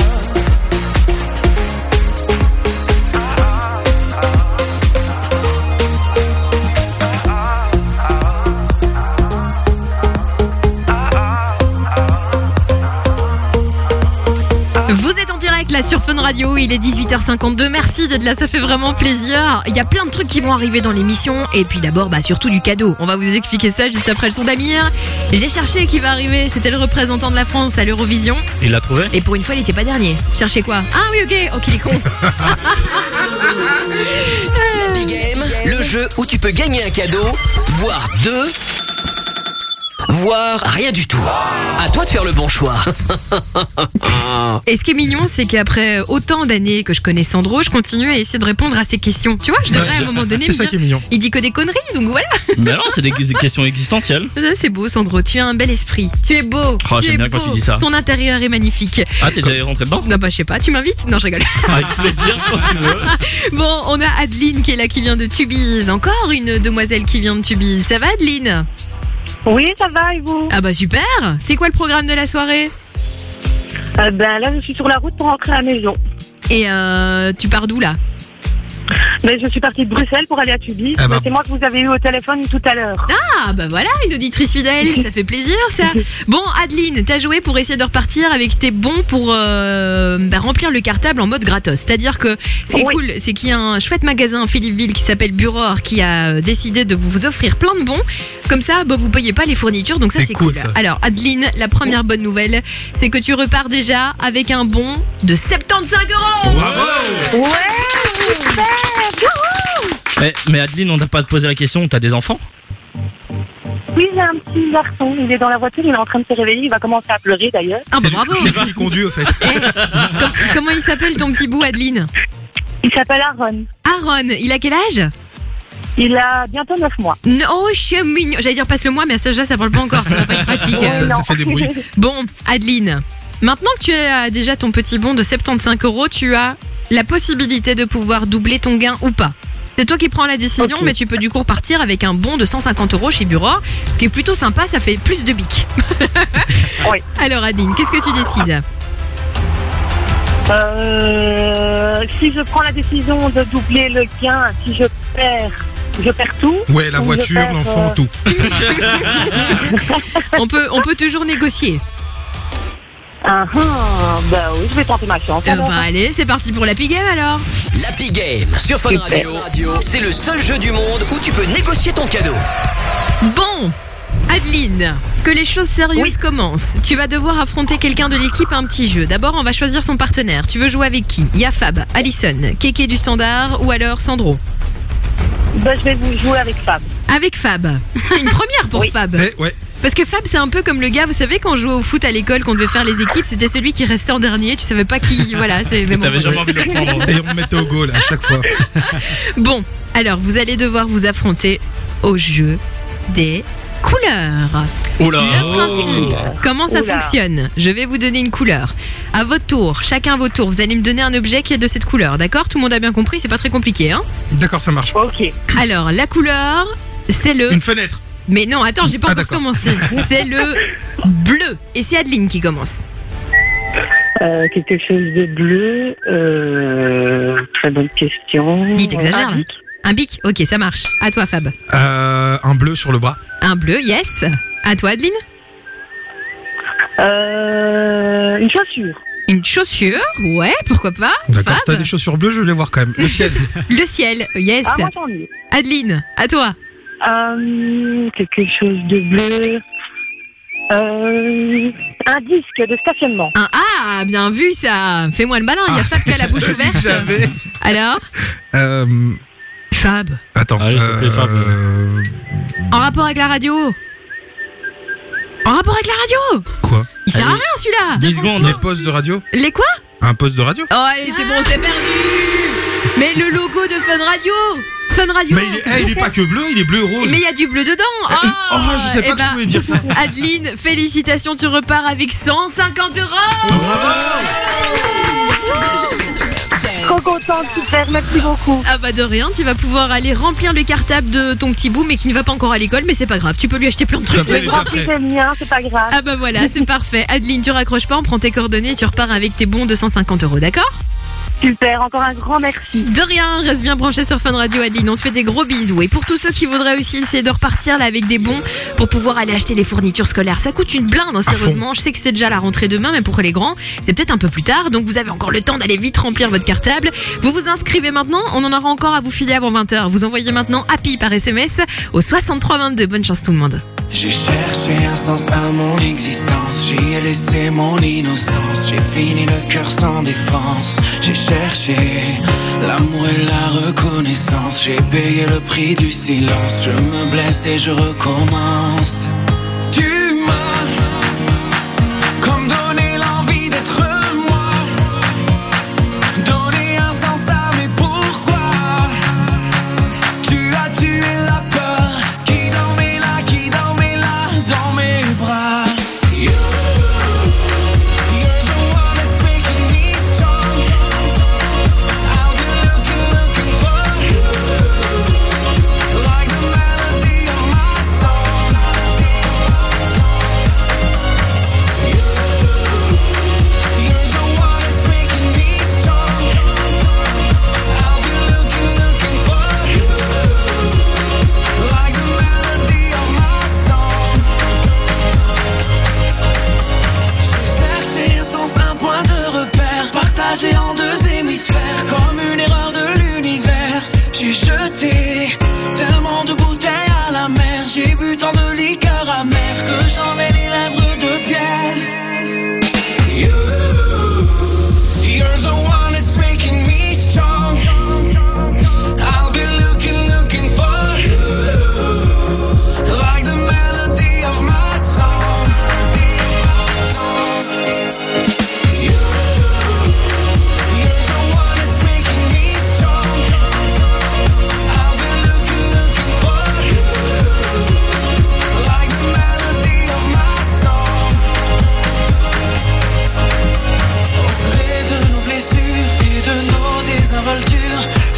Vous êtes en direct là sur Fun Radio, il est 18h52, merci d'être là, ça fait vraiment plaisir. Il y a plein de trucs qui vont arriver dans l'émission et puis d'abord surtout du cadeau. On va vous expliquer ça juste après le son d'Amir. J'ai cherché qui va arriver, c'était le représentant de la France à l'Eurovision. Il l'a trouvé? Et pour une fois il était pas dernier. Cherchez quoi? Ah oui ok, il est con. L'Happy Game, le jeu où tu peux gagner un cadeau, voire deux, voire rien du tout. À toi de faire le bon choix. Et ce qui est mignon, c'est qu'après autant d'années que je connais Sandro, je continue à essayer de répondre à ses questions. Tu vois, je devrais à un moment donné c'est me ça dire, qui est mignon. il dit que des conneries, donc voilà. Mais non, c'est des questions existentielles. Ça, c'est beau Sandro, tu as un bel esprit. Tu es beau. Oh, tu j'aime es bien beau. quand tu dis ça. Ton intérieur est magnifique. Ah, t'es déjà rentré dedans? Non, je sais pas, tu m'invites? Non, je rigole. Avec plaisir, quand tu veux. Bon, on a Adeline qui est là, qui vient de Tubize. Encore une demoiselle qui vient de Tubize. Ça va Adeline? Oui, ça va et vous? Ah bah super. C'est quoi le programme de la soirée? Là, je suis sur la route pour rentrer à la maison. Et tu pars d'où là? Mais je suis partie de Bruxelles pour aller à Tubize. Ah bah. C'est moi que vous avez eu au téléphone tout à l'heure. Ah bah voilà, une auditrice fidèle, ça fait plaisir ça. Bon Adeline, t'as joué pour essayer de repartir avec tes bons pour remplir le cartable en mode gratos. C'est-à-dire que ce qui est cool, c'est qu'il y a un chouette magasin à Philippeville qui s'appelle Buror qui a décidé de vous offrir plein de bons. Comme ça, vous payez pas les fournitures, donc ça c'est cool. ça. Alors Adeline, la première bonne nouvelle, c'est que tu repars déjà avec un bon de 75 €. Ouais, super. Mais Adeline, on t'a pas posé la question, t'as des enfants? Oui, j'ai un petit garçon. Il est dans la voiture, il est en train de se réveiller. Il va commencer à pleurer d'ailleurs. Ah bah bravo. C'est lui qui conduit au fait. Comment il s'appelle ton petit bout Adeline? Il s'appelle Aaron. Aaron, il a quel âge? Il a bientôt 9 mois. Non, oh, je suis mignon. J'allais dire passe le mois, mais à cet âge-là, ça parle pas encore. Ça va pas être pratique. Ça fait des bruits. Bon, Adeline, maintenant que tu as déjà ton petit bon de 75 €, tu as la possibilité de pouvoir doubler ton gain ou pas. C'est toi qui prends la décision, mais tu peux du coup repartir avec un bon de 150 € chez Buror, ce qui est plutôt sympa, ça fait plus de bic. Oui. Alors Adeline, qu'est-ce que tu décides? Si je prends la décision de doubler le gain, si je perds tout. Ouais, la voiture, l'enfant, tout. on peut toujours négocier. Bah oui, je vais tenter ma chance. Bah allez, c'est parti pour l'Happy Game alors. L'Happy Game sur Fun Radio, c'est le seul jeu du monde où tu peux négocier ton cadeau. Bon, Adeline, que les choses sérieuses commencent. Tu vas devoir affronter quelqu'un de l'équipe à un petit jeu. D'abord, on va choisir son partenaire. Tu veux jouer avec qui? Il y a Fab, Alison, Kéké du Standard ou alors Sandro? Bah, je vais vous jouer avec Fab. Avec Fab. Une première pour Fab. Ouais. Parce que Fab, c'est un peu comme le gars, vous savez, quand on jouait au foot à l'école, qu'on devait faire les équipes, c'était celui qui restait en dernier, tu savais pas qui. Voilà, c'est. T'avais jamais envie de le prendre. Et on me mettait au goal à chaque fois. Bon, alors vous allez devoir vous affronter au jeu des couleurs. Oula. Le principe, comment ça fonctionne? Je vais vous donner une couleur. À votre tour, chacun à votre tour, vous allez me donner un objet qui est de cette couleur, d'accord? Tout le monde a bien compris, c'est pas très compliqué, hein? D'accord, ça marche. Ok. Alors, la couleur, c'est le. Une fenêtre. Mais non, attends, j'ai pas encore commencé. C'est le bleu. Et c'est Adeline qui commence. Quelque chose de bleu. Très bonne question. Dis, t'exagères là. Un bic? Ok, ça marche. À toi, Fab. Un bleu sur le bras. Un bleu, yes. À toi, Adeline. Une chaussure. Une chaussure, ouais, pourquoi pas. D'accord, Fab. si t'as des chaussures bleues, je vais les voir quand même. Le ciel. Le ciel, yes. Ah, moi j'en ai. Adeline, à toi. Quelque chose de bleu. Un disque de stationnement. Ah, bien vu ça. Fais-moi le malin, il y a Fab qui a la bouche ouverte. J'avais. Alors Fab. Attends. Allez, s'il te plaît, Fab. En rapport avec la radio. En rapport avec la radio. Quoi? Il sert à rien celui-là. 10 secondes. Les postes de radio. Les quoi? Un poste de radio. Oh allez, c'est bon, c'est perdu. Mais le logo de Fun Radio. Fun Radio. Mais il est pas que bleu, il est bleu et rose. Mais il y a du bleu dedans. Oh, je sais pas que je voulais dire ça. Adeline, félicitations, tu repars avec 150 €. Trop contente, super, merci beaucoup. Ah bah de rien, tu vas pouvoir aller remplir le cartable de ton petit bout mais qui ne va pas encore à l'école, mais c'est pas grave, tu peux lui acheter plein de trucs. J'ai rempli le mien, c'est pas grave. Ah bah voilà, c'est parfait. Adeline, tu raccroches pas, on prend tes coordonnées et tu repars avec tes bons de 150 €, d'accord? Super, encore un grand merci. De rien, reste bien branché sur Fun Radio, Adeline, on te fait des gros bisous. Et pour tous ceux qui voudraient aussi essayer de repartir là avec des bons pour pouvoir aller acheter les fournitures scolaires, ça coûte une blinde, hein, sérieusement. Je sais que c'est déjà la rentrée demain, mais pour les grands, c'est peut-être un peu plus tard, donc vous avez encore le temps d'aller vite remplir votre cartable. Vous vous inscrivez maintenant, on en aura encore à vous filer avant 20h. Vous envoyez maintenant Happy par SMS au 6322. Bonne chance tout le monde. J'ai cherché un sens à mon existence, j'y ai laissé mon innocence, j'ai fini le cœur sans défense, j'ai cherché l'amour et la reconnaissance, j'ai payé le prix du silence, je me blesse et je recommence. Tu m'as comme donné l'envie d'être moi, donné un sens à mes pourquoi, tu as tué la peur qui dormait là, dans mes bras. You're the one that's making me strong. I'll be looking for you, like the melody of my song.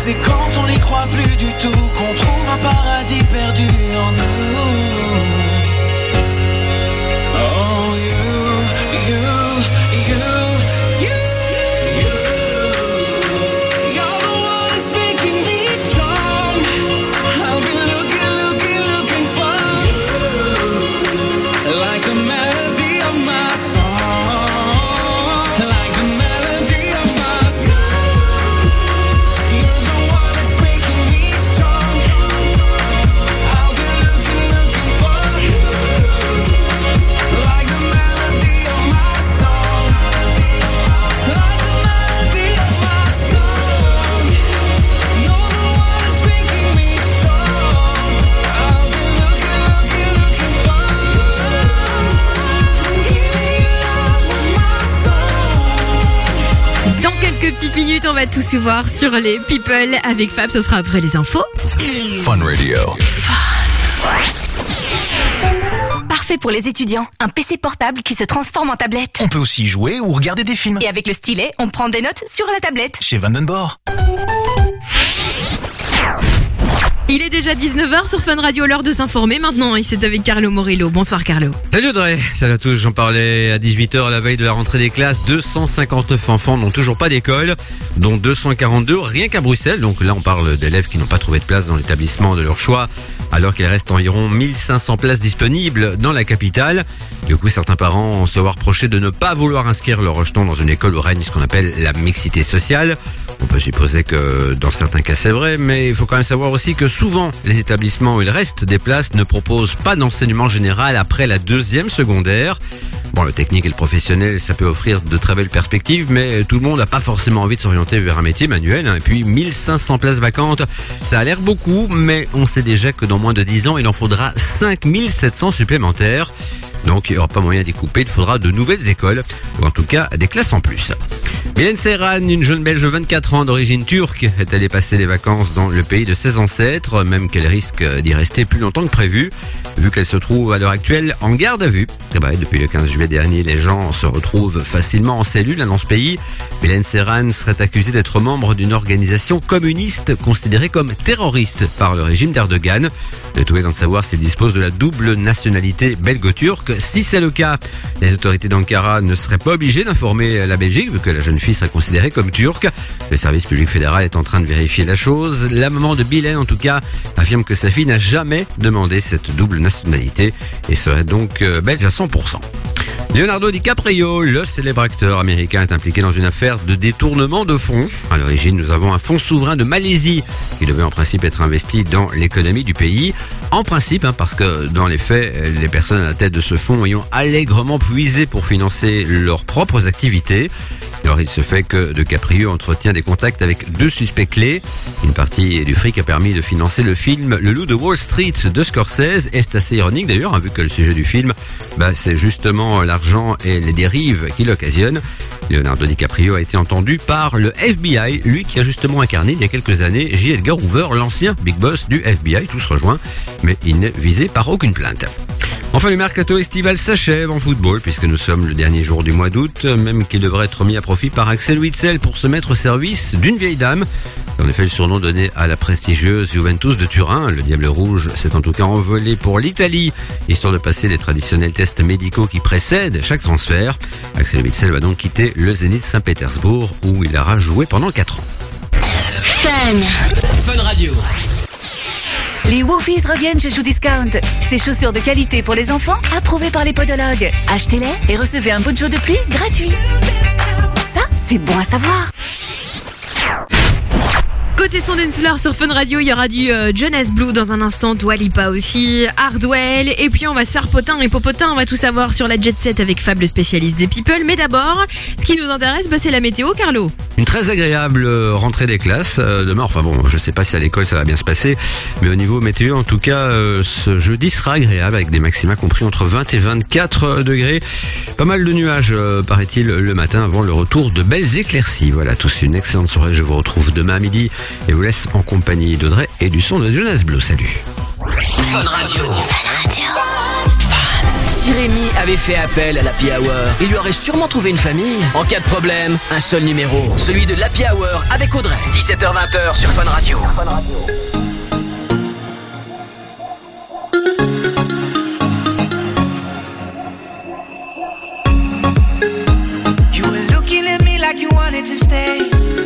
C'est quand on n'y croit plus du tout qu'on trouve un paradis perdu en nous. Oh, you. You're the one that's making me strong. I'll be looking for you. Like a melody of my song. Like the melody of my song. You're the one that's making me strong. I'll be looking for you. Like the melody of my song. Like the melody of my song. You're the one that's making me strong. I'll be looking for you. Give me love with my song. Dans quelques petites minutes, on va tous se voir sur les People avec Fab. Ce sera après les infos. Fun Radio. Parfait pour les étudiants. Un PC portable qui se transforme en tablette. On peut aussi y jouer ou regarder des films. Et avec le stylet, on prend des notes sur la tablette. Chez Vandenborg. Il est déjà 19h sur Fun Radio, l'heure de s'informer. Maintenant, c'est avec Carlo Morillo. Bonsoir Carlo. Salut Audrey, salut à tous, j'en parlais à 18h la veille de la rentrée des classes. 259 enfants n'ont toujours pas d'école, dont 242 rien qu'à Bruxelles. Donc là on parle d'élèves qui n'ont pas trouvé de place dans l'établissement de leur choix, alors qu'il reste environ 1500 places disponibles dans la capitale. Du coup certains parents se voient reprocher de ne pas vouloir inscrire leur rejeton dans une école où règne ce qu'on appelle la mixité sociale. On peut supposer que dans certains cas c'est vrai, mais il faut quand même savoir aussi que souvent les établissements où il reste des places ne proposent pas d'enseignement général après la deuxième secondaire. Bon, le technique et le professionnel, ça peut offrir de très belles perspectives, mais tout le monde n'a pas forcément envie de s'orienter vers un métier manuel. Et puis 1500 places vacantes, ça a l'air beaucoup, mais on sait déjà que dans moins de 10 ans, il en faudra 5700 supplémentaires. Donc il n'y aura pas moyen d'y couper, il faudra de nouvelles écoles, ou en tout cas des classes en plus. Mylène Serran, une jeune Belge de 24 ans d'origine turque, est allée passer les vacances dans le pays de ses ancêtres, même qu'elle risque d'y rester plus longtemps que prévu, vu qu'elle se trouve à l'heure actuelle en garde à vue. Et bah, depuis le 15 juillet dernier, les gens se retrouvent facilement en cellule dans ce pays. Mylène Serran serait accusée d'être membre d'une organisation communiste considérée comme terroriste par le régime d'Erdogan. Le tout étant de savoir s'il dispose de la double nationalité belgo-turque. Si c'est le cas, les autorités d'Ankara ne seraient pas obligées d'informer la Belgique, vu que la jeune fille serait considérée comme turque. Le service public fédéral est en train de vérifier la chose. La maman de Mylène, en tout cas, affirme que sa fille n'a jamais demandé cette double nationalité et serait donc belge à 100%. Leonardo DiCaprio, le célèbre acteur américain, est impliqué dans une affaire de détournement de fonds. À l'origine, nous avons un fonds souverain de Malaisie qui devait en principe être investi dans l'économie du pays. En principe, parce que dans les faits, les personnes à la tête de ce fonds ayant allègrement puisé pour financer leurs propres activités. Alors il se fait que DiCaprio entretient des contacts avec 2 suspects clés. Une partie du fric a permis de financer le film Le Loup de Wall Street de Scorsese. Et c'est assez ironique d'ailleurs, vu que le sujet du film, c'est justement l'argent et les dérives qui l'occasionnent. Leonardo DiCaprio a été entendu par le FBI, lui qui a justement incarné il y a quelques années J. Edgar Hoover, l'ancien big boss du FBI, tous rejoints, mais il n'est visé par aucune plainte. Enfin, le mercato estival s'achève en football puisque nous sommes le dernier jour du mois d'août, même qu'il devrait être mis à profit par Axel Witsel pour se mettre au service d'une vieille dame. En effet, le surnom donné à la prestigieuse Juventus de Turin, le Diable Rouge, s'est en tout cas envolé pour l'Italie, histoire de passer les traditionnels tests médicaux qui précèdent chaque transfert. Axel Witsel va donc quitter le Zénith Saint-Pétersbourg où il aura joué pendant 4 ans. Fun Radio. Les Woofies reviennent chez Shoe Discount. Ces chaussures de qualité pour les enfants, approuvées par les podologues. Achetez-les et recevez un poncho de pluie gratuit. Ça, c'est bon à savoir. Côté son dance floor sur Fun Radio, il y aura du Jonas Blue dans un instant, Dua Lipa aussi, Hardwell, et puis on va se faire potin et popotin, on va tout savoir sur la Jet Set avec Fab, le spécialiste des people. Mais d'abord, ce qui nous intéresse, c'est la météo, Carlo. Une très agréable rentrée des classes demain. Enfin bon, je sais pas si à l'école ça va bien se passer, mais au niveau météo, en tout cas, ce jeudi sera agréable avec des maxima compris entre 20 et 24 degrés. Pas mal de nuages, paraît-il, le matin avant le retour de belles éclaircies. Voilà, tous une excellente soirée. Je vous retrouve demain à midi et vous laisse en compagnie d'Audrey et du son de Jonas Blue. Salut. Fun Radio. Si Rémi avait fait appel à l'Happy Hour, il lui aurait sûrement trouvé une famille. En cas de problème, un seul numéro, celui de l'Happy Hour avec Audrey. 17h-20h sur Fun Radio. You were looking at me like you wanted to stay.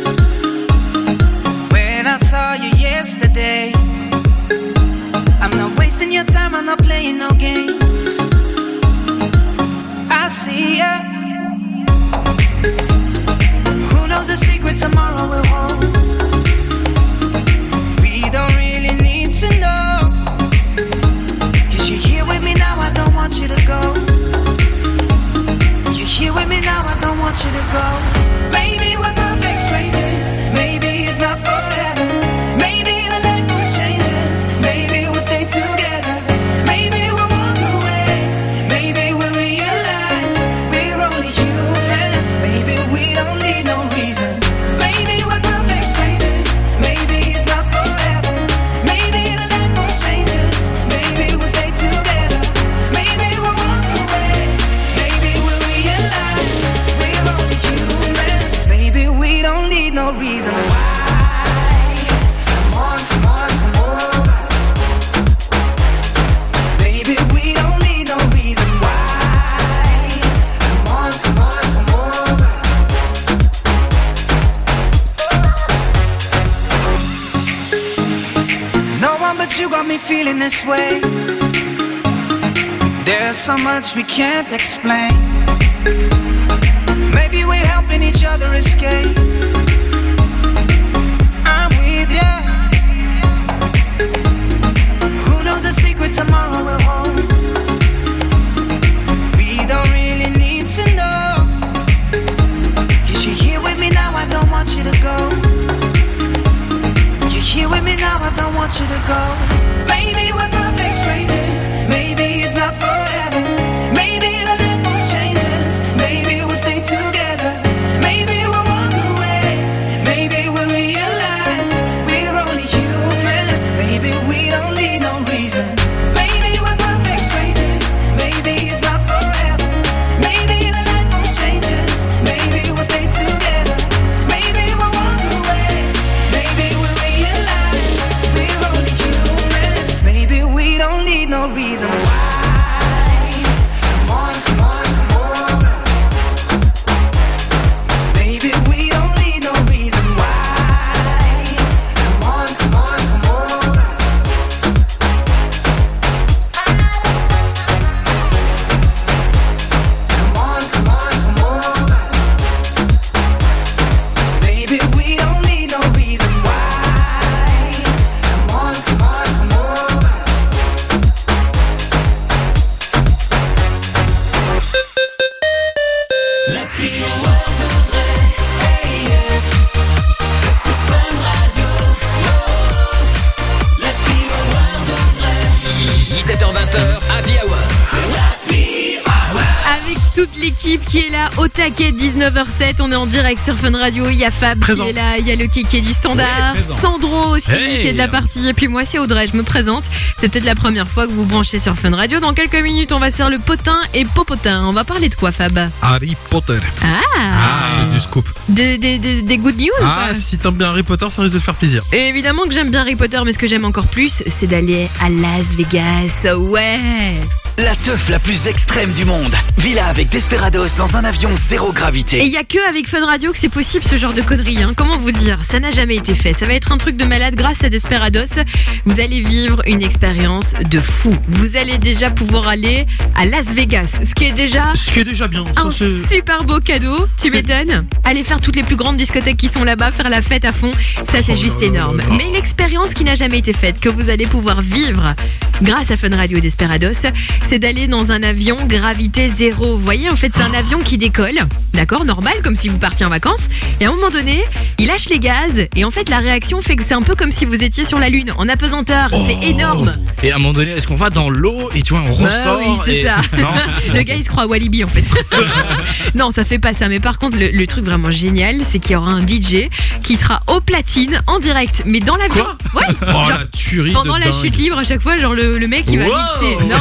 When I saw you yesterday, I'm not wasting your time, I'm not playing no games. I see ya. Who knows the secret tomorrow will hold? We don't really need to know. 'Cause you're here with me now, I don't want you to go. You're here with me now, I don't want you to go. Maybe we're perfect strangers, maybe it's not forever. Maybe the light will change us, maybe we'll stay together. Maybe we'll walk away, maybe we'll realize we're only human. Maybe we don't need no reason. Maybe we're perfect strangers, maybe it's not forever. Maybe the light will change us, maybe we'll stay together. Maybe we'll walk away, maybe we'll realize we're only human. Maybe we don't need no reason why. Come on, come on, come on. Baby, we don't need no reason why. Come on, come on, come on. No one but you got me feeling this way. There's so much we can't explain. Maybe we're helping each other escape. I'm with ya. Who knows the secret tomorrow will hold? We don't really need to know. 'Cause you're here with me now, I don't want you to go. You're here with me now, I don't want you to go. Maybe we're perfect strangers, maybe it's not forever. Maybe the light will change us, maybe we'll stay together. Maybe we'll walk away, maybe we'll realize we're only human. Maybe we don't need no reason. Maybe we're perfect strangers, maybe it's not forever. Maybe the light will change us, maybe we'll stay together. Maybe we'll walk away, maybe we'll realize we're only human. Maybe we don't need no reason why. Come on, come on, come on. Maybe we don't need no reason why. Come on, come on, come on. Come on, come on, come on. Maybe we don't need no reason why. Come on, come on, come on. Happy Hour. Avec toute l'équipe qui est là au taquet, 19h07, on est en direct sur Fun Radio. Il y a Fab Présent. qui est là, il y a le Kéké du standard, Ouais, présent. Sandro aussi Hey. qui est de la partie, et puis moi c'est Audrey, je me présente. C'est peut-être la première fois que vous branchez sur Fun Radio. Dans quelques minutes, on va se faire le potin et popotin. On va parler de quoi, Fab? Harry Potter. Ah, J'ai du scoop. des good news ou Ah, pas? si t'aimes bien Harry Potter, ça risque de te faire plaisir. Et évidemment que j'aime bien Harry Potter, mais ce que j'aime encore plus, c'est d'aller à Las Vegas. Ouais. La teuf la plus extrême du monde. Villa avec Desperados dans un avion zéro Et gravité. il y a que avec Fun Radio que c'est possible ce genre de conneries. Hein. Comment vous dire? Ça n'a jamais été fait. Ça va être un truc de malade grâce à Desperados. Vous allez vivre une expérience de fou. Vous allez déjà pouvoir aller à Las Vegas, ce qui est déjà bien. Ça, un c'est- super beau cadeau. Tu m'étonnes. Aller faire toutes les plus grandes discothèques qui sont là-bas, faire la fête à fond. Ça, c'est juste énorme. Mais l'expérience qui n'a jamais été faite, que vous allez pouvoir vivre grâce à Fun Radio et Desperados, c'est d'aller dans un avion gravité zéro. Vous voyez, en fait, c'est un avion qui décolle, d'accord, normal, comme si vous partiez en vacances. Et à un moment donné, il lâche les gaz. Et en fait, la réaction fait que c'est un peu comme si vous étiez sur la Lune, en apesanteur. C'est énorme. Et à un moment donné, est-ce qu'on va dans l'eau et tu vois, on Bah ressort oui, c'est et- ça. Non. Le gars, il se croit à Walibi, en fait. Non, ça fait pas ça. Mais par contre, le truc vraiment génial, c'est qu'il y aura un DJ qui sera au platine, en direct, mais dans l'avion. Ouais. Oh, Genre, la tuerie pendant de la dingue. chute libre, à chaque fois, genre le mec, il va Wow. mixer. Normal, quoi.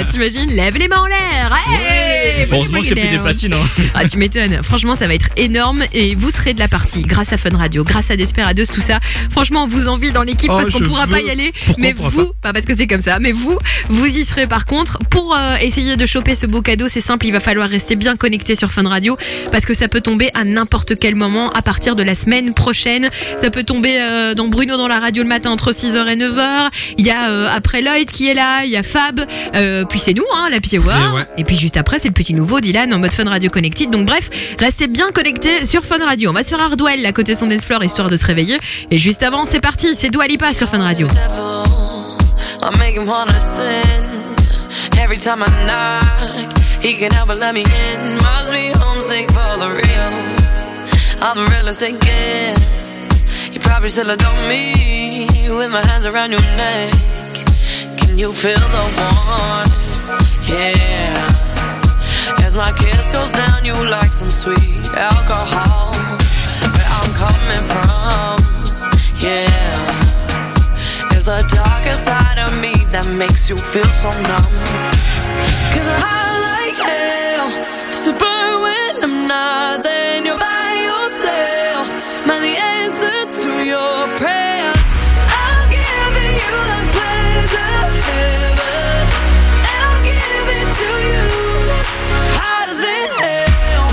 T'imagines, lève les mains en l'air. Hey, Heureusement que c'est plus des platines. Hein. Ah, tu m'étonnes. Franchement, ça va être énorme et vous serez de la partie grâce à Fun Radio, grâce à Desperados, tout ça. Franchement, on vous envie dans l'équipe parce qu'on pourra pas y aller. Pourquoi mais on pourra vous, pas parce que c'est comme ça, mais vous y serez par contre. Pour essayer de choper ce beau cadeau, c'est simple, il va falloir rester bien connecté sur Fun Radio parce que ça peut tomber à n'importe quel moment à partir de la semaine prochaine. Ça peut tomber dans Bruno dans la radio le matin entre 6h et 9h. Il y a après Lloyd qui est là, il y a Fab, puis c'est nous, hein, la Hour. Et puis juste après, c'est le petit nouveau Dylan en mode Fun Radio Connected. Donc bref, restez bien connectés sur Fun Radio. On va se faire Hardwell à côté son dance floor histoire de se réveiller. Et juste avant, c'est parti, c'est Dua Lipa sur Fun Radio. I make him wanna sin. Every time I knock, he can help but let me in. Must be homesick for the real. I'm the realest it gets. You probably still adore me with my hands around your neck. Can you feel the warmth? Yeah. As my kiss goes down, you like some sweet alcohol. Where I'm coming from, yeah. There's a darker side of me that makes you feel so numb. Cause I like hell to burn when I'm not there and you're by yourself. Man, the answer to your prayers, I'll give it you that pleasure, heaven, and I'll give it to you hotter than hell.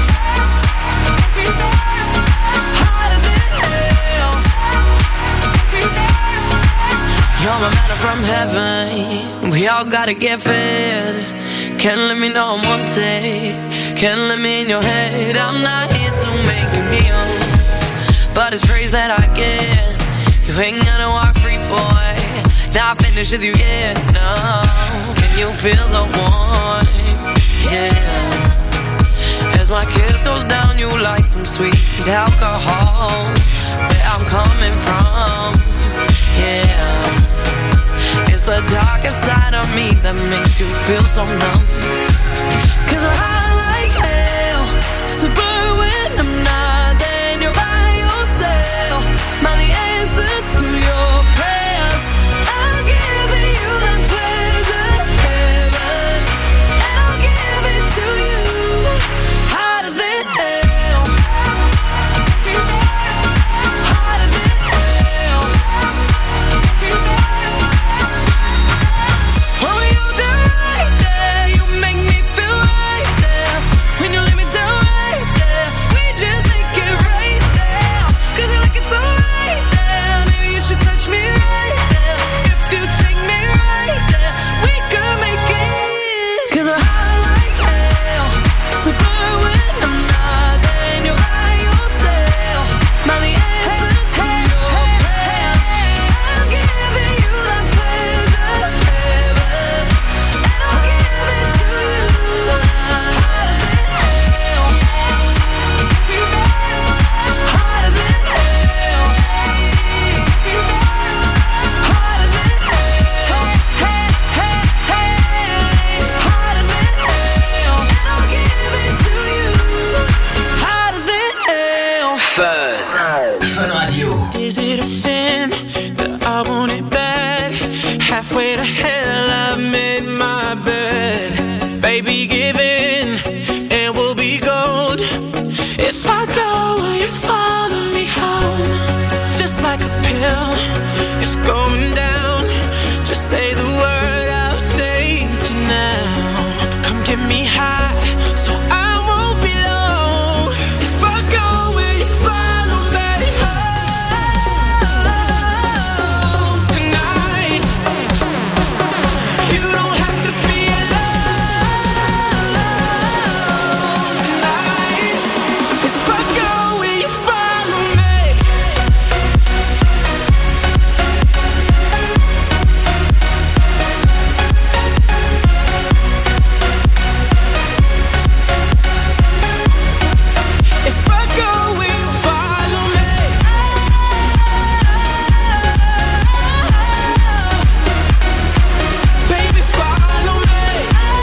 Hotter than hell. You're my matter from heaven. We all gotta get fed. Can't let me know I'm wanted. Can't let me in your head. I'm not here to make you kneel, but it's praise that I get. You ain't gonna walk free, boy. Not finished with you yet, no. Can you feel the warmth? Yeah. As my kiss goes down, you like some sweet alcohol. Where I'm coming from, yeah. It's the darkest side of me that makes you feel so numb. Cause I like hell to burn when I'm not there and you're by yourself. Man, the answer to your prayers, I'll give it you that pleasure, heaven, and I'll give it to you hotter than hell. Hotter than hell. Oh, you're just right there. You make me feel right there. When you lay me down right there, we just make it right there. Cause you like it so right there. Maybe you should touch me right there. If you take me right there, we could make it. Cause we're high like hell. So burn when I'm not there and you're by yourself. Man, the answer to your prayers, I'm giving you that pleasure, heaven, and I'll give it to you hotter than hell. Hotter than hell. Hotter than hell. Hey, hey, hey. Hotter than hell. And I'll give it to you hotter than hell. Fun Radio. Is it a sin that I want it bad? Halfway to hell, I've made my bed. Baby, give in, and we'll be gold. If I go, will you follow me home? Just like a pill, it's going down. Just say the word, I'll take you now. Come get me high, so I won't be low. If I go, will you follow me home tonight? You don't have to be alone tonight. If I go, will you follow me? If I go, will you follow me? Baby, follow me.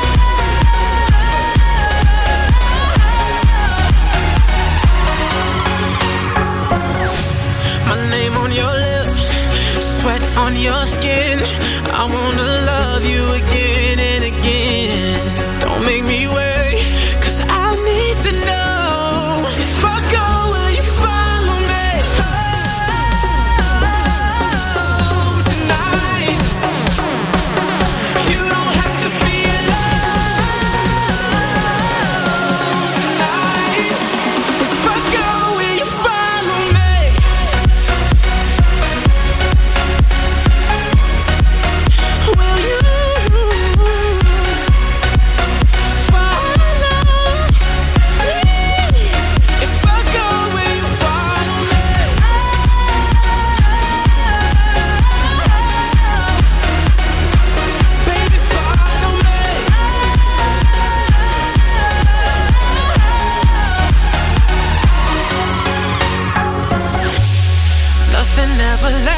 My name on your lips, sweat on your skin. I wanna love you again and again.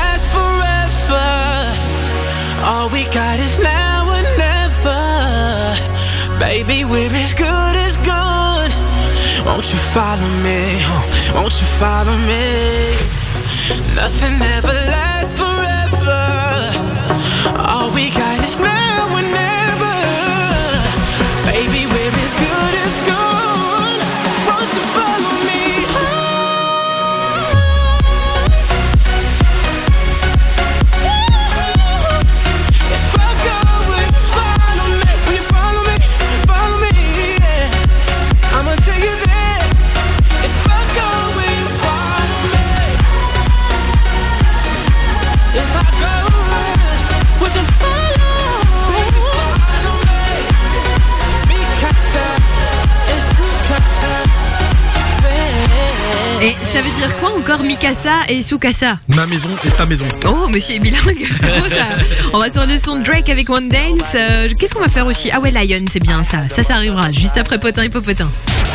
last forever. All we got is now or never. Baby, we're as good as gone. Won't you follow me? Won't you follow me? Nothing ever lasts forever. All we got is now or never. Baby, we're as good as gone. Won't you follow me? If I go, will you follow me? Will you follow me? Follow me, yeah. I'ma take you there. If I go, will you follow me? If I go, would you follow? Baby, follow me. Mikasa, it's Mikasa, baby. Et ça veut dire quoi encore Mikasa et Sukasa? Ma maison et ta maison. Oh, monsieur est bilingue, c'est beau ça. On va sur le son de Drake avec One Dance. Qu'est-ce qu'on va faire aussi? Ah ouais, Lion, c'est bien ça. Ça arrivera juste après Potin et Popotin.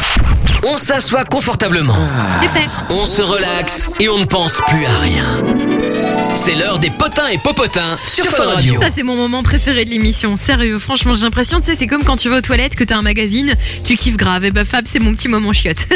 On s'assoit confortablement. C'est fait. On se relaxe et on ne pense plus à rien. C'est l'heure des potins et popotins sur Fun Radio. Ça, c'est mon moment préféré de l'émission. Sérieux, franchement, j'ai l'impression, tu sais, c'est comme quand tu vas aux toilettes, que t'as un magazine, tu kiffes grave. Et bah, Fab, c'est mon petit moment chiotte.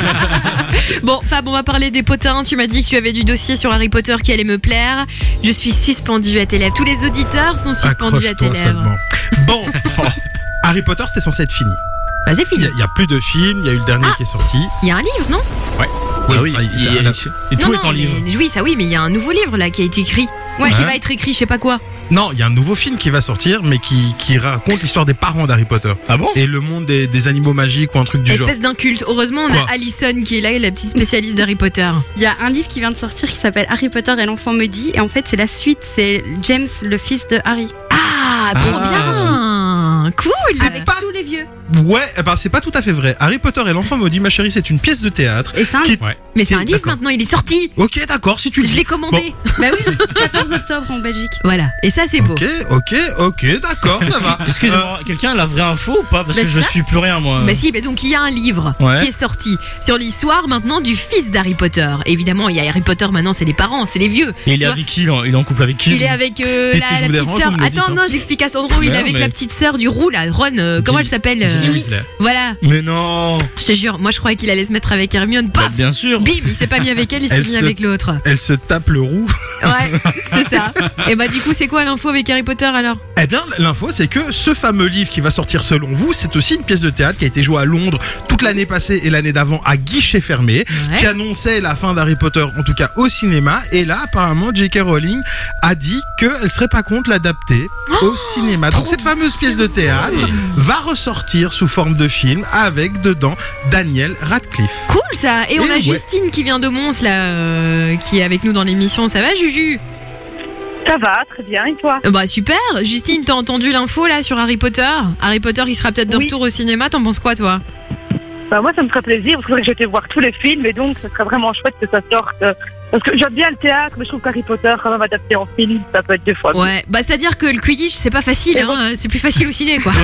Bon, Fab, on va parler des potins. Tu m'as dit que tu avais du dossier sur Harry Potter qui allait me plaire. Je suis suspendue à tes lèvres. Tous les auditeurs sont suspendus à tes Accroche-toi lèvres. seulement. Bon, Harry Potter, c'était censé être fini. Bah, c'est fini. Il y a plus de films, il y a eu le dernier qui est sorti. Il y a un livre, non? Ouais. Oui, et tout est en livre. Mais, oui, ça oui, mais il y a un nouveau livre là qui a été écrit. Ouais, qui va être écrit, je sais pas quoi. Non, il y a un nouveau film qui va sortir, mais qui raconte l'histoire des parents d'Harry Potter. Ah bon? Et le monde des animaux magiques ou un truc du genre. Espèce d'inculte. Heureusement, on a Alison qui est là, la petite spécialiste d'Harry Potter. Il y a un livre qui vient de sortir qui s'appelle Harry Potter et l'enfant maudit. Et en fait, c'est la suite. C'est James, le fils de Harry. Ah, trop bien. Cool. Avec tous les vieux. Ouais, ben c'est pas tout à fait vrai. Harry Potter et l'enfant maudit, ma chérie, c'est une pièce de théâtre. Et c'est un Mais c'est un livre D'accord. maintenant, il est sorti. Ok, d'accord, si tu le Je dis. l'ai commandé. Bah oui, 14 octobre en Belgique. Voilà, et ça c'est beau. Ok, d'accord, ça va. Excusez-moi, quelqu'un a la vraie info ou pas? Parce que je suis plus rien moi. Bah si, bah donc il y a un livre qui est sorti sur l'histoire maintenant du fils d'Harry Potter. Évidemment, il y a Harry Potter maintenant, c'est les parents, c'est les vieux. Et il est avec qui là? Il est en couple avec qui? Il est avec Et la si je petite vous dérange, sœur. vous me le dites, Attends, hein. non, j'explique à Sandro. Il est Ouais, avec mais- la petite sœur du roux là, Ron. Comment elle s'appelle? Ginny Weasley. Voilà. Mais non. Je te jure, moi je croyais qu'il allait se mettre avec Hermione. Paf. Bien sûr. Bim, il s'est pas mis avec elle, il s'est mis avec l'autre. Elle se tape le roux. Ouais, c'est ça. Et bah du coup, c'est quoi l'info avec Harry Potter alors? Eh bien, l'info, c'est que ce fameux livre qui va sortir selon vous, c'est aussi une pièce de théâtre qui a été jouée à Londres toute l'année passée et l'année d'avant à guichet fermé, qui annonçait la fin d'Harry Potter, en tout cas au cinéma. Et là, apparemment, J.K. Rowling a dit qu'elle serait pas contre l'adapter au cinéma. Donc cette fameuse pièce de théâtre va ressortir sous forme de film avec dedans Daniel Radcliffe. Cool ça. Et on a ouais. Justine qui vient de Mons là, qui est avec nous dans l'émission. Ça va, Juju? Ça va, très bien, et toi? Bah super. Justine, t'as entendu l'info là sur Harry Potter? Harry Potter, il sera peut-être de retour au cinéma. T'en penses quoi, toi? Bah moi, ça me ferait plaisir, parce que j'ai été voir tous les films, et donc ce serait vraiment chouette que ça sorte. Parce que j'aime bien le théâtre, mais je trouve qu'Harry Potter, quand même adapté en film, ça peut être deux fois mieux. Ouais, bah c'est-à-dire que le Quidditch, c'est pas facile, hein, c'est plus facile au ciné, quoi.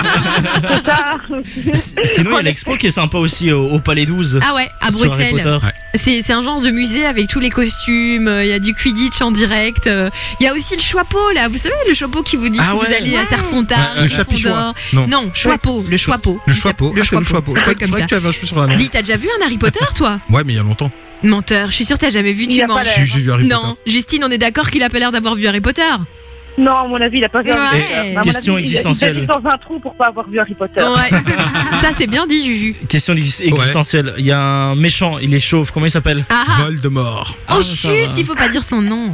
Sinon, il y a l'expo qui est sympa aussi au Palais 12. Ah ouais, à sur Harry Bruxelles. Potter. C'est un genre de musée avec tous les costumes, il y a du Quidditch en direct, il y a aussi le Choixpeau là, vous savez le Choixpeau qui vous dit Ah si ouais. vous allez à Serfontaine, Le Chapichois. Non. Choixpeau, le Choixpeau. Le Choixpeau. Ah, c'est le Choixpeau. Je crois comme que ça. tu avais un cheveu sur la main. Dis, t'as déjà vu un Harry Potter toi? Ouais, mais il y a longtemps. Menteur, je suis sûre que t'as jamais vu, Il tu y a mens. pas l'air. Si, j'ai vu Harry Non, Potter. Justine, on est d'accord qu'il a pas l'air d'avoir vu Harry Potter. Non, à mon avis, il a pas vu Harry Ouais. Potter. À mon Question avis, existentielle. Il est dans un trou pour pas avoir vu Harry Potter. Ouais. Ça c'est bien dit, Juju. Question existentielle. Il y a un méchant, il est chauve. Comment il s'appelle? Ah ah. Voldemort. Oh ça chut, va. il faut pas dire son nom.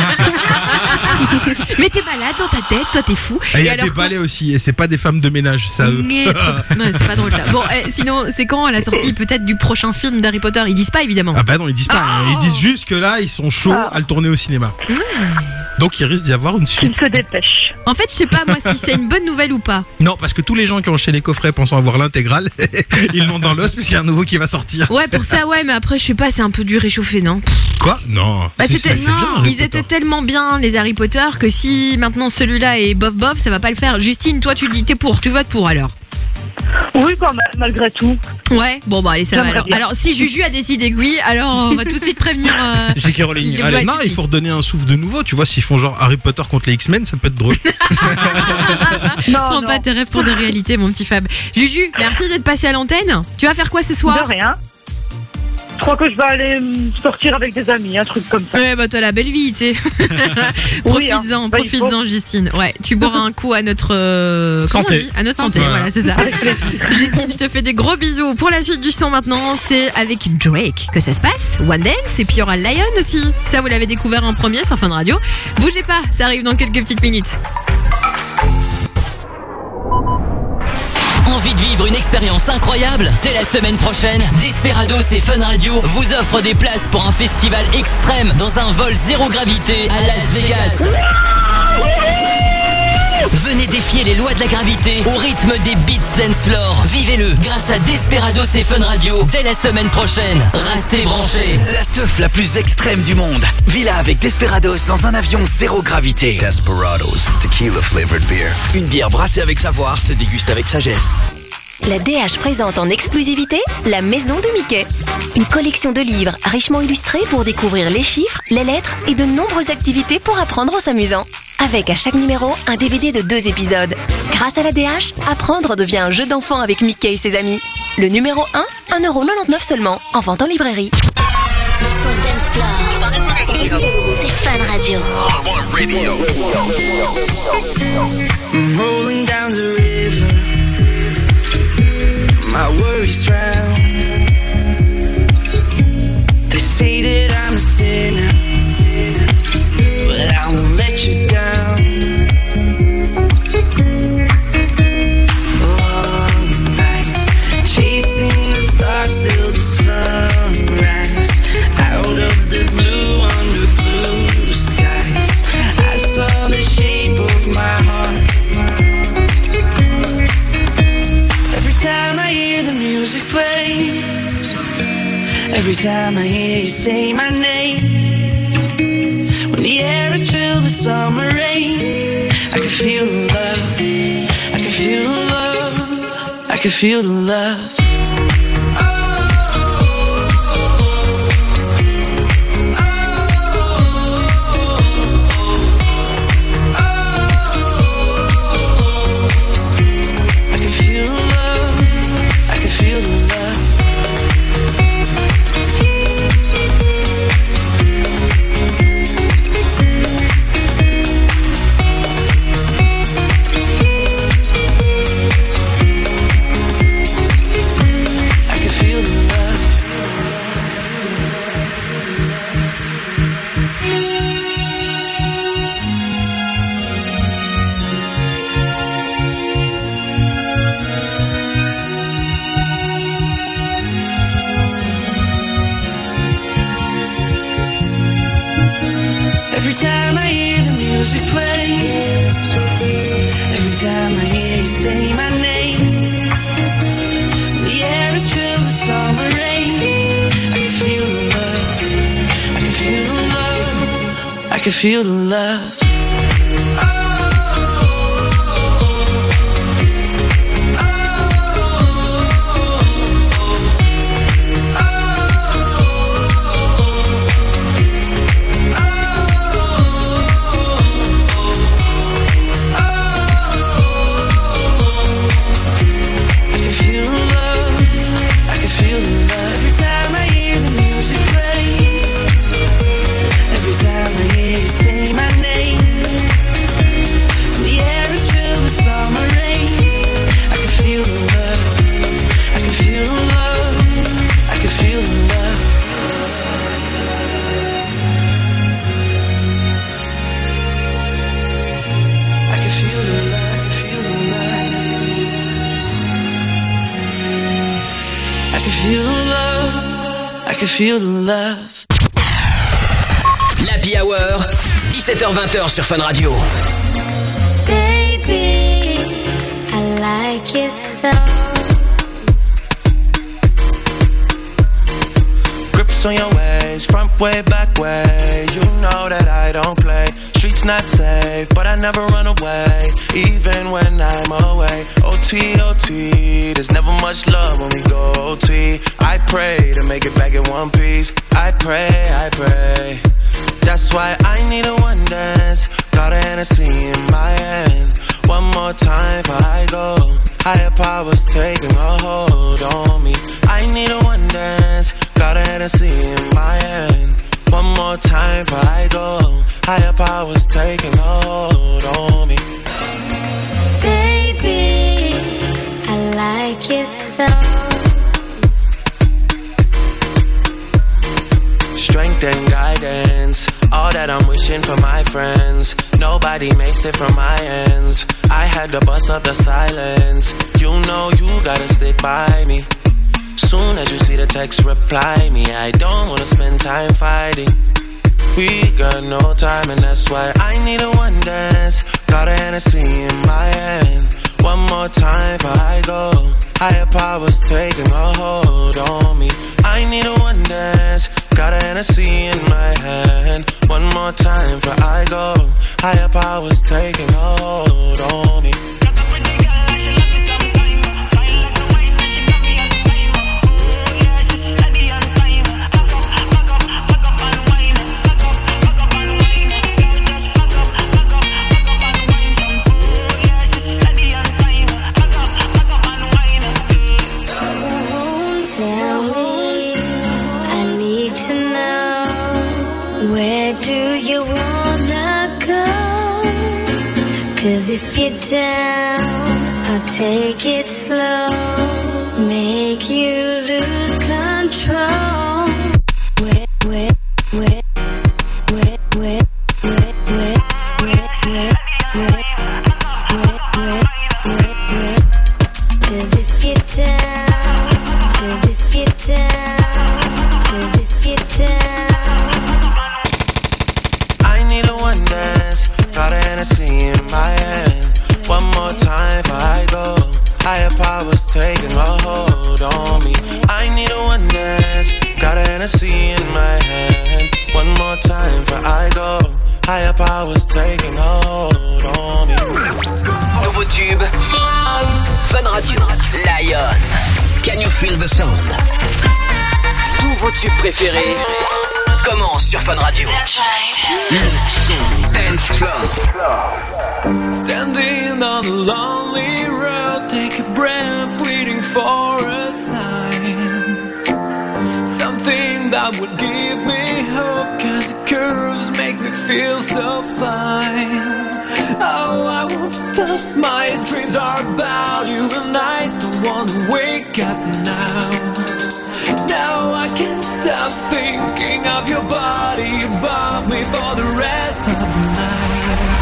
Mais t'es malade dans ta tête, toi t'es fou. Et il y a alors des balais aussi, et c'est pas des femmes de ménage, ça eux. Mais non, c'est pas drôle ça. Bon, sinon, c'est quand la sortie peut-être du prochain film d'Harry Potter? Ils disent pas évidemment. Ah bah non, ils disent pas. Oh. Ils disent juste que là, ils sont chauds à le tourner au cinéma. Donc il risque d'y avoir une suite. Il se dépêche. En fait, je sais pas moi si c'est une bonne nouvelle ou pas. Non, parce que tous les gens qui ont acheté les coffrets pensant avoir l'intégrale, ils l'ont dans l'os puisqu'il y a un nouveau qui va sortir. Ouais, pour ça, ouais, mais après, je sais pas, c'est un peu du réchauffé, non? Quoi? Non. Bah, C'est- c'était c'est bien, Harry ils Potter. étaient tellement bien les Harry Potter que si maintenant celui-là est bof bof, ça va pas le faire. Justine, toi tu dis t'es pour, tu votes pour alors. Oui, quand même, malgré tout. Ouais, bon bah allez, ça va J'aimerais alors. bien. Alors si Juju a décidé que oui, alors on va tout de suite prévenir. J.K. Rowling. les Allez, voix non, tout de il faut redonner un souffle de nouveau. Tu vois, s'ils font genre Harry Potter contre les X-Men, ça peut être drôle. Prends pas tes rêves pour des réalités, mon petit Fab. Juju, merci d'être passé à l'antenne. Tu vas faire quoi ce soir? De rien. Je crois que je vais aller sortir avec des amis, un truc comme ça. Ouais, bah t'as la belle vie, tu sais. Oui, hein. Profites-en, Bah, il faut. profites-en, Justine. Ouais, tu boiras un coup à notre comment on Santé. dit, à notre santé. Ouais. Voilà, c'est ça. Justine, je te fais des gros bisous. Pour la suite du son maintenant, c'est avec Drake que ça se passe. One Dance et puis il y aura Lion aussi. Ça, vous l'avez découvert en premier sur Fun Radio. Bougez pas, ça arrive dans quelques petites minutes. Envie de vivre une expérience incroyable? Dès la semaine prochaine, Desperados et Fun Radio vous offrent des places pour un festival extrême dans un vol zéro gravité à Las Vegas. Venez défier les lois de la gravité au rythme des Beats Dance Floor. Vivez-le grâce à Desperados et Fun Radio dès la semaine prochaine. Restez branchés. La teuf la plus extrême du monde. Vis-la avec Desperados dans un avion zéro gravité. Desperados, tequila flavored beer. Une bière brassée avec savoir se déguste avec sagesse. La DH présente en exclusivité La Maison de Mickey. Une collection de livres richement illustrés pour découvrir les chiffres, les lettres et de nombreuses activités pour apprendre en s'amusant. Avec à chaque numéro un DVD de 2 épisodes. Grâce à la DH, apprendre devient un jeu d'enfant avec Mickey et ses amis. Le numéro 1, 1,99€ seulement, en vente en librairie. Le son Dance Floor. C'est Fun Radio. I'm rolling down the river. My worries drown. They say that I'm a sinner, but I won't let you down. Long nights chasing the stars till the sunrise. Out of the blue, under blue skies, I saw the shape of my heart. Every time I hear the music play, every time I hear you say my name, when the air is filled with summer rain, I can feel the love, I can feel the love, I can feel the love. Every time I hear the music play, every time I hear you say my name, the air is filled with summer rain. I can feel the love, I can feel the love, I can feel the love. Feel the love. L'Happy Hour, 17h-20h sur Fun Radio. Baby, I like your stuff. Grips on your ways, front way, back way. You know that I don't play. Streets It's not safe, but I never run away, even when I'm away. OT, OT, there's never much love when we go OT. I pray to make it back in one piece. I pray. That's why I need a one dance. Got a Hennessy in my hand. One more time before I go. Higher powers taking a hold on me. I need a one dance. Got a Hennessy in my hand. One more time before I go. Higher powers taking a hold on me. Baby, I like your style. Strength and guidance, all that I'm wishing for my friends. Nobody makes it from my ends. I had to bust up the silence. You know you gotta stick by me. Soon as you see the text, reply me. I don't wanna spend time fighting. We got no time and that's why I need a one dance. Got a Hennessy in my hand. One more time before I go. Higher powers taking a hold on me. I need a one dance. Got a Hennessy in my hand. One more time before I go. Higher powers taking a hold on me. Cause if you're down, I'll take it slow. Make you lose control. Cause if you're down, cause if you're down, cause if you're down. I need a one dance. Got a Hennessy in my hand. One more time before I go. Higher powers taking a hold on me. I need a one dance. Got a Hennessy in my hand. One more time before I go. Higher powers taking a hold on me. Nouveau tube. Fun Radio. Lion. Can you feel the sound? Tous vos tubes préférés commencent sur Fun Radio. Le son Dance Floor. Standing on a lonely road, take a breath, waiting for a sign. Something that would give me hope, cause the curves make me feel so fine. Oh, I won't stop, my dreams are about you, and I don't wanna wake up now. Now I can't stop thinking of your body above me for the rest of the night.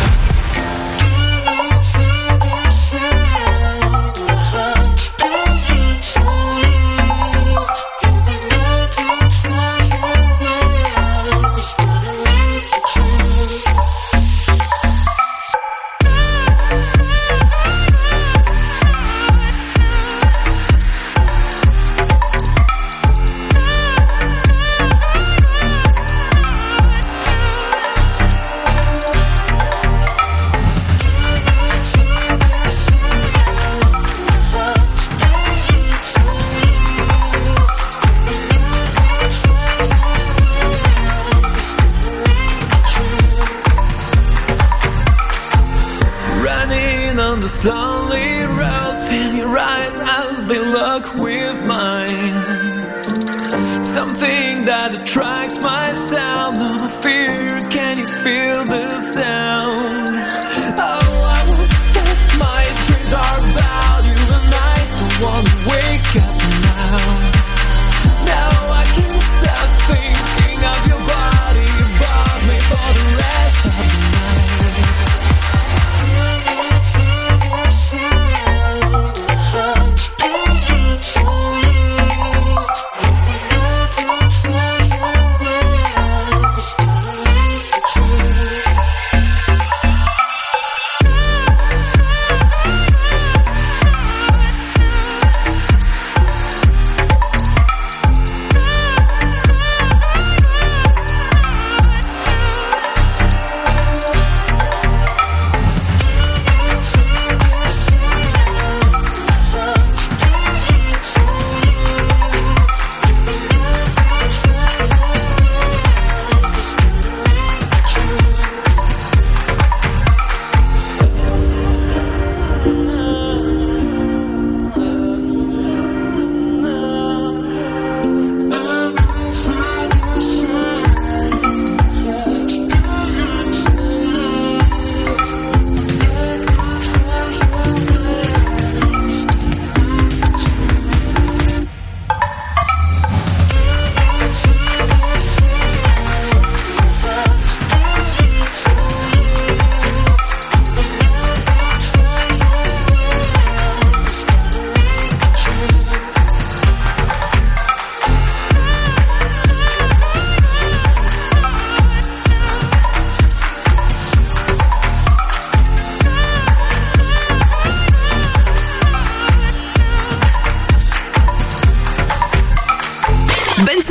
Slowly road, feel your eyes as they look with mine. Something that attracts my sound. No fear, can you feel the sound? Oh, I won't stop, my dreams are about you, and I don't wanna wake up now. Now I can't stop thinking of your body above me for the rest of the night.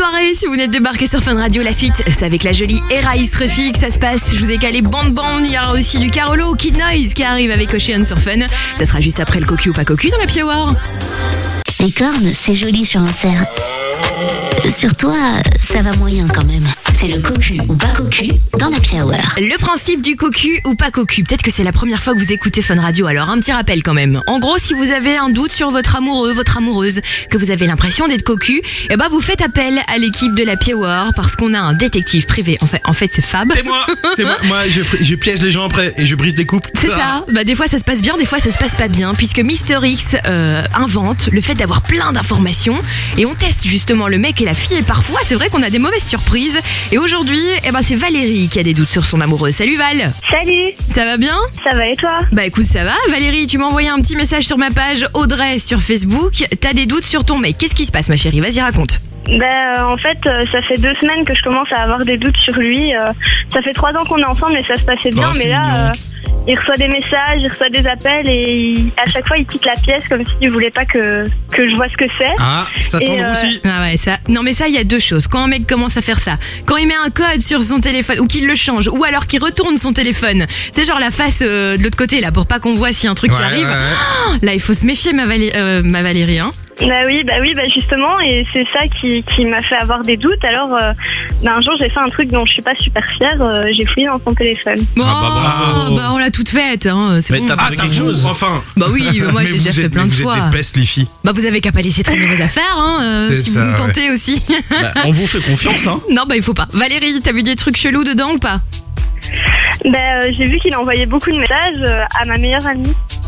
soirée si vous venez de débarquer sur Fun Radio. La suite, c'est avec la jolie Eraïs Refi que ça se passe. Je vous ai calé bande. Il y aura aussi du Carolo, Kid Noise qui arrive avec Ocean sur Fun. Ça sera juste après le cocu ou pas cocu dans la Happy Hour. Les cornes, c'est joli sur un cerf. Sur toi, ça va moyen quand même. C'est le cocu ou pas cocu dans la Happy Hour. Le principe du cocu ou pas cocu. Peut-être que c'est la première fois que vous écoutez Fun Radio, alors un petit rappel quand même. En gros, si vous avez un doute sur votre amoureux, votre amoureuse, que vous avez l'impression d'être cocu, eh ben vous faites appel à l'équipe de la Happy Hour parce qu'on a un détective privé. En fait c'est Fab. C'est moi. Moi, je piège les gens après et je brise des couples. C'est ça. Bah des fois ça se passe bien, des fois ça se passe pas bien, puisque Mister X invente le fait d'avoir plein d'informations et on teste justement le mec et la fille. Et parfois c'est vrai qu'on a des mauvaises surprises. Et aujourd'hui, eh ben c'est Valérie qui a des doutes sur son amoureux. Salut Val. Salut. Ça va bien? Ça va et toi? Bah écoute, ça va. Valérie, tu m'as envoyé un petit message sur ma page Audrey sur Facebook. T'as des doutes sur ton mec. Qu'est-ce qui se passe ma chérie? Vas-y raconte. En fait, ça fait 2 semaines que je commence à avoir des doutes sur lui. Ça fait 3 ans qu'on est ensemble et ça se passait bien, mais là, il reçoit des messages, il reçoit des appels et à chaque fois il quitte la pièce comme s'il voulait pas que je vois ce que c'est. Ah, ça sent le roussi. Ah ouais, ça. Non mais ça, il y a 2 choses. Quand un mec commence à faire ça, quand il met un code sur son téléphone ou qu'il le change, ou alors qu'il retourne son téléphone, c'est genre la face de l'autre côté là pour pas qu'on voit si un truc qui arrive. Oh, là, il faut se méfier ma Valérie, hein. Bah oui, justement, et c'est ça qui m'a fait avoir des doutes. Alors, un jour, j'ai fait un truc dont je suis pas super fière. J'ai fouillé dans son téléphone. Bon, on l'a toute faite, hein. C'est mais bon. t'as trouvé quelque chose, enfin. Bah oui, moi j'ai déjà fait plein de fois. Vous êtes des pestes, les filles. Bah vous avez qu'à pas laisser traîner vos affaires, hein. Si vous nous tentez aussi. Bah, on vous fait confiance, hein. Non, bah il faut pas. Valérie, t'as vu des trucs chelous dedans ou pas? J'ai vu qu'il envoyait beaucoup de messages à ma meilleure amie.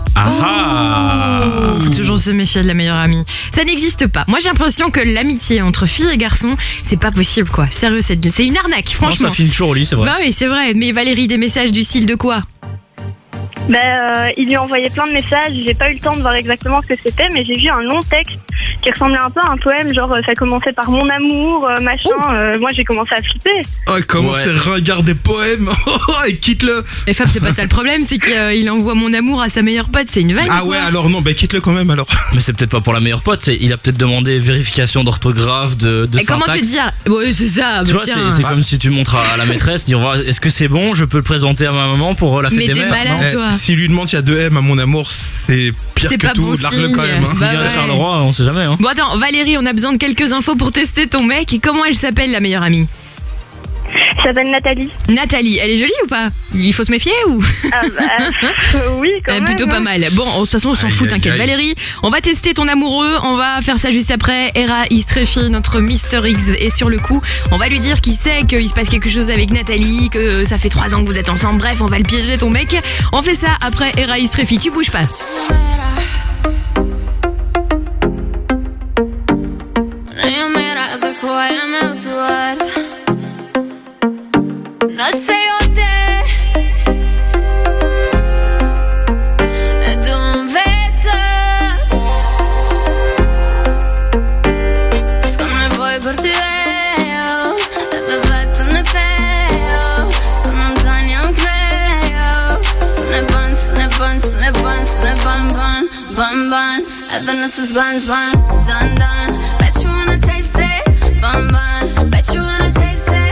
Faut toujours se méfier de la meilleure amie. Ça n'existe pas. Moi j'ai l'impression que l'amitié entre filles et garçons, c'est pas possible quoi. Sérieux, c'est une arnaque, franchement. Non, ça finit toujours au lit, c'est vrai. Bah oui, c'est vrai. Mais Valérie, des messages du style de quoi? Il lui a envoyé plein de messages, j'ai pas eu le temps de voir exactement ce que c'était, mais j'ai vu un long texte qui ressemblait un peu à un poème, genre ça commençait par mon amour, machin. Moi j'ai commencé à flipper. Oh, comment c'est ringard des poèmes. Et quitte-le. Et Fab, c'est pas ça le problème, c'est qu'il envoie mon amour à sa meilleure pote, c'est une vanne. Ah ouais, alors non, quitte-le quand même alors. Mais c'est peut-être pas pour la meilleure pote, il a peut-être demandé vérification d'orthographe, de syntaxe. Et comment te dire? Ouais, c'est ça. Tu vois, c'est comme si tu montres à la maîtresse, dire est-ce que c'est bon, je peux le présenter à ma maman pour la fête des mères? Mais t'es malade, toi. S'il lui demande s'il y a 2 M à mon amour, c'est pire que tout. Largue-le quand même. S'il vient à Charleroi, on sait jamais. Hein. Bon attends, Valérie, on a besoin de quelques infos pour tester ton mec. Et comment elle s'appelle, la meilleure amie? Elle s'appelle Nathalie. Nathalie, elle est jolie ou pas? Il faut se méfier ou? Oui, quand même. Plutôt pas mal. Bon, de toute façon, on s'en fout, t'inquiète. Valérie, on va tester ton amoureux. On va faire ça juste après. Eraïs Refi, notre Mister X, est sur le coup. On va lui dire qu'il sait qu'il se passe quelque chose avec Nathalie, que ça fait 3 ans que vous êtes ensemble. Bref, on va le piéger, ton mec. On fait ça après Eraïs Refi. Tu bouges pas. No sé usted, don't vete. Sono poi per te, te fatto ne feo. Sono lontani non creo. Sono ban. And then this is buns, done. Bet you wanna taste it, bun. Bet you wanna taste it.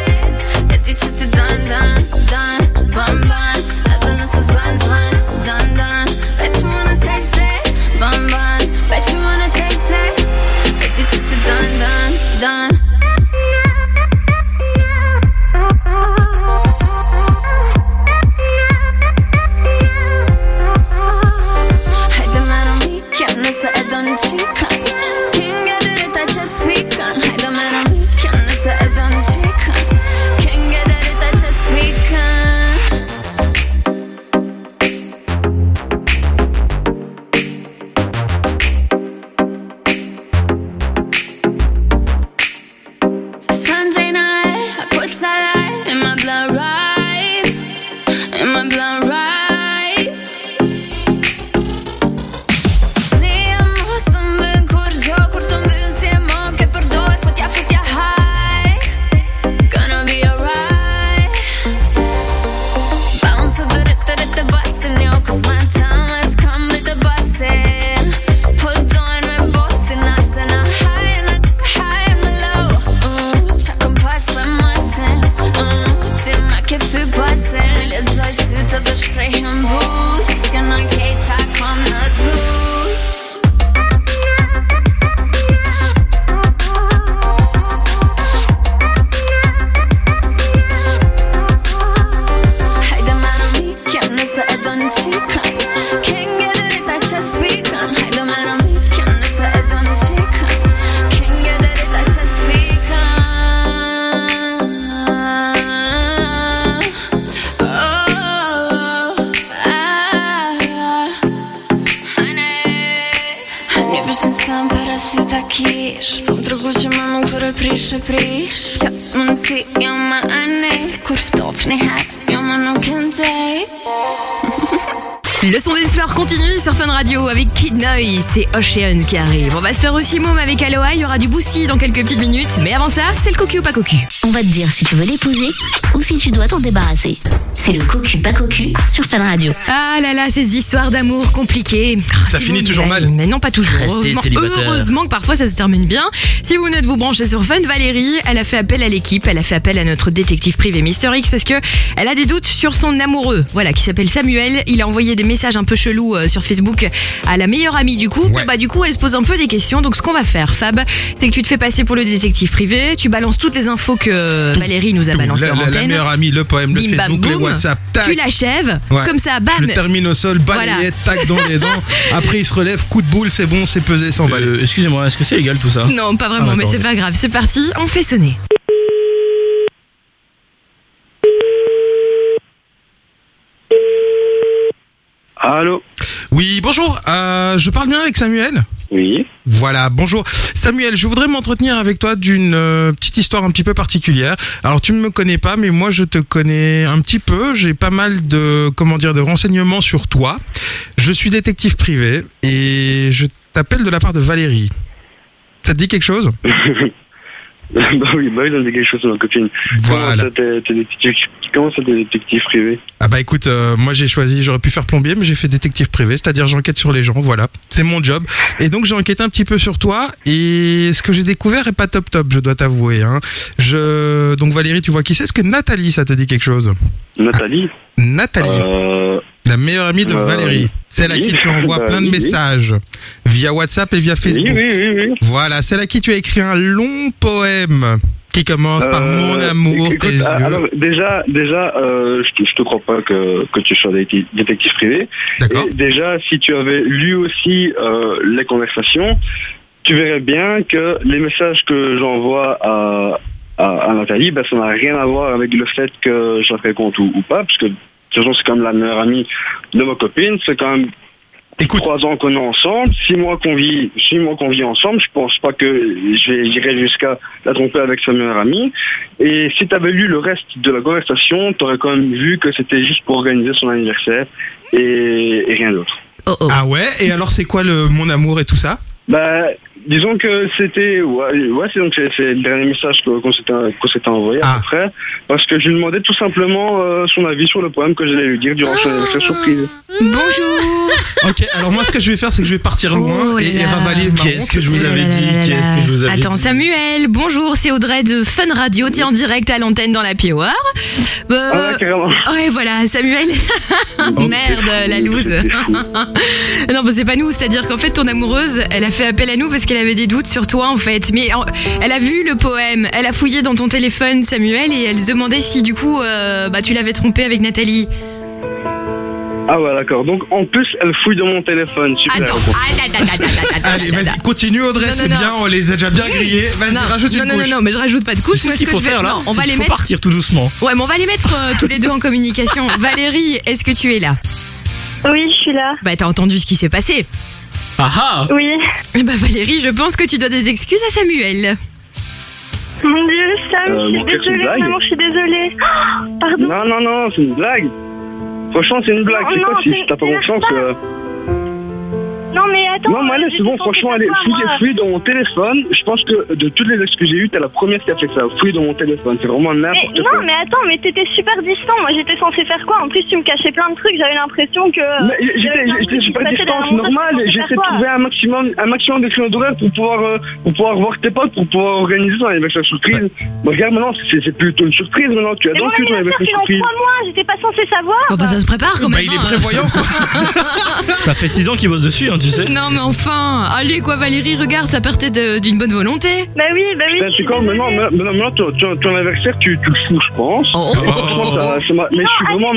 Done, bun. I don't know this is done. Bet you wanna taste it, bun. Bet you wanna taste it. Bet you chit done. Hey, don't matter me, can't miss it, I don't cheat. Can't get it. takiš V drugim man kur priš Jag man ser jag man är kur ftofni här Jag man nog kan säga Le son des fleurs continue sur Fun Radio avec Kid Noise, c'est Ocean qui arrive. On va se faire aussi môme avec Aloha, il y aura du Boosie dans quelques petites minutes. Mais avant ça, c'est le cocu ou pas cocu. On va te dire si tu veux l'épouser ou si tu dois t'en débarrasser. C'est le cocu pas cocu sur Fun Radio. Ah là là, ces histoires d'amour compliquées. Ça finit toujours mal. Mais non, pas toujours. Restez célibataire. Heureusement que parfois ça se termine bien. Si vous venez de vous brancher sur Fun, Valérie, elle a fait appel à l'équipe, elle a fait appel à notre détective privé Mister X parce que elle a des doutes sur son amoureux. Voilà, qui s'appelle Samuel. Il a envoyé des messages un peu chelous sur Facebook à la meilleure amie du couple. Ouais. Bah du coup, elle se pose un peu des questions. Donc ce qu'on va faire, Fab, c'est que tu te fais passer pour le détective privé. Tu balances toutes les infos que Valérie nous a balancées en La antenne. meilleure amie, le poème, le Bim, bam, Facebook, le boum. WhatsApp, tac. Tu l'achèves. Ouais. Comme ça, bam. Je le termine au sol, balayette, tac dans les dents. Après, il se relève, coup de boule, c'est bon, c'est pesé, 100 balles. Excusez-moi, est-ce que c'est légal tout ça? Non, pas vraiment, Ah, mais d'accord, c'est ok. pas grave. C'est parti, on fait sonner. Allô? Oui, bonjour, je parle bien avec Samuel? Oui. Voilà, bonjour. Samuel, je voudrais m'entretenir avec toi d'une petite histoire un petit peu particulière. Alors, tu ne me connais pas, mais moi, je te connais un petit peu. J'ai pas mal de, de renseignements sur toi. Je suis détective privé et je t'appelle de la part de Valérie. Ça te dit quelque chose? Bah oui, ça me dit quelque chose, ma copine. Voilà. Comment ça, t'es détective privé? Ah bah écoute, moi j'aurais pu faire plombier, mais j'ai fait détective privé, c'est-à-dire j'enquête sur les gens, voilà. C'est mon job. Et donc j'ai enquêté un petit peu sur toi, et ce que j'ai découvert est pas top, je dois t'avouer. Hein. Donc Valérie, tu vois qui c'est? Est-ce que Nathalie, ça te dit quelque chose? Nathalie? Nathalie. La meilleure amie de Valérie. Celle à qui tu envoies plein de messages via WhatsApp et via Facebook. Oui. Voilà, celle à qui tu as écrit un long poème qui commence par mon amour, écoute, tes yeux. Alors déjà, je te crois pas que tu sois détective privé. D'accord. Et déjà, si tu avais lu aussi les conversations, tu verrais bien que les messages que j'envoie à Nathalie, ben, ça n'a rien à voir avec le fait que je la fréquente ou pas, parce que de toute façon, c'est comme la meilleure amie de ma copine, c'est quand même 3 ans qu'on est ensemble, 6 mois qu'on vit ensemble, je pense pas que j'irai jusqu'à la tromper avec sa meilleure amie. Et si tu avais lu le reste de la conversation, tu aurais quand même vu que c'était juste pour organiser son anniversaire et rien d'autre. Ah ouais? Et alors c'est quoi mon amour et tout ça? Bah, disons que c'était, c'est le dernier message qu'on s'était envoyé à peu près, parce que je lui demandais tout simplement son avis sur le poème que j'allais lui dire durant son anniversaire surprise. Bonjour. Ok, alors moi ce que je vais faire, c'est que je vais partir loin et ravaler ma Qu'est-ce que je vous avais dit? Qu'est-ce que je vous avais dit? Attends, Samuel, bonjour, c'est Audrey de Fun Radio, t'es en direct à l'antenne dans la Pioire. Ouais, carrément. Ouais, voilà, Samuel. Merde, la loose. Non, bah c'est pas nous, c'est-à-dire qu'en fait, ton amoureuse, elle a fait appel à nous parce qu'elle avait des doutes sur toi, en fait. Mais elle a vu le poème, elle a fouillé dans ton téléphone, Samuel, et elle se demandait si, du coup, tu l'avais trompé avec Nathalie. Ah ouais, d'accord. Donc en plus, elle fouille dans mon téléphone. Super. Allez, vas-y, continue Audrey, c'est bien, on les a déjà bien grillés. Vas-y, rajoute une couche. Non, mais je rajoute pas de couche. Tu sais ce qu'il faut faire là? Non, on va les faut mettre. partir tout doucement. Ouais, mais on va les mettre tous les deux en communication. Valérie, est-ce que tu es là? Oui, je suis là. Bah, t'as entendu ce qui s'est passé. Ah ah. Oui. Bah, Valérie, je pense que tu dois des excuses à Samuel. Mon Dieu, Sam, je suis mon cœur, c'est une désolée, blague. vraiment, je suis désolée. Oh, pardon. Non, c'est une blague. Franchement, c'est une blague. C'est quoi si t'as pas confiance? Non, mais attends. Non, mais là, c'est bon, franchement, allez, fouille dans mon téléphone. Je pense que de toutes les excuses que j'ai eues, t'es la première qui a fait ça. Fouille dans mon téléphone, c'est vraiment n'importe quoi. Non, mais attends, mais t'étais super distant. Moi, j'étais censée faire quoi? En plus, tu me cachais plein de trucs. J'avais l'impression que. Mais j'étais super distant, c'est normal. J'essaie de trouver un maximum de créneaux d'horaire pour pouvoir voir tes potes, pour pouvoir organiser ton anniversaire surprise. Bon, regarde, maintenant, c'est plutôt une surprise maintenant. Tu as donc eu ton anniversaire surprise. C'est dans 3 mois, j'étais pas censée savoir. Enfin, ça se prépare quand même. Il est prévoyant, quoi. Ça fait 6 ans qu'il bosse dessus, hein, tu sais. Non, mais enfin, allez quoi, Valérie, regarde, ça partait d'une bonne volonté. Bah oui. C'est comme maintenant, ton anniversaire, tu le fous, je pense. Et franchement, mais je suis vraiment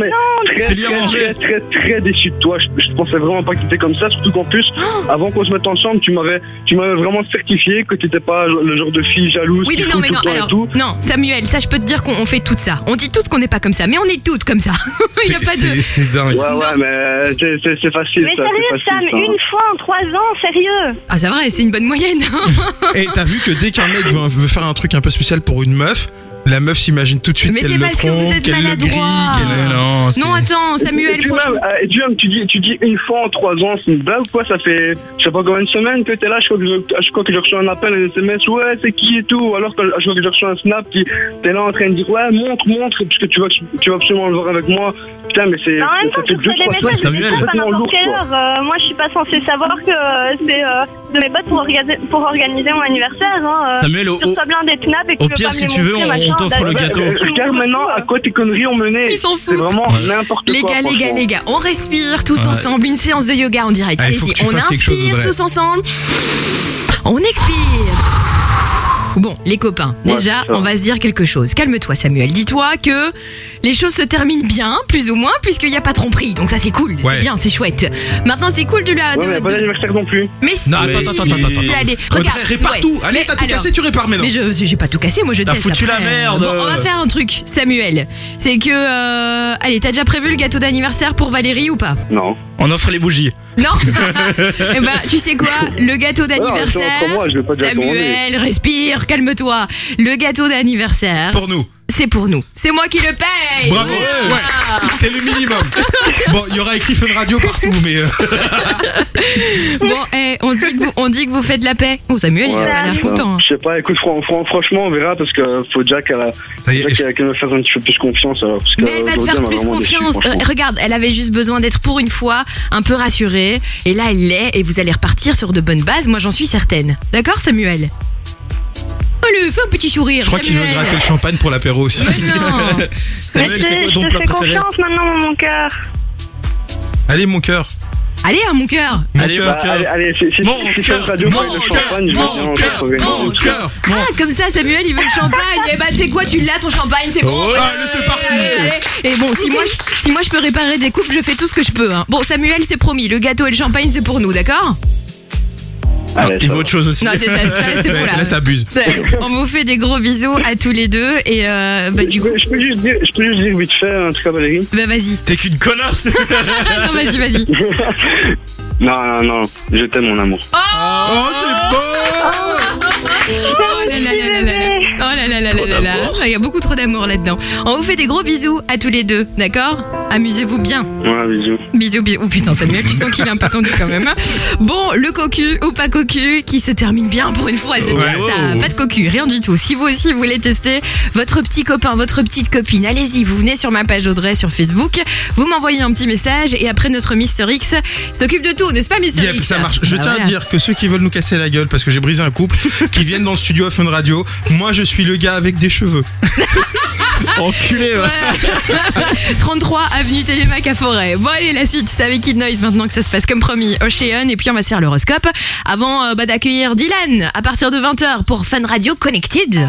très déçu de toi. Je pensais vraiment pas que t'étais comme ça, surtout qu'en plus, avant qu'on se mette ensemble, tu m'avais vraiment certifié que t'étais pas le genre de fille jalouse. Oui, mais non, alors, non, Samuel, ça, je peux te dire qu'on fait tout ça. On dit toutes qu'on n'est pas comme ça, mais on est toutes comme ça. Il y a pas de. C'est dingue. Ouais, mais c'est facile. Mais ça, sérieux, c'est facile, Sam, ça. une fois, fois en 3 ans, sérieux. Ah, c'est vrai, c'est une bonne moyenne. Et t'as vu que dès qu'un mec veut faire un truc un peu spécial pour une meuf, la meuf s'imagine tout de suite Mais qu'elle c'est le parce que vous trompe, êtes qu'elle le grille, maladroit. qu'elle... Non, attends, Samuel, franchement. Tu dis une fois en 3 ans, c'est une blague ou quoi? Ça fait, je sais pas combien de semaines que t'es là, je crois que j'ai reçu un appel, un SMS, ouais, c'est qui et tout, ou alors je crois que j'ai reçu un snap, qui t'es là en train de dire, ouais, montre, parce que tu vas absolument le voir avec moi. Putain, mais c'est, En même temps, ça fait tu reçois des 2-3 messages semaines, de c'est à complètement n'importe lourd, quelle quoi. heure. Moi, je suis pas censée savoir que c'est de mes potes pour organiser mon anniversaire. Hein. Samuel, tu reçois plein des snaps et que au tu veux pire, pas me si les tu veux, montrer, on machin. t'offre le gâteau. Regarde maintenant à quoi tes conneries ont mené. Ils s'en C'est foutent. vraiment n'importe Les quoi. gars, les gars, on respire tous Ouais. ensemble, une séance de yoga en direct. Ah, il faut Allez-y, que tu on fasses quelque chose, inspire Audrey. tous ensemble. On expire. Bon, les copains, Ouais, déjà, c'est ça. on va se dire quelque chose. Calme-toi, Samuel. Dis-toi que les choses se terminent bien, plus ou moins, puisqu'il n'y a pas de tromperie. Donc ça, c'est cool, Ouais. c'est bien, c'est chouette. Maintenant, c'est cool de la... Ouais, mais pas d'anniversaire non plus. Mais si, Non, attends. allez, Audrey, regarde. répare ouais. tout. Allez, Mais t'as tout alors- cassé, tu répares maintenant. Mais j'ai pas tout cassé, moi je T'as teste foutu après. la merde. Bon, on va faire un truc, Samuel. C'est que, allez, t'as déjà prévu le gâteau d'anniversaire pour Valérie ou pas? Non. On offre les bougies. Non. Eh ben, tu sais quoi? Le gâteau d'anniversaire. entre moi, je vais pas dire Samuel, respire, calme-toi. Le gâteau d'anniversaire. Pour nous. C'est pour nous. C'est moi qui le paye. Bravo. Ouais. C'est le minimum. Bon, il y aura écrit Fun Radio partout, mais... Bon, on dit que vous faites la paix. Oh, Samuel, il a pas l'air content. Je sais pas, écoute, franchement, on verra parce que faut déjà qu'elle me fasse un petit peu plus confiance. Alors, parce que Mais elle va te aujourd'hui, faire m'a plus vraiment déçu, confiance. franchement. Regarde, elle avait juste besoin d'être pour une fois un peu rassurée. Et là, elle l'est. Et vous allez repartir sur de bonnes bases. Moi, j'en suis certaine. D'accord, Samuel? Allez, fais un petit sourire. Je crois qu'il veut Samuel. gratter le champagne pour l'apéro aussi. Samuel, c'est quoi Je ton te plat fais préféré? confiance maintenant, mon cœur. Allez, mon cœur. Allez, hein, mon cœur. Allez, Bah, allez, si Fun Radio parle de champagne, je vais bien encore organiser un truc. Ah, comme ça, Samuel, il veut le champagne. Eh bah, tu sais quoi, tu l'as ton champagne, c'est bon. Allez, c'est parti. Et bon, si moi je peux réparer des coupes, je fais tout ce que je peux. Hein. Bon, Samuel, c'est promis, le gâteau et le champagne, c'est pour nous, d'accord? Allez, Il vaut autre chose aussi. Non, ça, c'est bon là. Là, t'abuses. On vous fait des gros bisous à tous les deux et du coup. Je peux juste dire vite fait un truc à Valérie. Bah vas-y. T'es qu'une connasse. Non, vas-y. Non, je t'aime mon amour. Oh, c'est beau. Oh là là là là là. Oh là là là là là là. Il y a beaucoup trop d'amour là-dedans. On vous fait des gros bisous à tous les deux, d'accord? Amusez-vous bien. Ouais, bisous. Bisous. Oh putain, Samuel, tu sens qu'il est un peu tendu quand même. Bon, le cocu ou pas cocu qui se termine bien pour une fois, c'est bien ça. Pas de cocu, rien du tout. Si vous aussi vous voulez tester votre petit copain, votre petite copine, allez-y, vous venez sur ma page Audrey sur Facebook, vous m'envoyez un petit message et après notre Mister X s'occupe de tout, n'est-ce pas Mister Yep, X? ça marche. Je Bah tiens voilà. à dire que ceux qui veulent nous casser la gueule parce que j'ai brisé un couple, qui viennent dans le studio à Fun Radio, moi je suis le gars avec des cheveux. Enculé, ouais. 33 avenue Télémac à Forêt. Bon allez, la suite, c'est avec Kid Noise maintenant que ça se passe comme promis. Ocean, et puis on va se faire l'horoscope avant d'accueillir Dylan à partir de 20h pour Fun Radio Connected.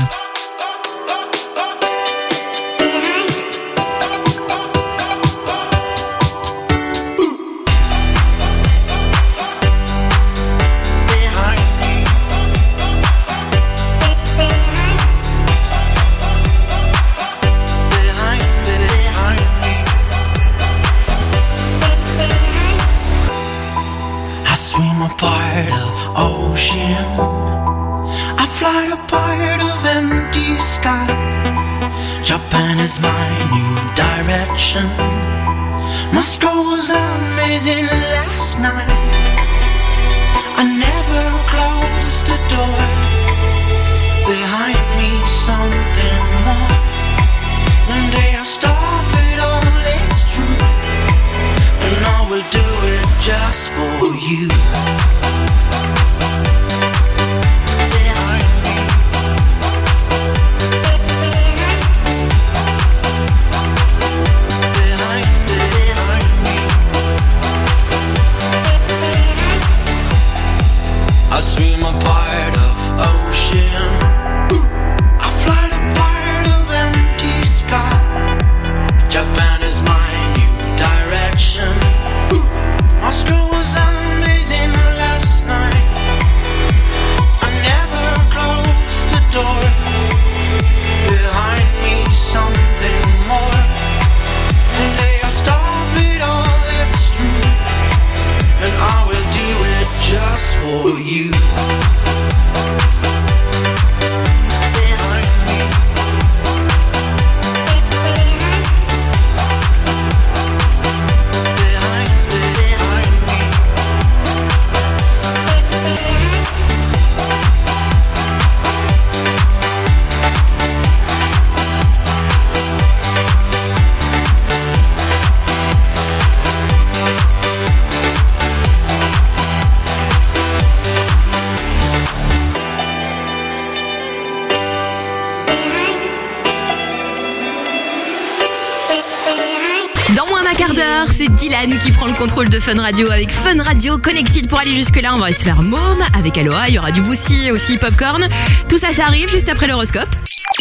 I swim a part of ocean. I fly a part of empty sky. Japan is my new direction. Moscow was amazing last night. I never closed the door. Behind me something more. One day I'll stop it all, it's true. And I will do it just for you. I swim a part of ocean. I fly a part of empty sky. Japan is my new un quart d'heure, c'est Dylan qui prend le contrôle de Fun Radio avec Fun Radio Connected. Pour aller jusque-là, on va se faire Môme avec Aloha. Il y aura du Boussy, aussi Popcorn. Tout ça, ça arrive juste après l'horoscope.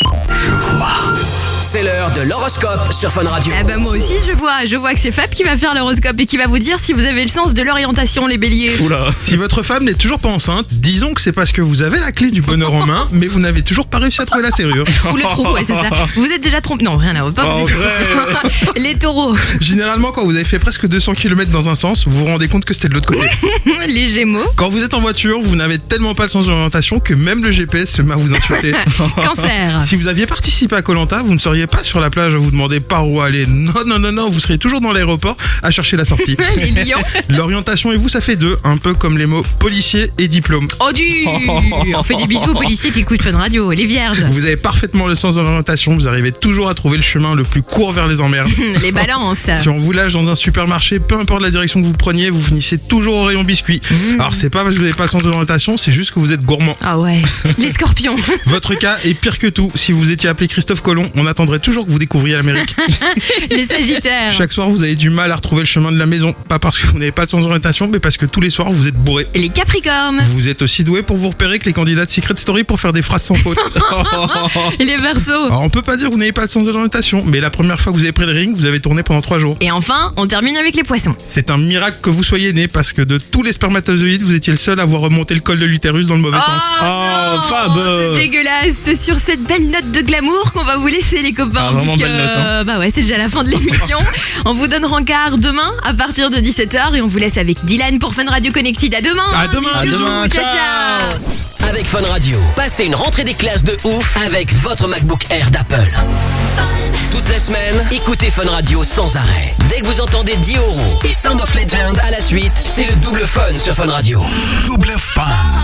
C'est l'heure de l'horoscope sur Fun Radio. Eh ben moi aussi je vois que c'est Fab qui va faire l'horoscope et qui va vous dire si vous avez le sens de l'orientation, les béliers. Si votre femme n'est toujours pas enceinte, disons que c'est parce que vous avez la clé du bonheur en main, mais vous n'avez toujours pas réussi à trouver la serrure. Ou le trou, ouais c'est ça. Vous êtes déjà trompé. Non, rien à voir, pas vous êtes Les taureaux. Généralement, quand vous avez fait presque 200 km dans un sens, vous vous rendez compte que c'était de l'autre côté. Les gémeaux. Quand vous êtes en voiture, vous n'avez tellement pas le sens de l'orientation que même le GPS se met à vous insulter. Cancer. Si vous aviez participé à Koh-Lanta, vous ne seriez pas sur la plage à vous demander par où aller. Non, vous seriez toujours dans l'aéroport à chercher la sortie. Les lions. L'orientation et vous, ça fait deux, un peu comme les mots policier et diplôme. Oh on fait des bisous aux policiers qui écoutent Fun Radio. Les vierges. Vous avez parfaitement le sens de l'orientation, vous arrivez toujours à trouver le chemin le plus court vers les emmerdes. Les balances. Si on vous lâche dans un supermarché, peu importe la direction que vous preniez, vous finissez toujours au rayon biscuits. Alors c'est pas parce que vous n'avez pas le sens de l'orientation, c'est juste que vous êtes gourmand. Ah ouais. Les scorpions. Votre cas est pire que tout. Si vous étiez appelé Christophe Colomb, on attendrait toujours que vous découvriez l'Amérique. Les sagittaires. Chaque soir, vous avez du mal à retrouver le chemin de la maison. Pas parce que vous n'avez pas de sens d'orientation, mais parce que tous les soirs, vous êtes bourré. Les capricornes. Vous êtes aussi doué pour vous repérer que les candidats de Secret Story pour faire des phrases sans faute. Les verseaux. Alors, on peut pas dire que vous n'avez pas le sens de l'orientation, mais la première fois que vous avez pris le ring, vous avez tourné pendant 3 jours. Et enfin, on termine avec les poissons. C'est un miracle que vous soyez né parce que de tous les spermatozoïdes, vous étiez le seul à avoir remonté le col de l'utérus dans le mauvais sens. Fab. C'est dégueulasse. C'est sur cette belle note de glamour qu'on va vous laisser, les copains. Vraiment belle note, hein. Bah ouais, c'est déjà la fin de l'émission. On vous donne rencard demain à partir de 17h et on vous laisse avec Dylan pour Fun Radio Connected. À demain. À demain. Bisous. À demain. Ciao. Avec Fun Radio, passez une rentrée des classes de ouf avec votre MacBook Air d'Apple. Toute la semaine, écoutez Fun Radio sans arrêt. Dès que vous entendez 10 € et Sound of Legend à la suite, c'est le double fun sur Fun Radio. Double fun.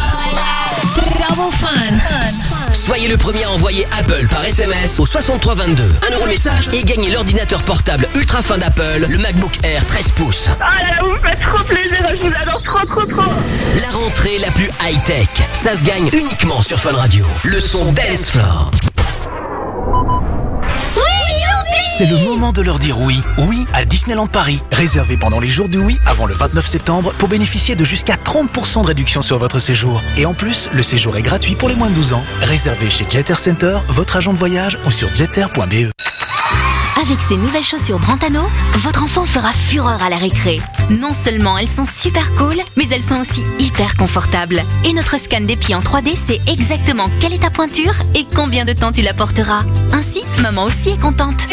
Double fun. Soyez le premier à envoyer Apple par SMS au 6322. Un euro message et gagnez l'ordinateur portable ultra fin d'Apple, le MacBook Air 13 pouces. Ah là là, vous me faites trop plaisir, je vous adore trop. La rentrée la plus high-tech, ça se gagne uniquement sur Fun Radio. Le son Dance Floor. C'est le moment de leur dire oui. Oui à Disneyland Paris. Réservez pendant les jours du oui avant le 29 septembre pour bénéficier de jusqu'à 30% de réduction sur votre séjour. Et en plus, le séjour est gratuit pour les moins de 12 ans. Réservez chez Jet Air Center, votre agent de voyage ou sur jetair.be. Avec ces nouvelles chaussures Brantano, votre enfant fera fureur à la récré. Non seulement elles sont super cool, mais elles sont aussi hyper confortables. Et notre scan des pieds en 3D sait exactement quelle est ta pointure et combien de temps tu la porteras. Ainsi, maman aussi est contente.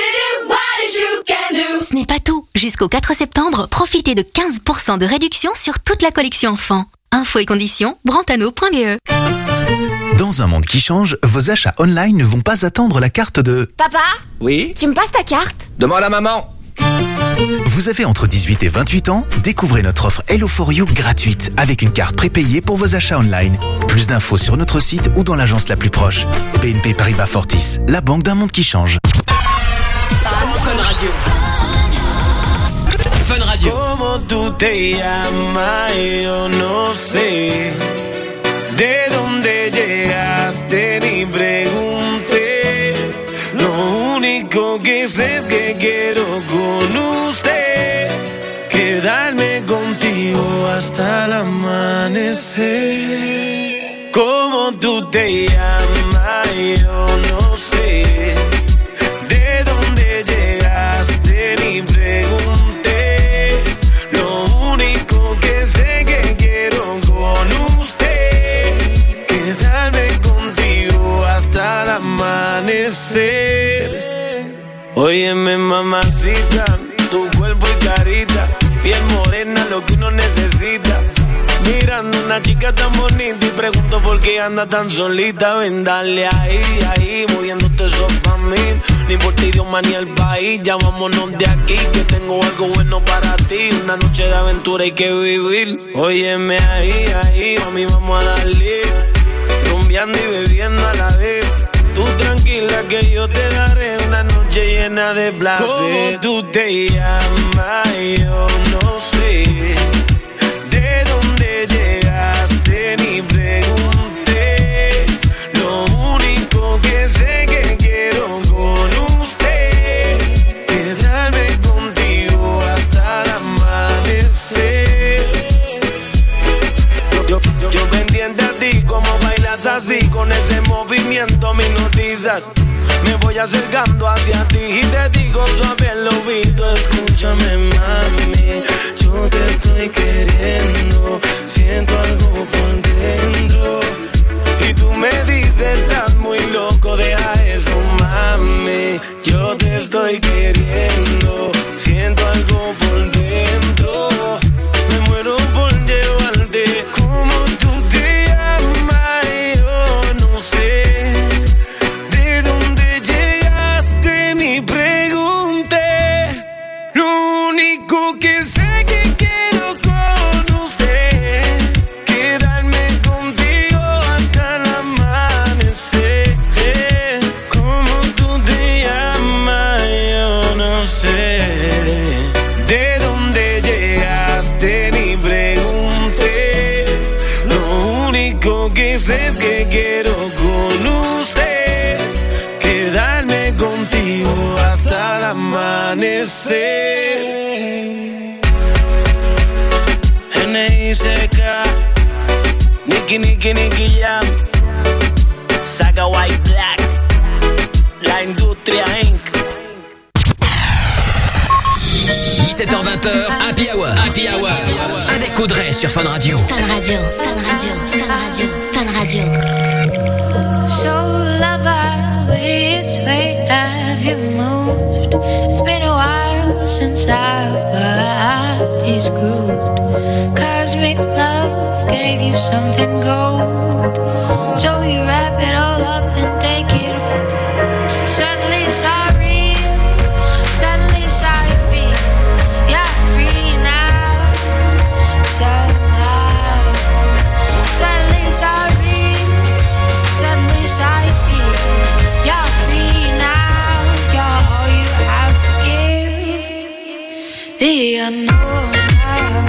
Ce n'est pas tout. Jusqu'au 4 septembre, profitez de 15% de réduction sur toute la collection enfant. Infos et conditions, brantano.be. Dans un monde qui change, vos achats online ne vont pas attendre la carte de... Papa, Oui? tu me passes ta carte? Demande à maman. Vous avez entre 18 et 28 ans, découvrez notre offre Hello for You gratuite avec une carte prépayée pour vos achats online. Plus d'infos sur notre site ou dans l'agence la plus proche. BNP Paribas Fortis, la banque d'un monde qui change. Fun Radio. Fun Radio. Como tú te llamas, yo no sé. De dónde llegaste ni pregunté. Lo único que sé es que quiero con usted quedarme contigo hasta el amanecer. Como tú te llamas, yo no sé. De dónde llegaste ni pregunté. Lo único que sé que quiero con usted quedarme contigo hasta el amanecer. Óyeme mamacita, tu cuerpo y carita, piel morena, lo que uno necesita. Mirando una chica tan bonita y pregunto por qué anda tan solita. Ven, dale ahí, moviéndote eso pa' mí. No importa idioma ni el país, ya vámonos de aquí, que tengo algo bueno para ti. Una noche de aventura hay que vivir. Óyeme ahí, mami, vamos a darle. Rumbeando y bebiendo a la vez. Tú tranquila que yo te daré una noche llena de placer. ¿Cómo tú te llamas? Yo no sé. ¿De dónde llegaste? Ni pregunté. Lo único que sé que quiero con usted quedarme contigo piensas. Me voy acercando hacia ti y te digo suave al oído. Escúchame, mami, yo te estoy queriendo. Siento algo por dentro. Y tú me dices, estás muy loco, deja eso, mami. Yo te estoy queriendo. Siento algo por dentro. Me muero por llevarte. Como tú te llamas, yo no sé. De dónde llegaste ni pregunté. Lo único que sé que quiero con usted. Quedarme contigo hasta el amanecer. Como tú te llamas, yo no sé. De dónde llegaste ni pregunté. Lo único que sé es que quiero con usted. Quedarme contigo hasta el amanecer. N.I.C.K. Nicky Jam. Saga White Black. La Industria Inc. 17h20, Happy Hour. Happy Hour. Avec Audrey sur Fun Radio. Fun Radio, Fun Radio, Fun Radio, Fun Radio. So lover, which way have you moved? It's been a while since our bodies grooved. Cosmic love gave you something gold. So you wrap it all up and take it. Suddenly it's all real. Suddenly it's how you feel. You're free now. Somehow. Suddenly it's all real. Suddenly it's how you feel. You're free now. You're all you have to give. The unknown now.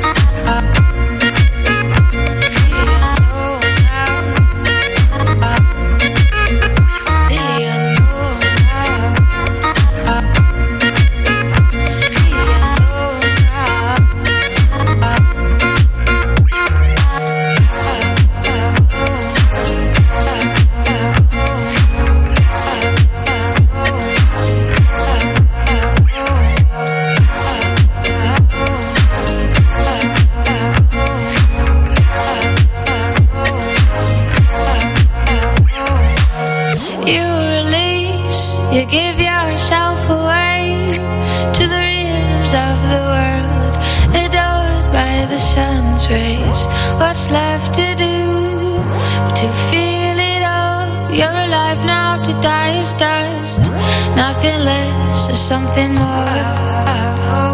You give yourself away to the rhythms of the world, adored by the sun's rays. What's left to do but to feel it all? You're alive now, to die is dust. Nothing less or something more.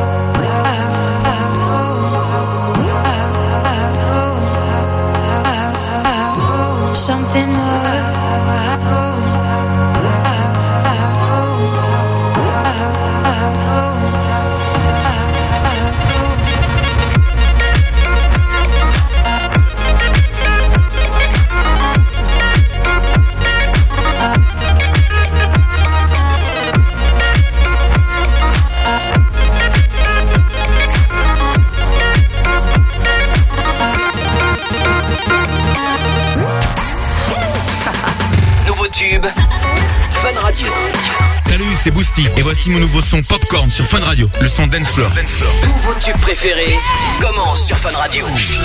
Something more. Nouveau tube, Fun Radio. Salut, c'est Boosty et voici mon nouveau son Popcorn sur Fun Radio, le son Dance Floor. Tous vos tubes préférés commencent sur Fun Radio.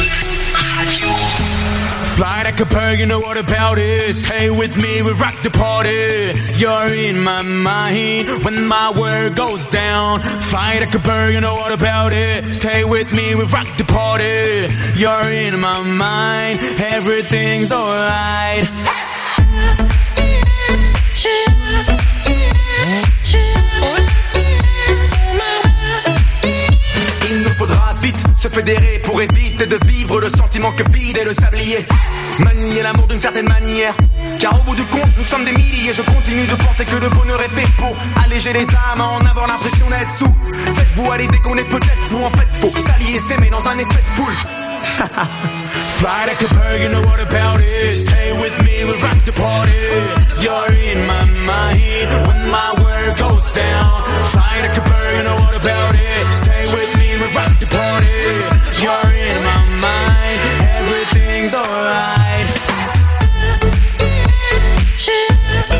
Fly like a bird, you know what about it. Stay with me, we rock the party. You're in my mind when my world goes down. Fly like a bird, you know what about it. Stay with me, we rock the party. You're in my mind, everything's alright. Il nous faudra vite se fédérer pour éviter de vivre le sentiment que vide est le sablier. Manier l'amour d'une certaine manière, car au bout du compte nous sommes des milliers. Je continue de penser que le bonheur est fait pour alléger les âmes, en avoir l'impression d'être sous. Faites-vous à l'idée qu'on est peut-être fou. En fait faut s'allier, s'aimer dans un effet de foule. Fly like a bird, you know what about it. Stay with me, we rock the party. You're in my mind when my world goes down. Fly like a bird, you know what about it. Stay with me, we rock the party. You're in my mind, everything's alright.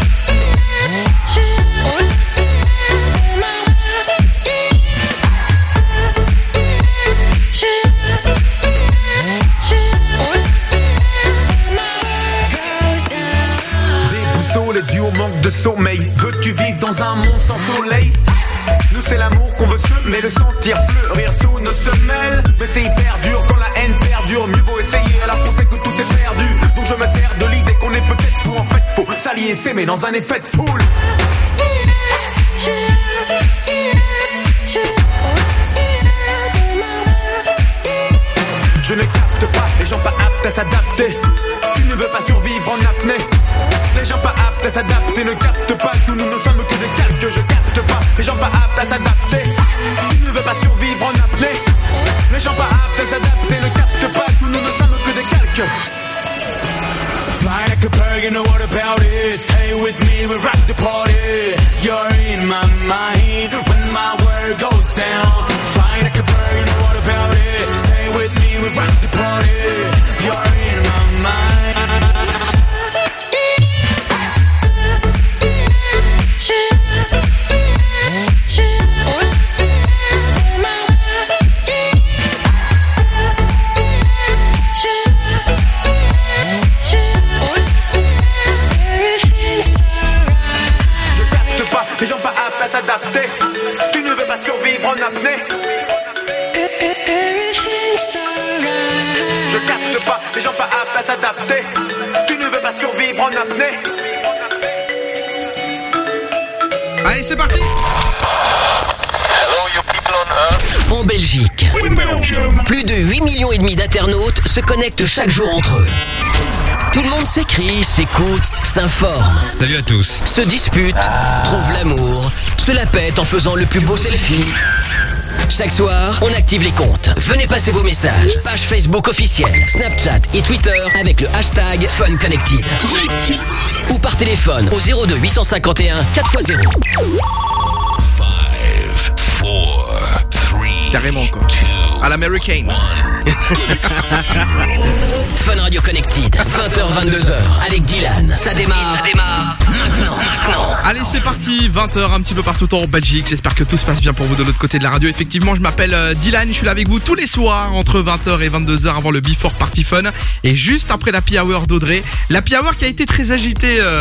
le sentir fleurir sous nos semelles. Mais c'est hyper dur quand la haine perdure. Mieux vaut essayer à la pensée que tout est perdu. Donc je me sers de l'idée qu'on est peut-être fou. En fait faut s'allier et s'aimer dans un effet de foule. Je ne capte pas les gens pas aptes à s'adapter. Tu ne veux pas survivre en apnée. Les gens pas aptes à s'adapter ne captent pas que nous ne sommes que des calques. Je capte pas les gens pas aptes à s'adapter. Tu ne veux pas survivre en apnée. Les gens pas aptes à s'adapter ne captent pas que nous ne sommes que des calques. Fly like a bird, you know what about it. Stay with me, we rock the party. You're in my mind when my word goes down. Fly like a bird, you know what about it. Stay with me, we rock the party. You're in my mind. Les gens pas aptes à s'adapter. Tu ne veux pas survivre en apnée. Je capte pas. Les gens pas aptes à s'adapter. Tu ne veux pas survivre en apnée. Allez, c'est parti. En Belgique, plus de 8,5 millions d'internautes se connectent chaque jour entre eux. Tout le monde s'écrit, s'écoute, s'informe. Salut à tous. Se dispute, trouve l'amour, se la pète en faisant le plus beau selfie. Chaque soir, on active les comptes. Venez passer vos messages. Page Facebook officielle, Snapchat et Twitter avec le hashtag FunConnected. Ou par téléphone au 02 851 4x0. 5, 4, 3, carrément quoi. À l'américaine. Fun Radio Connected, 20h, 22h, avec Dylan. Ça démarre maintenant. Allez, c'est parti, 20h un petit peu partout en Belgique. J'espère que tout se passe bien pour vous de l'autre côté de la radio. Effectivement, je m'appelle Dylan, je suis là avec vous tous les soirs entre 20h et 22h avant le Before Party Fun et juste après l'Happy Hour d'Audrey. L'Happy Hour qui a été très agité